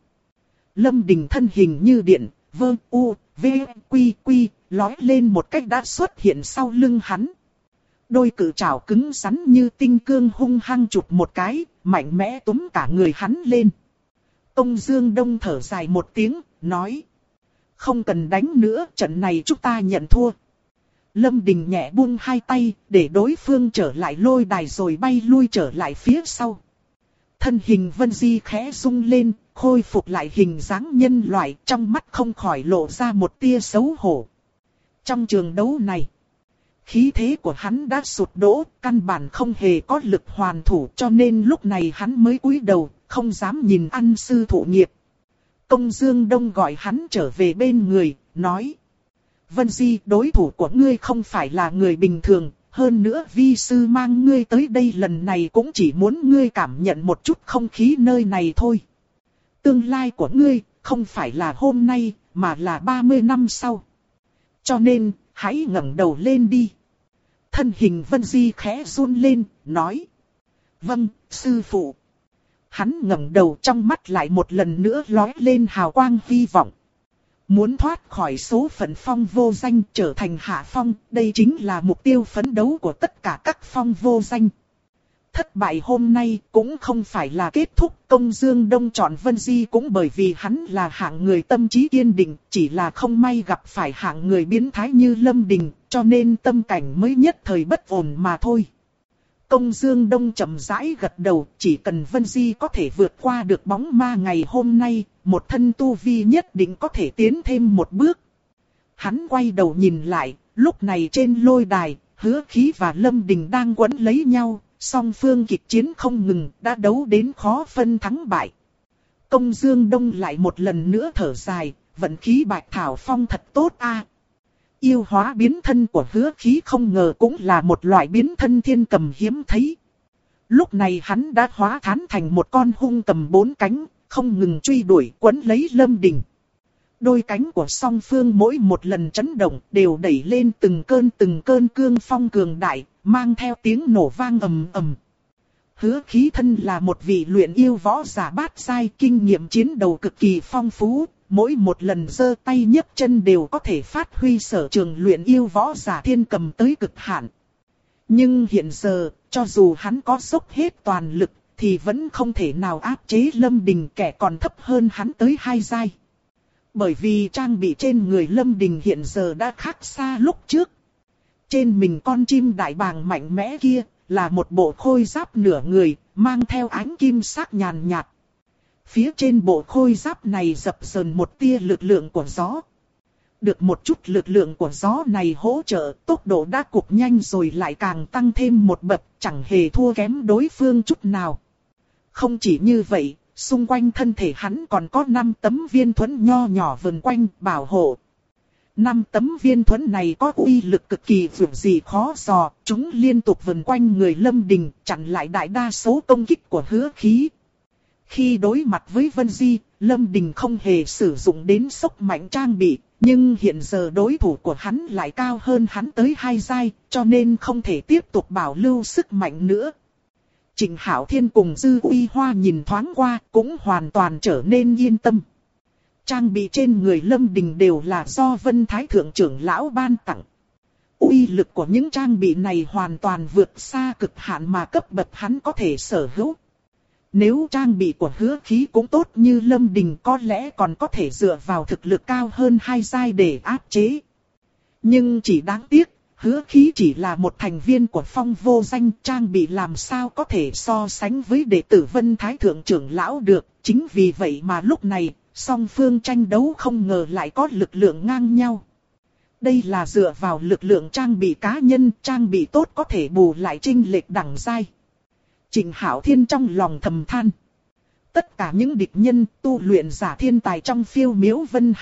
Lâm Đình thân hình như điện, vơ u, v, quy quy, lói lên một cách đã xuất hiện sau lưng hắn. Đôi cự trảo cứng rắn như tinh cương hung hăng chụp một cái, mạnh mẽ túm cả người hắn lên. Công Dương Đông thở dài một tiếng, nói. Không cần đánh nữa, trận này chúng ta nhận thua. Lâm Đình nhẹ buông hai tay, để đối phương trở lại lôi đài rồi bay lui trở lại phía sau. Thân hình Vân Di khẽ rung lên, khôi phục lại hình dáng nhân loại, trong mắt không khỏi lộ ra một tia xấu hổ. Trong trường đấu này, khí thế của hắn đã sụt đổ, căn bản không hề có lực hoàn thủ, cho nên lúc này hắn mới cúi đầu, không dám nhìn ăn sư thụ nghiệp. Công Dương Đông gọi hắn trở về bên người, nói. Vân Di, đối thủ của ngươi không phải là người bình thường, hơn nữa vi sư mang ngươi tới đây lần này cũng chỉ muốn ngươi cảm nhận một chút không khí nơi này thôi. Tương lai của ngươi không phải là hôm nay, mà là 30 năm sau. Cho nên, hãy ngẩng đầu lên đi. Thân hình Vân Di khẽ run lên, nói. Vâng, sư phụ. Hắn ngẩng đầu, trong mắt lại một lần nữa lóe lên hào quang hy vọng. Muốn thoát khỏi số phận phong vô danh trở thành hạ phong, đây chính là mục tiêu phấn đấu của tất cả các phong vô danh. Thất bại hôm nay cũng không phải là kết thúc, Công Dương Đông chọn Vân Di cũng bởi vì hắn là hạng người tâm trí kiên định, chỉ là không may gặp phải hạng người biến thái như Lâm Đình, cho nên tâm cảnh mới nhất thời bất ổn mà thôi. Công Dương Đông chậm rãi gật đầu, chỉ cần Vân Di có thể vượt qua được bóng ma ngày hôm nay, một thân tu vi nhất định có thể tiến thêm một bước. Hắn quay đầu nhìn lại, lúc này trên lôi đài, Hứa Khí và Lâm Đình đang quấn lấy nhau, song phương kịch chiến không ngừng, đã đấu đến khó phân thắng bại. Công Dương Đông lại một lần nữa thở dài, vận khí Bạch Thảo Phong thật tốt a. Yêu hóa biến thân của Hứa Khí không ngờ cũng là một loại biến thân thiên cầm hiếm thấy. Lúc này hắn đã hóa thán thành một con hung cầm 4 cánh, không ngừng truy đuổi quấn lấy Lâm Đình. Đôi cánh của song phương mỗi một lần chấn động đều đẩy lên từng cơn cương phong cường đại, mang theo tiếng nổ vang ầm ầm. Hứa Khí thân là một vị luyện yêu võ giả bát giai, kinh nghiệm chiến đấu cực kỳ phong phú, mỗi một lần giơ tay nhấc chân đều có thể phát huy sở trường luyện yêu võ giả thiên cầm tới cực hạn. Nhưng hiện giờ, cho dù hắn có dốc hết toàn lực, thì vẫn không thể nào áp chế Lâm Đình, kẻ còn thấp hơn hắn tới 2 giai. Bởi vì trang bị trên người Lâm Đình hiện giờ đã khác xa lúc trước. Trên mình con chim đại bàng mạnh mẽ kia, là một bộ khôi giáp nửa người, mang theo ánh kim sắc nhàn nhạt. Phía trên bộ khôi giáp này dập dờn một tia lực lượng của gió. Được một chút lực lượng của gió này hỗ trợ, tốc độ đã cục nhanh rồi lại càng tăng thêm một bậc, chẳng hề thua kém đối phương chút nào. Không chỉ như vậy, xung quanh thân thể hắn còn có 5 tấm viên thuẫn nho nhỏ vần quanh bảo hộ. 5 tấm viên thuẫn này có uy lực cực kỳ vượt gì khó dò, chúng liên tục vần quanh người Lâm Đình, chặn lại đại đa số công kích của Hứa Khí. Khi đối mặt với Vân Di, Lâm Đình không hề sử dụng đến sốc mạnh trang bị, nhưng hiện giờ đối thủ của hắn lại cao hơn hắn tới 2 giai, cho nên không thể tiếp tục bảo lưu sức mạnh nữa. Trịnh Hạo Thiên cùng Dư Uy Hoa nhìn thoáng qua, cũng hoàn toàn trở nên yên tâm. Trang bị trên người Lâm Đình đều là do Vân Thái Thượng trưởng lão ban tặng. Uy lực của những trang bị này hoàn toàn vượt xa cực hạn mà cấp bậc hắn có thể sở hữu. Nếu trang bị của Hứa Khí cũng tốt như Lâm Đình có lẽ còn có thể dựa vào thực lực cao hơn 2 giai để áp chế. Nhưng chỉ đáng tiếc, Hứa Khí chỉ là một thành viên của phong vô danh, trang bị làm sao có thể so sánh với đệ tử Vân Thái Thượng trưởng lão được. Chính vì vậy mà lúc này, song phương tranh đấu không ngờ lại có lực lượng ngang nhau. Đây là dựa vào lực lượng trang bị cá nhân, trang bị tốt có thể bù lại chênh lệch đẳng giai. Trịnh Hạo Thiên trong lòng thầm than. Tất cả những địch nhân tu luyện giả thiên tài trong phiêu miếu Vân Hải,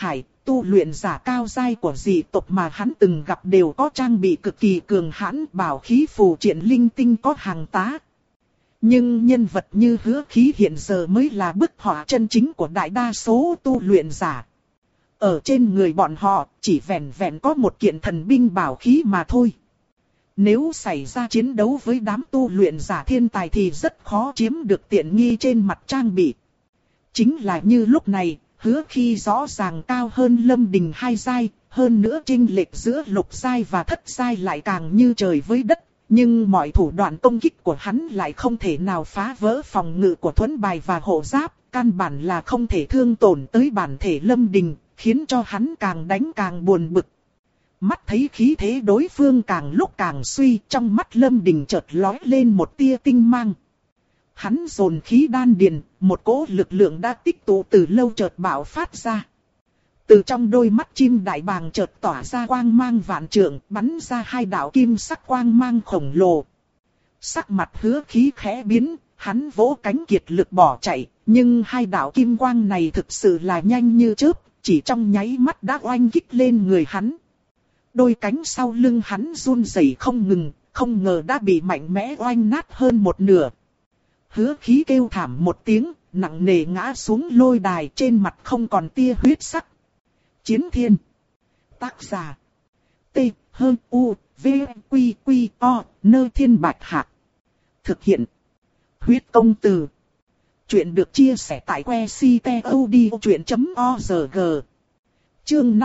tu luyện giả cao giai của dị tộc mà hắn từng gặp đều có trang bị cực kỳ cường hãn, bảo khí phù triện linh tinh có hàng tá. Nhưng nhân vật như Hứa Khí hiện giờ mới là bức họa chân chính của đại đa số tu luyện giả. Ở trên người bọn họ chỉ vẹn vẹn có một kiện thần binh bảo khí mà thôi. Nếu xảy ra chiến đấu với đám tu luyện giả thiên tài thì rất khó chiếm được tiện nghi trên mặt trang bị. Chính là như lúc này, Hứa Khí rõ ràng cao hơn Lâm Đình 2 giai, hơn nữa chênh lệch giữa lục giai và thất giai lại càng như trời với đất. Nhưng mọi thủ đoạn công kích của hắn lại không thể nào phá vỡ phòng ngự của thuẫn bài và hộ giáp, căn bản là không thể thương tổn tới bản thể Lâm Đình, khiến cho hắn càng đánh càng buồn bực. Mắt thấy khí thế đối phương càng lúc càng suy, trong mắt Lâm Đình chợt lóe lên một tia tinh mang. Hắn dồn khí đan điền, một cỗ lực lượng đã tích tụ từ lâu chợt bạo phát ra. Từ trong đôi mắt chim đại bàng chợt tỏa ra quang mang vạn trượng, bắn ra hai đạo kim sắc quang mang khổng lồ. Sắc mặt Hứa Khí khẽ biến, hắn vỗ cánh kiệt lực bỏ chạy, nhưng hai đạo kim quang này thực sự là nhanh như chớp, chỉ trong nháy mắt đã oanh kích lên người hắn. Đôi cánh sau lưng hắn run rẩy không ngừng, không ngờ đã bị mạnh mẽ oanh nát hơn một nửa. Hứa Khí kêu thảm một tiếng, nặng nề ngã xuống lôi đài, trên mặt không còn tia huyết sắc. Chiến Thiên. Tác giả. T. U. V. Quy. Quy. O. Nơi Thiên Bạch Hạc. Thực hiện. Huyết công từ. Chuyện được chia sẻ tại website.odchuyện.org. Chương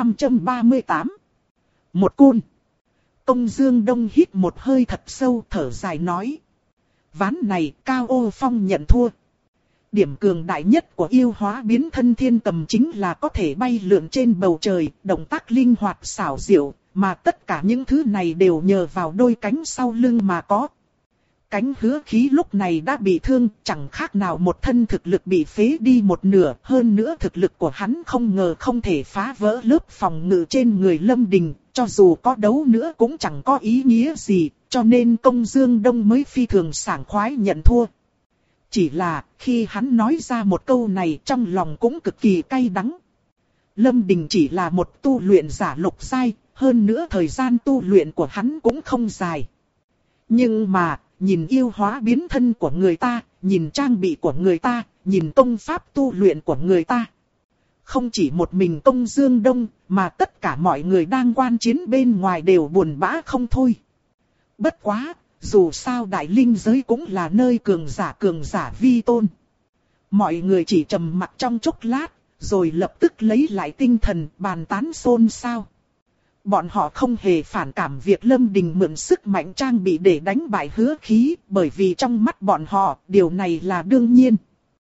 538. Một côn. Công Dương Đông hít một hơi thật sâu, thở dài nói. Ván này Cao Ô Phong nhận thua. Điểm cường đại nhất của yêu hóa biến thân thiên cầm chính là có thể bay lượn trên bầu trời, động tác linh hoạt xảo diệu, mà tất cả những thứ này đều nhờ vào đôi cánh sau lưng mà có. Cánh Hứa Khí lúc này đã bị thương, chẳng khác nào một thân thực lực bị phế đi một nửa, hơn nữa thực lực của hắn không ngờ không thể phá vỡ lớp phòng ngự trên người Lâm Đình, cho dù có đấu nữa cũng chẳng có ý nghĩa gì, cho nên Công Dương Đông mới phi thường sảng khoái nhận thua. Chỉ là, khi hắn nói ra một câu này trong lòng cũng cực kỳ cay đắng. Lâm Đình chỉ là một tu luyện giả lục giai, hơn nữa thời gian tu luyện của hắn cũng không dài. Nhưng mà, nhìn yêu hóa biến thân của người ta, nhìn trang bị của người ta, nhìn công pháp tu luyện của người ta. Không chỉ một mình Công Dương Đông, mà tất cả mọi người đang quan chiến bên ngoài đều buồn bã không thôi. Bất quá, dù sao đại linh giới cũng là nơi cường giả vi tôn. Mọi người chỉ trầm mặc trong chốc lát, rồi lập tức lấy lại tinh thần bàn tán xôn xao. Bọn họ không hề phản cảm việc Lâm Đình mượn sức mạnh trang bị để đánh bại Hứa Khí, bởi vì trong mắt bọn họ, điều này là đương nhiên.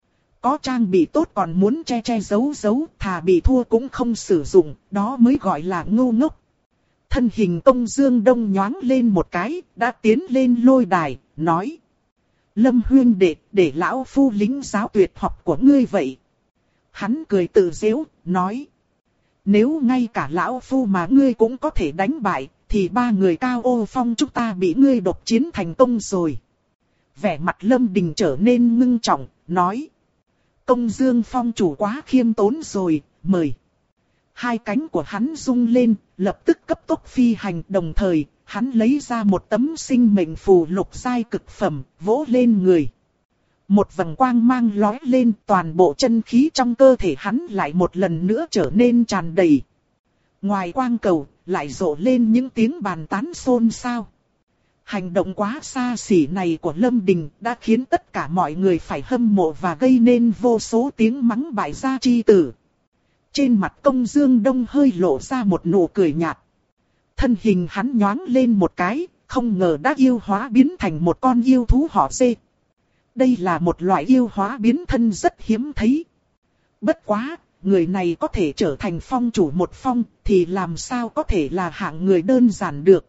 Có trang bị tốt còn muốn che giấu, thà bị thua cũng không sử dụng, đó mới gọi là ngu ngốc. Thân hình Công Dương Đông nhoáng lên một cái, đã tiến lên lôi đài, nói. Lâm huynh đệ, để lão phu lính giáo tuyệt học của ngươi vậy. Hắn cười tự giễu, nói. Nếu ngay cả lão phu mà ngươi cũng có thể đánh bại, thì ba người Cao Ô Phong chúng ta bị ngươi độc chiến thành công rồi. Vẻ mặt Lâm Đình trở nên ngưng trọng, nói. Công Dương Phong chủ quá khiêm tốn rồi, mời. Hai cánh của hắn rung lên, lập tức cấp tốc phi hành, đồng thời, hắn lấy ra một tấm sinh mệnh phù lục giai cực phẩm, vỗ lên người. Một vầng quang mang lóe lên, toàn bộ chân khí trong cơ thể hắn lại một lần nữa trở nên tràn đầy. Ngoài quang cầu, lại rộ lên những tiếng bàn tán xôn xao. Hành động quá xa xỉ này của Lâm Đình đã khiến tất cả mọi người phải hâm mộ và gây nên vô số tiếng mắng bại gia chi tử. Trên mặt Công Dương Đông hơi lộ ra một nụ cười nhạt. Thân hình hắn nhoáng lên một cái, không ngờ đã yêu hóa biến thành một con yêu thú họ Dê. Đây là một loại yêu hóa biến thân rất hiếm thấy. Bất quá, người này có thể trở thành phong chủ một phong, thì làm sao có thể là hạng người đơn giản được.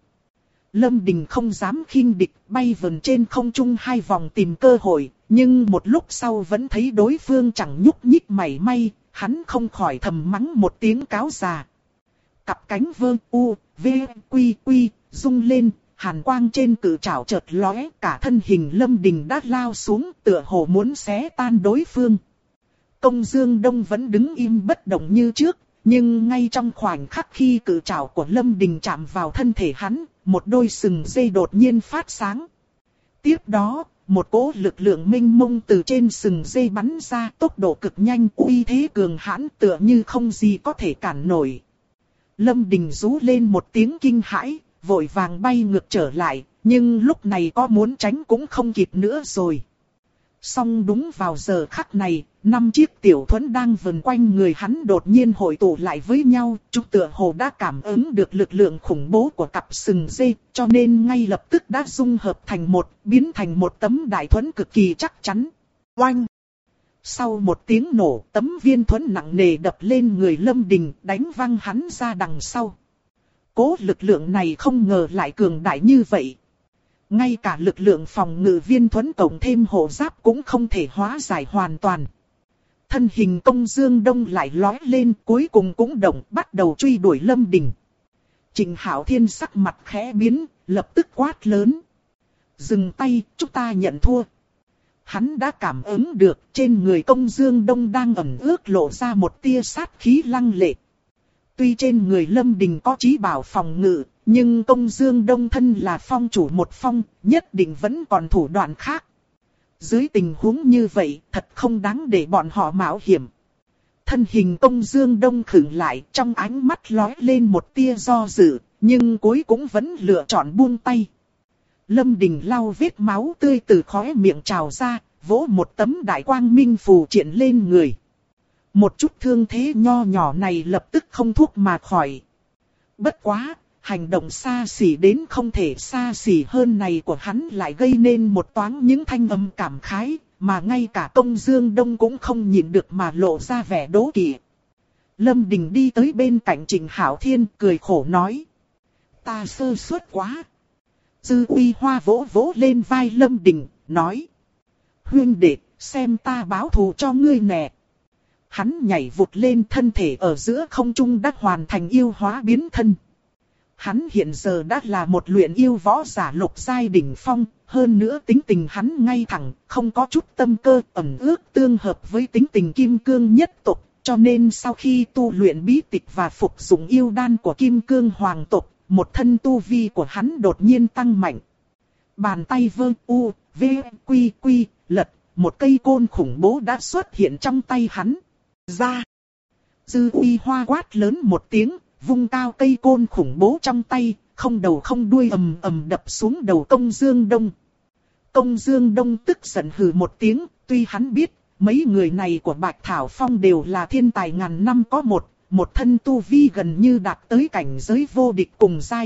Lâm Đình không dám khinh địch, bay vần trên không trung hai vòng tìm cơ hội, nhưng một lúc sau vẫn thấy đối phương chẳng nhúc nhích mảy may, hắn không khỏi thầm mắng một tiếng cáo già. Cặp cánh vơ u, v, quy quy, rung lên, hàn quang trên cự trảo chợt lóe, cả thân hình Lâm Đình đã lao xuống, tựa hồ muốn xé tan đối phương. Công Dương Đông vẫn đứng im bất động như trước, Nhưng ngay trong khoảnh khắc khi cự trảo của Lâm Đình chạm vào thân thể hắn, một đôi sừng dây đột nhiên phát sáng. Tiếp đó, một cỗ lực lượng mênh mông từ trên sừng dây bắn ra, tốc độ cực nhanh, uy thế cường hãn tựa như không gì có thể cản nổi. Lâm Đình rú lên một tiếng kinh hãi, vội vàng bay ngược trở lại, nhưng lúc này có muốn tránh cũng không kịp nữa rồi. Song đúng vào giờ khắc này, 5 chiếc tiểu thuẫn đang vần quanh người hắn đột nhiên hội tụ lại với nhau, chúng tựa hồ đã cảm ứng được lực lượng khủng bố của cặp sừng dê, cho nên ngay lập tức đã dung hợp thành một, biến thành một tấm đại thuẫn cực kỳ chắc chắn. Oanh! Sau một tiếng nổ, tấm viên thuẫn nặng nề đập lên người Lâm Đình, đánh văng hắn ra đằng sau. Cố lực lượng này không ngờ lại cường đại như vậy. Ngay cả lực lượng phòng ngự viên thuẫn cộng thêm hộ giáp cũng không thể hóa giải hoàn toàn. Thân hình Công Dương Đông lại lói lên, cuối cùng cũng động, bắt đầu truy đuổi Lâm Đình. Trịnh Hạo Thiên sắc mặt khẽ biến, lập tức quát lớn. Dừng tay, chúng ta nhận thua. Hắn đã cảm ứng được trên người Công Dương Đông đang ẩn ước lộ ra một tia sát khí lăng lệ. Tuy trên người Lâm Đình có chí bảo phòng ngự, nhưng Công Dương Đông thân là phong chủ một phong, nhất định vẫn còn thủ đoạn khác. Dưới tình huống như vậy, thật không đáng để bọn họ mạo hiểm. Thân hình Công Dương Đông khựng lại, trong ánh mắt lóe lên một tia do dự, nhưng cuối cùng vẫn lựa chọn buông tay. Lâm Đình lau vết máu tươi từ khóe miệng trào ra, vỗ một tấm đại quang minh phù triện lên người. Một chút thương thế nho nhỏ này lập tức không thuốc mà khỏi. Bất quá, hành động xa xỉ đến không thể xa xỉ hơn này của hắn lại gây nên một toáng những thanh âm cảm khái, mà ngay cả Công Dương Đông cũng không nhịn được mà lộ ra vẻ đố kỵ. Lâm Đình đi tới bên cạnh Trịnh Hạo Thiên cười khổ nói. Ta sơ suất quá. Dư Uy Hoa vỗ vỗ lên vai Lâm Đình, nói. Huynh đệ, xem ta báo thù cho ngươi nè. Hắn nhảy vụt lên, thân thể ở giữa không trung đã hoàn thành yêu hóa biến thân. Hắn hiện giờ đã là một luyện yêu võ giả lục giai đỉnh phong, hơn nữa tính tình hắn ngay thẳng, không có chút tâm cơ, ẩn ước tương hợp với tính tình kim cương nhất tộc, cho nên sau khi tu luyện bí tịch và phục dụng yêu đan của kim cương hoàng tộc, một thân tu vi của hắn đột nhiên tăng mạnh. Bàn tay vơ u, v, quy quy, lật, một cây côn khủng bố đã xuất hiện trong tay hắn. Ra! Dư Uy Hoa quát lớn một tiếng, vung cao cây côn khủng bố trong tay, không đầu không đuôi ầm ầm đập xuống đầu Công Dương Đông. Công Dương Đông tức giận hừ một tiếng, tuy hắn biết, mấy người này của Bạch Thảo Phong đều là thiên tài ngàn năm có một thân tu vi gần như đạt tới cảnh giới vô địch cùng giai.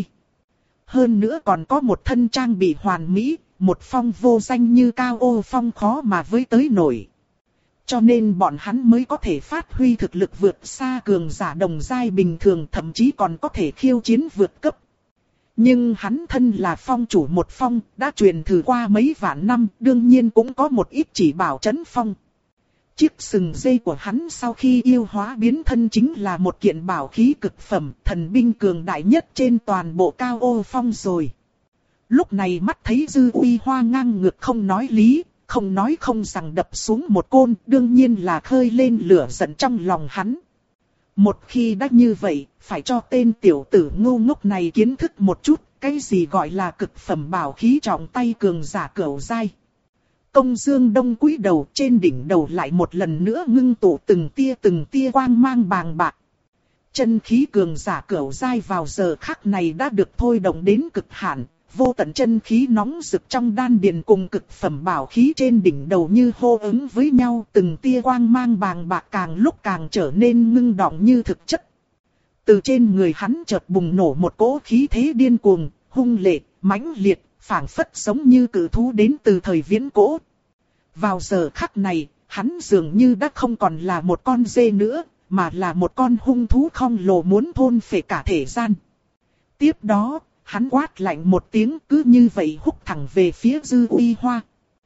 Hơn nữa còn có một thân trang bị hoàn mỹ, một phong vô danh như Cao Ô Phong khó mà với tới nổi. Cho nên bọn hắn mới có thể phát huy thực lực vượt xa cường giả đồng giai bình thường, thậm chí còn có thể khiêu chiến vượt cấp. Nhưng hắn thân là phong chủ một phong, đã truyền thử qua mấy vạn năm, đương nhiên cũng có một ít chỉ bảo trấn phong. Chiếc sừng dây của hắn sau khi yêu hóa biến thân chính là một kiện bảo khí cực phẩm, thần binh cường đại nhất trên toàn bộ Cao Ô Phong rồi. Lúc này mắt thấy Dư Uy Hoa ngang ngược không nói lý, không nói không rằng đập xuống một côn, đương nhiên là khơi lên lửa giận trong lòng hắn. Một khi đã như vậy, phải cho tên tiểu tử ngu ngốc này kiến thức một chút, cái gì gọi là cực phẩm bảo khí trọng tay cường giả cửu giai. Công Dương Đông cúi đầu, trên đỉnh đầu lại một lần nữa ngưng tụ từng tia quang mang bàng bạc. Chân khí cường giả cửu giai vào giờ khắc này đã được thôi động đến cực hạn. Vô tận chân khí nóng rực trong đan điền cùng cực phẩm bảo khí trên đỉnh đầu như hô ứng với nhau, từng tia quang mang bàng bạc càng lúc càng trở nên ngưng đọng như thực chất. Từ trên người hắn chợt bùng nổ một cỗ khí thế điên cuồng, hung lệ, mãnh liệt, phảng phất giống như cự thú đến từ thời viễn cổ. Vào giờ khắc này, hắn dường như đã không còn là một con dê nữa, mà là một con hung thú khổng lồ muốn thôn phệ cả thể gian. Tiếp đó, hắn quát lạnh một tiếng, cứ như vậy húc thẳng về phía Dư Uy Hoa.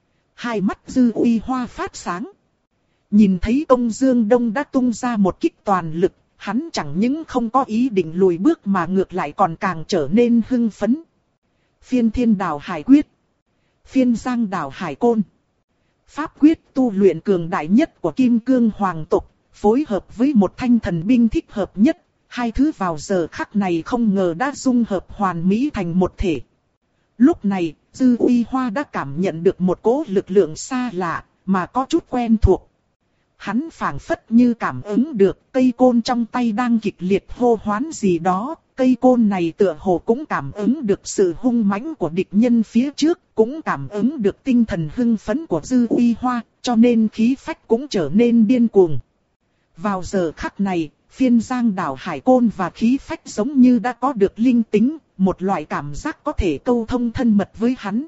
Hai mắt Dư Uy Hoa phát sáng. Nhìn thấy Công Dương Đông đã tung ra một kích toàn lực, hắn chẳng những không có ý định lùi bước mà ngược lại còn càng trở nên hưng phấn. Phiên Thiên Đào Hải Quyết, Phiên Giang Đào Hải Côn, pháp quyết tu luyện cường đại nhất của Kim Cương Hoàng tộc, phối hợp với một thanh thần binh thích hợp nhất, hai thứ vào giờ khắc này không ngờ đã dung hợp hoàn mỹ thành một thể. Lúc này, Dư Uy Hoa đã cảm nhận được một cỗ lực lượng xa lạ, mà có chút quen thuộc. Hắn phảng phất như cảm ứng được cây côn trong tay đang kịch liệt hô hoán gì đó. Cây côn này tựa hồ cũng cảm ứng được sự hung mãnh của địch nhân phía trước, cũng cảm ứng được tinh thần hưng phấn của Dư Uy Hoa, cho nên khí phách cũng trở nên điên cuồng. Vào giờ khắc này, phiên giang đảo hải côn và khí phách giống như đã có được linh tính, một loại cảm giác có thể câu thông thân mật với hắn.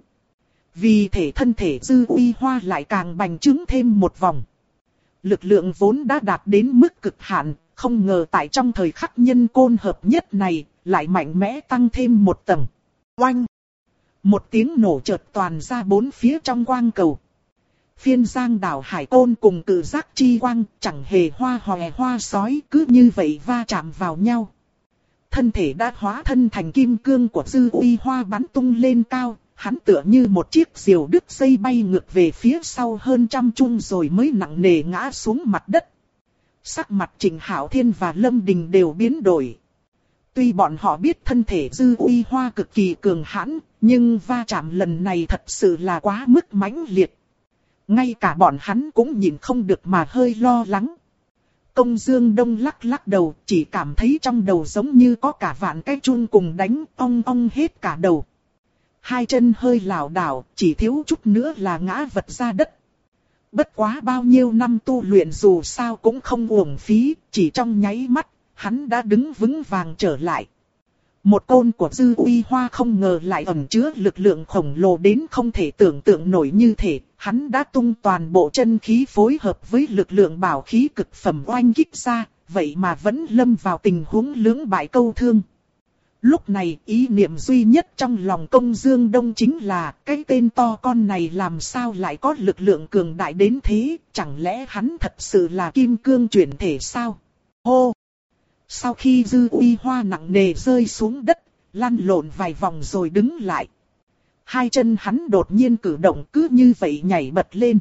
Vì thể thân thể Dư Uy Hoa lại càng bành trướng thêm một vòng. Lực lượng vốn đã đạt đến mức cực hạn, không ngờ tại trong thời khắc nhân côn hợp nhất này, lại mạnh mẽ tăng thêm một tầng. Oanh! Một tiếng nổ chợt toàn ra bốn phía trong quang cầu. Phiên giang đảo hải côn cùng cự giác chi quang, chẳng hề hoa hòe hoa sói, cứ như vậy va chạm vào nhau. Thân thể đã hóa thân thành kim cương của Dư Uy Hoa bắn tung lên cao. Hắn tựa như một chiếc diều đứt dây bay ngược về phía sau hơn trăm chung rồi mới nặng nề ngã xuống mặt đất. Sắc mặt Trịnh Hạo Thiên và Lâm Đình đều biến đổi. Tuy bọn họ biết thân thể Dư Uy Hoa cực kỳ cường hãn, nhưng va chạm lần này thật sự là quá mức mãnh liệt. Ngay cả bọn hắn cũng nhìn không được mà hơi lo lắng. Công Dương Đông lắc lắc đầu, chỉ cảm thấy trong đầu giống như có cả vạn cái chun cùng đánh ong ong hết cả đầu. Hai chân hơi lảo đảo, chỉ thiếu chút nữa là ngã vật ra đất. Bất quá bao nhiêu năm tu luyện dù sao cũng không uổng phí, chỉ trong nháy mắt, hắn đã đứng vững vàng trở lại. Một côn của Dư Uy Hoa không ngờ lại ẩn chứa lực lượng khổng lồ đến không thể tưởng tượng nổi như thể, hắn đã tung toàn bộ chân khí phối hợp với lực lượng bảo khí cực phẩm oanh kích ra, vậy mà vẫn lâm vào tình huống lưỡng bại câu thương. Lúc này ý niệm duy nhất trong lòng Công Dương Đông chính là cái tên to con này làm sao lại có lực lượng cường đại đến thế, chẳng lẽ hắn thật sự là kim cương chuyển thể sao? Hô! Sau khi Dư Uy Hoa nặng nề rơi xuống đất, lăn lộn vài vòng rồi đứng lại. Hai chân hắn đột nhiên cử động cứ như vậy nhảy bật lên.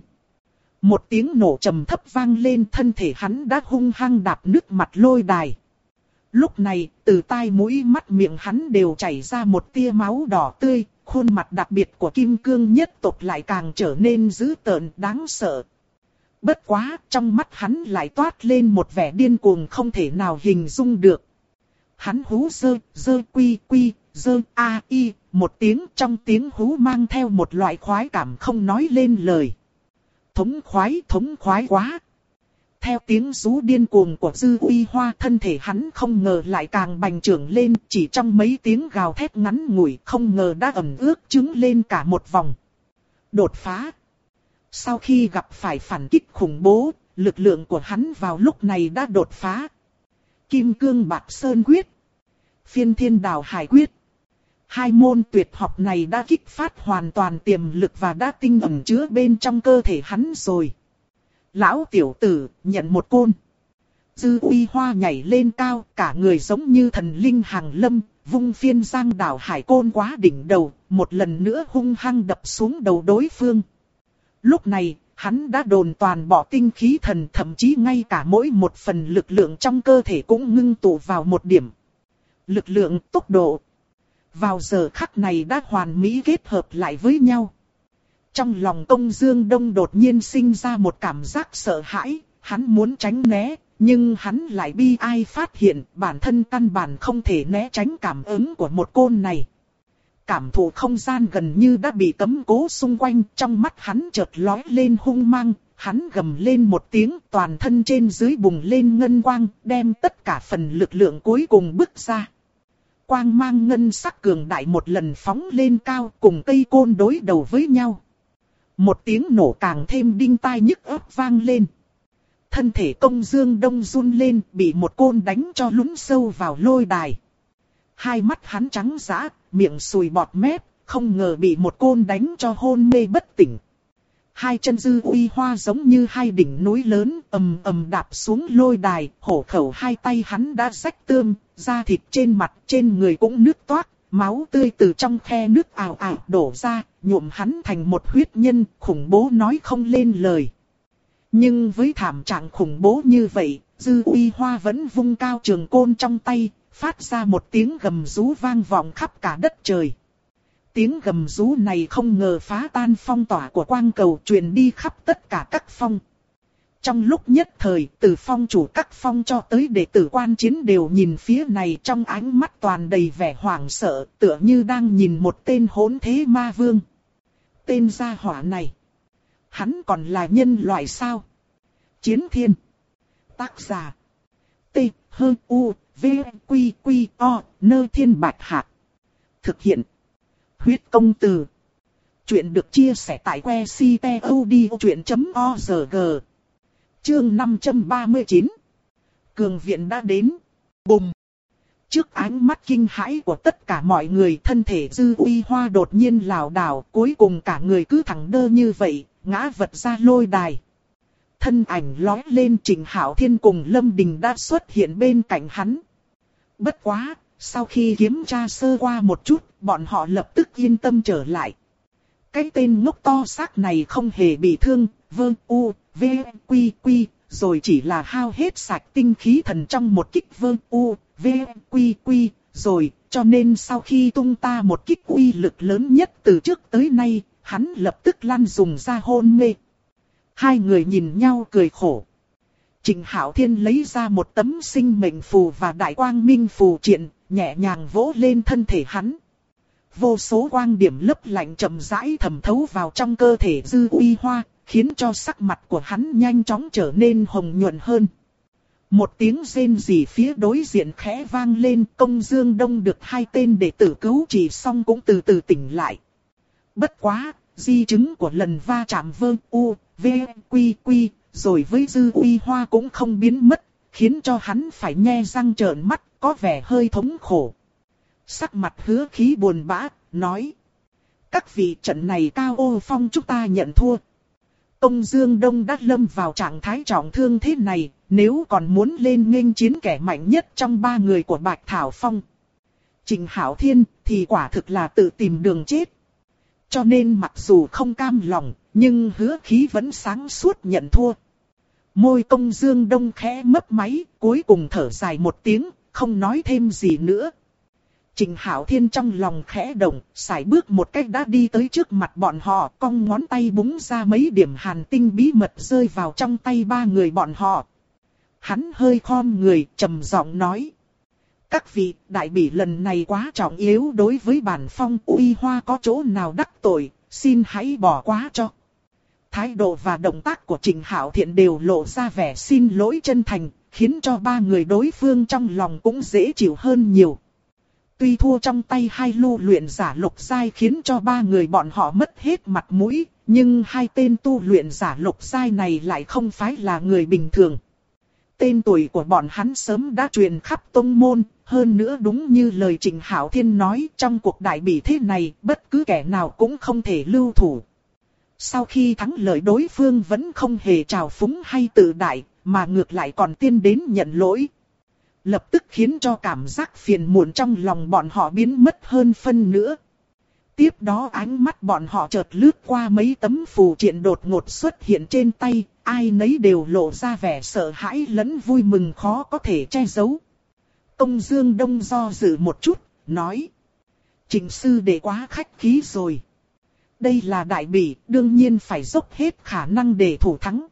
Một tiếng nổ trầm thấp vang lên, thân thể hắn đã hung hăng đạp nước mặt lôi đài. Lúc này, từ tai mũi mắt miệng hắn đều chảy ra một tia máu đỏ tươi, khuôn mặt đặc biệt của kim cương nhất tộc lại càng trở nên dữ tợn đáng sợ. Bất quá, trong mắt hắn lại toát lên một vẻ điên cuồng không thể nào hình dung được. Hắn hú dơ quy, dơ a i, một tiếng, trong tiếng hú mang theo một loại khoái cảm không nói lên lời. Thống khoái quá. Theo tiếng rú điên cuồng của Dư Uy Hoa, thân thể hắn không ngờ lại càng bành trướng lên, chỉ trong mấy tiếng gào thét ngắn ngủi không ngờ đã ẩn ước trứng lên cả một vòng. Đột phá. Sau khi gặp phải phản kích khủng bố, lực lượng của hắn vào lúc này đã đột phá. Kim Cương Bạc Sơn Quyết, Phiên Thiên Đào Hải Quyết. Hai môn tuyệt học này đã kích phát hoàn toàn tiềm lực và đã tinh ẩn chứa bên trong cơ thể hắn rồi. Lão tiểu tử, nhận một côn. Dư Uy Hoa nhảy lên cao, cả người giống như thần linh hàng lâm, vung phiên giang đảo hải côn quá đỉnh đầu, một lần nữa hung hăng đập xuống đầu đối phương. Lúc này, hắn đã dồn toàn bộ tinh khí thần, thậm chí ngay cả mỗi một phần lực lượng trong cơ thể cũng ngưng tụ vào một điểm. Lực lượng, tốc độ. Vào giờ khắc này đã hoàn mỹ kết hợp lại với nhau. Trong lòng Công Dương Đông đột nhiên sinh ra một cảm giác sợ hãi, hắn muốn tránh né, nhưng hắn lại bi ai phát hiện bản thân căn bản không thể né tránh cảm ứng của một côn này. Cảm thụ không gian gần như đã bị cấm cố xung quanh, trong mắt hắn chợt lóe lên hung mang, hắn gầm lên một tiếng, toàn thân trên dưới bùng lên ngân quang, đem tất cả phần lực lượng cuối cùng bức ra. Quang mang ngân sắc cường đại một lần phóng lên cao, cùng cây côn đối đầu với nhau. Một tiếng nổ càng thêm đinh tai nhức óc vang lên. Thân thể Công Dương Đông run lên, bị một côn đánh cho lún sâu vào lôi đài. Hai mắt hắn trắng dã, miệng sùi bọt mép, không ngờ bị một côn đánh cho hôn mê bất tỉnh. Hai chân Dư Uy Hoa giống như hai đỉnh núi lớn, ầm ầm đạp xuống lôi đài, hổ khẩu hai tay hắn đã rách tươm, da thịt trên mặt trên người cũng nứt toác, máu tươi từ trong khe nước ào ào đổ ra, nhuộm hắn thành một huyết nhân, khủng bố nói không lên lời. Nhưng với thảm trạng khủng bố như vậy, Dư Uy Hoa vẫn vung cao trường côn trong tay, phát ra một tiếng gầm rú vang vọng khắp cả đất trời. Tiếng gầm rú này không ngờ phá tan phong tỏa của quang cầu, truyền đi khắp tất cả các phong. Trong lúc nhất thời, từ phong chủ các phong cho tới đệ tử quan chiến đều nhìn phía này trong ánh mắt toàn đầy vẻ hoảng sợ, tựa như đang nhìn một tên hỗn thế ma vương. Tên gia hỏa này, hắn còn là nhân loại sao? Chiến Thiên. Tác giả: T H U V Q Q O Nơ Thiên Bạch Hạc. Thực hiện: Huyết Công Từ. Chuyện được chia sẻ tại website.odchuyện.org. Chương 539. Cường viện đã đến. Bùm. Trước ánh mắt kinh hãi của tất cả mọi người, thân thể Dư Uy Hoa đột nhiên lảo đảo, cuối cùng cả người cứ thẳng đơ như vậy, ngã vật ra lôi đài. Thân ảnh lói lên, Trịnh Hạo Thiên cùng Lâm Đình đã xuất hiện bên cạnh hắn. Bất quá, sau khi kiểm tra sơ qua một chút, bọn họ lập tức yên tâm trở lại. Cái tên ngốc to xác này không hề bị thương, rồi chỉ là hao hết sạch tinh khí thần trong một kích rồi, cho nên sau khi tung ta một kích uy lực lớn nhất từ trước tới nay, hắn lập tức lăn dùng ra hôn mê. Hai người nhìn nhau cười khổ. Trịnh Hạo Thiên lấy ra một tấm sinh mệnh phù và đại quang minh phù triện, nhẹ nhàng vỗ lên thân thể hắn. Vô số quang điểm lấp lạnh chậm rãi thẩm thấu vào trong cơ thể Dư Uy Hoa, khiến cho sắc mặt của hắn nhanh chóng trở nên hồng nhuận hơn. Một tiếng rên rỉ phía đối diện khẽ vang lên, Công Dương Đông được hai tên đệ tử cứu trị xong cũng từ từ tỉnh lại. Bất quá, di chứng của lần va chạm rồi với Dư Uy Hoa cũng không biến mất, khiến cho hắn phải nhe răng trợn mắt, có vẻ hơi thống khổ. Sắc mặt Hứa Khí buồn bã, nói: các vị, trận này Cao Ô Phong chúng ta nhận thua. Công Dương Đông đã lâm vào trạng thái trọng thương thế này, nếu còn muốn lên nghênh chiến kẻ mạnh nhất trong ba người của Bạch Thảo Phong, Trịnh Hạo Thiên, thì quả thực là tự tìm đường chết. Cho nên mặc dù không cam lòng, nhưng Hứa Khí vẫn sáng suốt nhận thua. Môi Công Dương Đông khẽ mấp máy, cuối cùng thở dài một tiếng, không nói thêm gì nữa. Trịnh Hạo Thiên trong lòng khẽ động, sải bước một cách đã đi tới trước mặt bọn họ, cong ngón tay búng ra mấy điểm hàn tinh bí mật rơi vào trong tay ba người bọn họ. Hắn hơi khom người, trầm giọng nói: các vị, đại bỉ lần này quá trọng yếu đối với bản Phong, Uy Hoa có chỗ nào đắc tội, xin hãy bỏ qua cho. Thái độ và động tác của Trịnh Hạo Thiên đều lộ ra vẻ xin lỗi chân thành, khiến cho ba người đối phương trong lòng cũng dễ chịu hơn nhiều. Tuy thua trong tay hai lưu luyện giả lục giai khiến cho ba người bọn họ mất hết mặt mũi, nhưng hai tên tu luyện giả lục giai này lại không phải là người bình thường. Tên tuổi của bọn hắn sớm đã truyền khắp tông môn, hơn nữa đúng như lời Trịnh Hạo Thiên nói, trong cuộc đại bỉ thế này, bất cứ kẻ nào cũng không thể lưu thủ. Sau khi thắng lợi, đối phương vẫn không hề trào phúng hay tự đại, mà ngược lại còn tiến đến nhận lỗi. Lập tức khiến cho cảm giác phiền muộn trong lòng bọn họ biến mất hơn phân nữa. Tiếp đó ánh mắt bọn họ chợt lướt qua mấy tấm phù triện đột ngột xuất hiện trên tay, ai nấy đều lộ ra vẻ sợ hãi lẫn vui mừng khó có thể che giấu. Công Dương Đông do dự một chút, nói: Trịnh sư đệ quá khách khí rồi. Đây là đại bỉ, đương nhiên phải dốc hết khả năng để thủ thắng.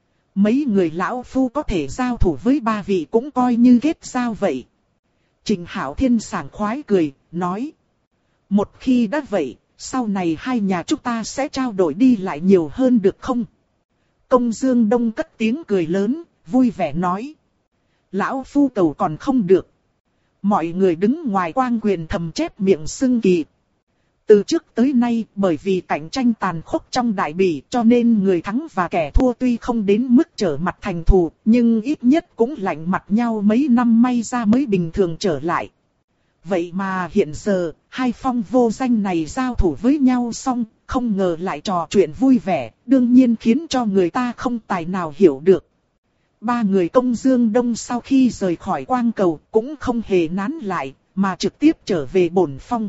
Mấy người lão phu có thể giao thủ với ba vị cũng coi như kết giao vậy. Trịnh Hạo Thiên sảng khoái cười, nói: một khi đã vậy, sau này hai nhà chúng ta sẽ trao đổi đi lại nhiều hơn được không? Công Dương Đông cất tiếng cười lớn, vui vẻ nói: lão phu cầu còn không được. Mọi người đứng ngoài Quang Quyền thầm chép miệng xưng kỳ. Từ trước tới nay, bởi vì cạnh tranh tàn khốc trong đại bỉ, cho nên người thắng và kẻ thua tuy không đến mức trở mặt thành thù, nhưng ít nhất cũng lạnh mặt nhau mấy năm may ra mới bình thường trở lại. Vậy mà hiện giờ, hai phong vô danh này giao thủ với nhau xong, không ngờ lại trò chuyện vui vẻ, đương nhiên khiến cho người ta không tài nào hiểu được. Ba người Công Dương Đông sau khi rời khỏi quang cầu cũng không hề nán lại, mà trực tiếp trở về bổn phong.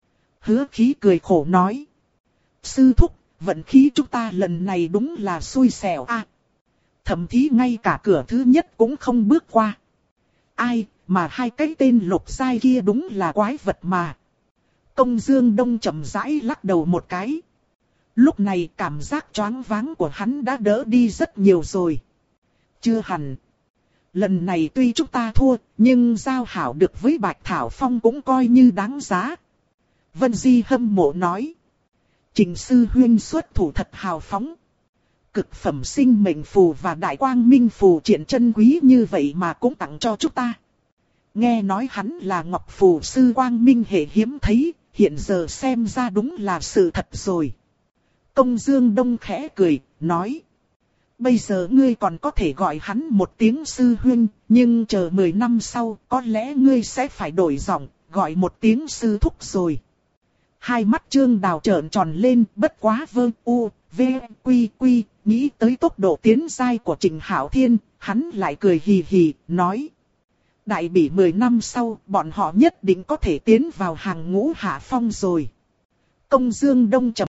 Hứa Khí cười khổ nói: sư thúc, vận khí chúng ta lần này đúng là xui xẻo a. thậm chí ngay cả cửa thứ nhất cũng không bước qua. Ai, mà hai cái tên lục giai kia đúng là quái vật mà. Công Dương Đông chậm rãi lắc đầu một cái. Lúc này cảm giác choáng váng của hắn đã đỡ đi rất nhiều rồi. Chưa hẳn. Lần này tuy chúng ta thua, nhưng giao hảo được với Bạch Thảo Phong cũng coi như đáng giá. Vân Di hâm mộ nói. Trình sư huynh xuất thủ thật hào phóng. Cực phẩm sinh mệnh phù và đại quang minh phù triện chân quý như vậy mà cũng tặng cho chúng ta. Nghe nói hắn là ngọc phù sư quang minh hệ hiếm thấy, hiện giờ xem ra đúng là sự thật rồi. Công Dương Đông khẽ cười, nói. Bây giờ ngươi còn có thể gọi hắn một tiếng sư huynh, nhưng chờ 10 năm sau có lẽ ngươi sẽ phải đổi giọng, gọi một tiếng sư thúc rồi. Hai mắt Trương Đào trợn tròn lên, bất quá vơ u, v, quy quy, nghĩ tới tốc độ tiến giai của Trình Hạo Thiên, hắn lại cười hì hì, nói. Đại bỉ 10 năm sau, bọn họ nhất định có thể tiến vào hàng ngũ hạ phong rồi. Công Dương Đông trầm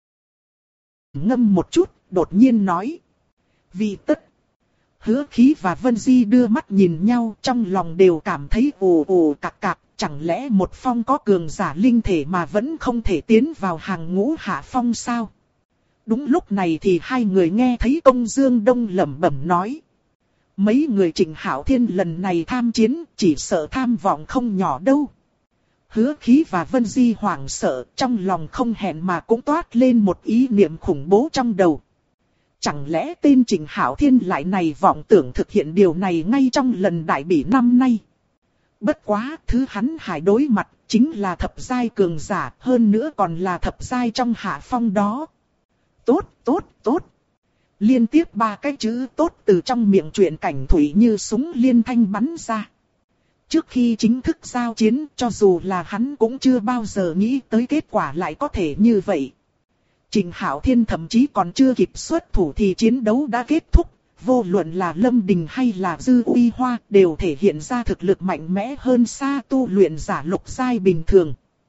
ngâm một chút, đột nhiên nói. Vì tất. Hứa Khí và Vân Di đưa mắt nhìn nhau, trong lòng đều cảm thấy ồ ồ cạc cạc. Chẳng lẽ một phong có cường giả linh thể mà vẫn không thể tiến vào hàng ngũ hạ phong sao? Đúng lúc này thì hai người nghe thấy Công Dương Đông lẩm bẩm nói. Mấy người Trình Hạo Thiên lần này tham chiến, chỉ sợ tham vọng không nhỏ đâu. Hứa Khí và Vân Di hoảng sợ, trong lòng không hẹn mà cũng toát lên một ý niệm khủng bố trong đầu. Chẳng lẽ tên Trình Hạo Thiên lại này vọng tưởng thực hiện điều này ngay trong lần đại bỉ năm nay? Bất quá, thứ hắn phải đối mặt chính là thập giai cường giả, hơn nữa còn là thập giai trong hạ phong đó. Tốt, tốt, tốt. Liên tiếp ba cái chữ tốt từ trong miệng truyện cảnh thủy như súng liên thanh bắn ra. Trước khi chính thức giao chiến, cho dù là hắn cũng chưa bao giờ nghĩ tới kết quả lại có thể như vậy. Trình Hạo Thiên thậm chí còn chưa kịp xuất thủ thì chiến đấu đã kết thúc. Vô luận là Lâm Đình hay là Dư Uy Hoa đều thể hiện ra thực lực mạnh mẽ hơn xa tu luyện giả lục giai bình thường.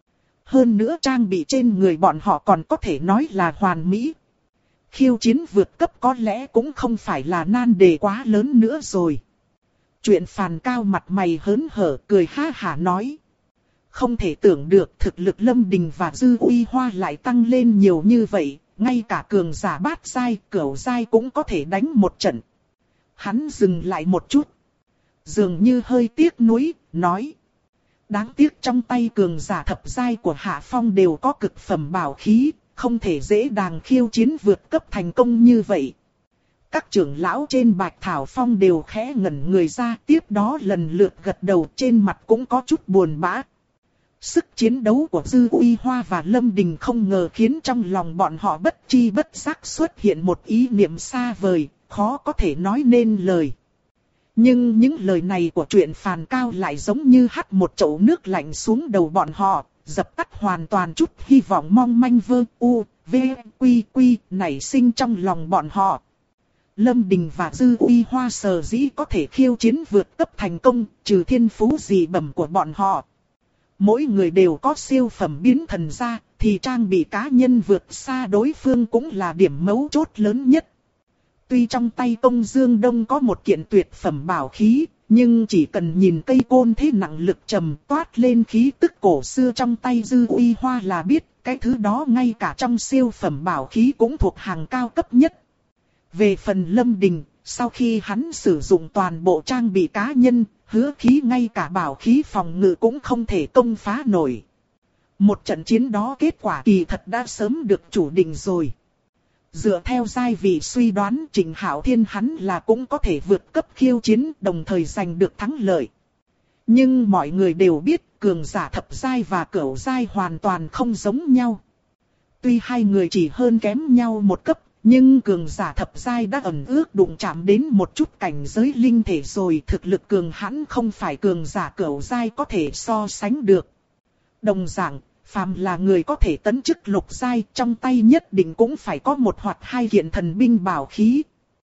Hơn nữa trang bị trên người bọn họ còn có thể nói là hoàn mỹ. Khiêu chiến vượt cấp có lẽ cũng không phải là nan đề quá lớn nữa rồi. Chuyện Phàn Cao mặt mày hớn hở cười ha hả nói. Không thể tưởng được thực lực Lâm Đình và Dư Uy Hoa lại tăng lên nhiều như vậy. Ngay cả cường giả bát giai, cửu giai cũng có thể đánh một trận. Hắn dừng lại một chút. Dường như hơi tiếc nuối, nói. Đáng tiếc trong tay cường giả thập giai của Hạ Phong đều có cực phẩm bảo khí, không thể dễ dàng khiêu chiến vượt cấp thành công như vậy. Các trưởng lão trên Bạch Thảo Phong đều khẽ ngẩn người ra, tiếp đó lần lượt gật đầu, trên mặt cũng có chút buồn bã. Sức chiến đấu của Dư Uy Hoa và Lâm Đình không ngờ khiến trong lòng bọn họ bất chi bất giác xuất hiện một ý niệm xa vời, khó có thể nói nên lời. Nhưng những lời này của truyện Phàn Cao lại giống như hắt một chậu nước lạnh xuống đầu bọn họ, dập tắt hoàn toàn chút hy vọng mong manh vơ u, v, quy quy nảy sinh trong lòng bọn họ. Lâm Đình và Dư Uy Hoa sở dĩ có thể khiêu chiến vượt cấp thành công, trừ thiên phú dị bẩm của bọn họ. Mỗi người đều có siêu phẩm biến thần ra, thì trang bị cá nhân vượt xa đối phương cũng là điểm mấu chốt lớn nhất. Tuy trong tay Công Dương Đông có một kiện tuyệt phẩm bảo khí, nhưng chỉ cần nhìn cây côn thế nặng lực trầm toát lên khí tức cổ xưa trong tay Dư Uy Hoa là biết, cái thứ đó ngay cả trong siêu phẩm bảo khí cũng thuộc hàng cao cấp nhất. Về phần Lâm Đình, sau khi hắn sử dụng toàn bộ trang bị cá nhân, Hứa Khí ngay cả bảo khí phòng ngự cũng không thể công phá nổi. Một trận chiến đó kết quả kỳ thật đã sớm được chủ định rồi. Dựa theo giai vị suy đoán Trình Hạo Thiên hắn là cũng có thể vượt cấp khiêu chiến đồng thời giành được thắng lợi. Nhưng mọi người đều biết cường giả thập giai và cửu giai hoàn toàn không giống nhau. Tuy hai người chỉ hơn kém nhau một cấp, nhưng cường giả thập giai đã ẩn ước đụng chạm đến một chút cảnh giới linh thể rồi, thực lực cường hãn không phải cường giả cửu giai có thể so sánh được. Đồng dạng, phàm là người có thể tấn chức lục giai, trong tay nhất định cũng phải có một hoặc hai kiện thần binh bảo khí.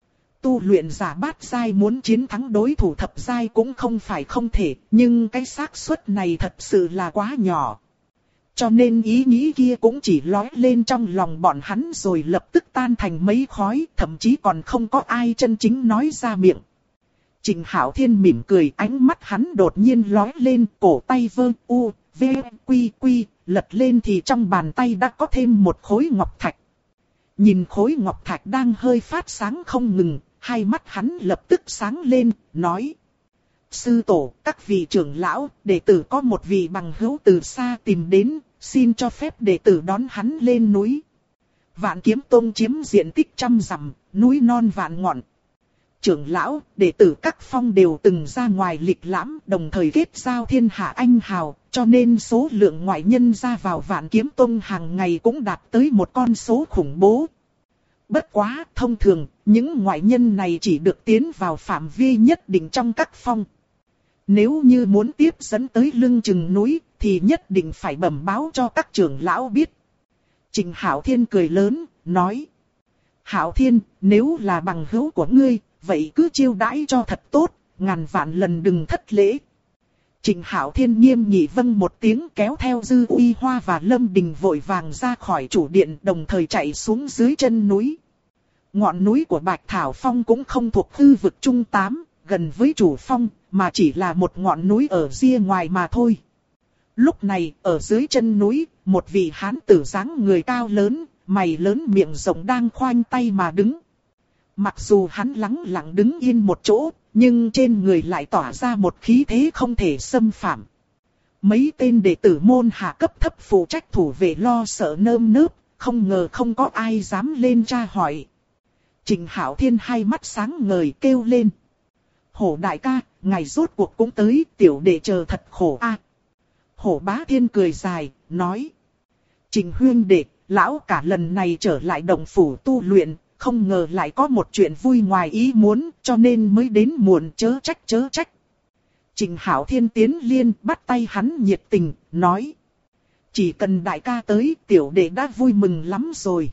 Tu luyện giả bát giai muốn chiến thắng đối thủ thập giai cũng không phải không thể, nhưng cái xác suất này thật sự là quá nhỏ. cho nên ý nghĩ kia cũng chỉ lóe lên trong lòng bọn hắn rồi lập tức tan thành mấy khói, thậm chí còn không có ai chân chính nói ra miệng. Trịnh Hạo Thiên mỉm cười, ánh mắt hắn đột nhiên lóe lên, cổ tay vơ u, v, quy quy, lật lên thì trong bàn tay đã có thêm một khối ngọc thạch. Nhìn khối ngọc thạch đang hơi phát sáng không ngừng, hai mắt hắn lập tức sáng lên, nói. Sư tổ, các vị trưởng lão, đệ tử có một vị bằng hữu từ xa tìm đến, xin cho phép đệ tử đón hắn lên núi. Vạn Kiếm Tông chiếm diện tích 100 dặm, núi non vạn ngọn. Trưởng lão, đệ tử các phong đều từng ra ngoài lịch lãm, đồng thời kết giao thiên hạ anh hào, cho nên số lượng ngoại nhân ra vào Vạn Kiếm Tông hàng ngày cũng đạt tới một con số khủng bố. Bất quá, thông thường, những ngoại nhân này chỉ được tiến vào phạm vi nhất định trong các phong. Nếu như muốn tiếp dẫn tới lưng chừng núi, thì nhất định phải bẩm báo cho các trưởng lão biết. Trịnh Hạo Thiên cười lớn, nói. Hạo Thiên, nếu là bằng hữu của ngươi, vậy cứ chiêu đãi cho thật tốt, ngàn vạn lần đừng thất lễ. Trịnh Hạo Thiên nghiêm nghị vâng một tiếng, kéo theo Dư Uy Hoa và Lâm Đình vội vàng ra khỏi chủ điện, đồng thời chạy xuống dưới chân núi. Ngọn núi của Bạch Thảo Phong cũng không thuộc khu vực trung tám, gần với chủ phong, mà chỉ là một ngọn núi ở ria ngoài mà thôi. Lúc này, ở dưới chân núi, một vị hán tử dáng người cao lớn, mày lớn miệng rộng đang khoanh tay mà đứng. Mặc dù hắn lẳng lặng đứng yên một chỗ, nhưng trên người lại tỏa ra một khí thế không thể xâm phạm. Mấy tên đệ tử môn hạ cấp thấp phụ trách thủ vệ lo sợ nơm nớp, không ngờ không có ai dám lên tra hỏi. Trịnh Hạo Thiên hai mắt sáng ngời kêu lên. Hổ đại ca, ngài rốt cuộc cũng tới, tiểu đệ chờ thật khổ a. Hổ Bá Thiên cười dài, nói. Trịnh huynh đệ, lão cả lần này trở lại động phủ tu luyện, không ngờ lại có một chuyện vui ngoài ý muốn, cho nên mới đến muộn, chớ trách. Trịnh Hạo Thiên tiến lên bắt tay hắn nhiệt tình, nói. Chỉ cần đại ca tới, tiểu đệ đã vui mừng lắm rồi.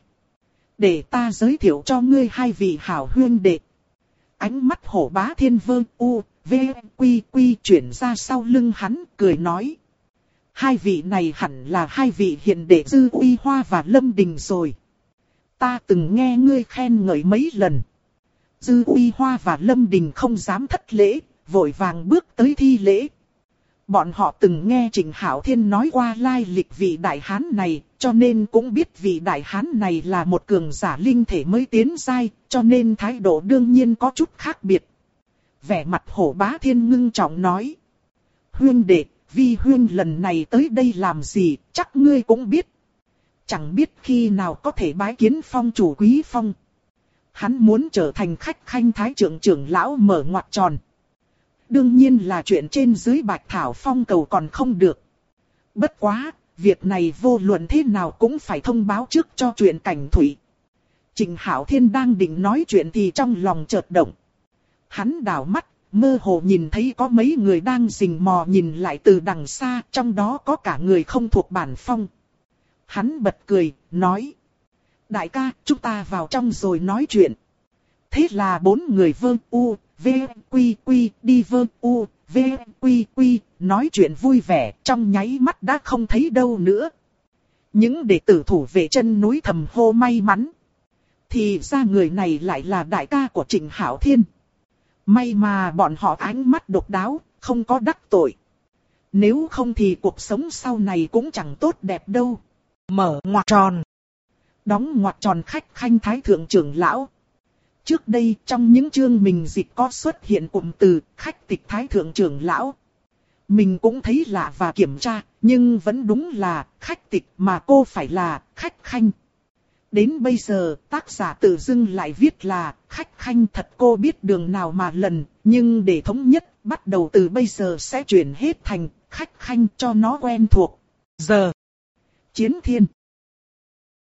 Để ta giới thiệu cho ngươi hai vị hảo huynh đệ. Ánh mắt Hổ Bá Thiên vơ u, v, quy quy chuyển ra sau lưng hắn, cười nói. Hai vị này hẳn là hai vị hiền đệ Dư Uy Hoa và Lâm Đình rồi. Ta từng nghe ngươi khen ngợi mấy lần. Dư Uy Hoa và Lâm Đình không dám thất lễ, vội vàng bước tới thi lễ. Bọn họ từng nghe Trịnh Hạo Thiên nói qua lai lịch vị đại hán này, cho nên cũng biết vị đại hán này là một cường giả linh thể mới tiến giai, cho nên thái độ đương nhiên có chút khác biệt. Vẻ mặt Hổ Bá Thiên ngưng trọng nói. Huynh đệ, vi huynh lần này tới đây làm gì, chắc ngươi cũng biết. Chẳng biết khi nào có thể bái kiến phong chủ Quý Phong. Hắn muốn trở thành khách khanh thái trưởng lão mở ngoặc tròn. Đương nhiên là chuyện trên dưới Bạch Thảo Phong cầu còn không được. Bất quá, việc này vô luận thế nào cũng phải thông báo trước cho chuyện Cảnh Thủy. Trịnh Hạo Thiên đang định nói chuyện thì trong lòng chợt động. Hắn đảo mắt, mơ hồ nhìn thấy có mấy người đang rình mò nhìn lại từ đằng xa, trong đó có cả người không thuộc bản phong. Hắn bật cười, nói. Đại ca, chúng ta vào trong rồi nói chuyện. Thế là bốn người vơ u, v, quy quy, đi vơ u, v, quy quy, nói chuyện vui vẻ, trong nháy mắt đã không thấy đâu nữa. Những đệ tử thủ vệ chân núi thầm hô may mắn. Thì ra người này lại là đại ca của Trịnh Hạo Thiên. May mà bọn họ ánh mắt độc đáo, không có đắc tội. Nếu không thì cuộc sống sau này cũng chẳng tốt đẹp đâu. Mở ngoặc tròn. Đóng ngoặc tròn khách khanh thái thượng trưởng lão. Trước đây trong những chương mình dịch có xuất hiện cụm từ khách tịch thái thượng trưởng lão. Mình cũng thấy lạ và kiểm tra, nhưng vẫn đúng là khách tịch mà cô phải là khách khanh. Đến bây giờ tác giả tự dưng lại viết là khách khanh, thật cô biết đường nào mà lần, nhưng để thống nhất bắt đầu từ bây giờ sẽ chuyển hết thành khách khanh cho nó quen thuộc. Giờ Chiến Thiên.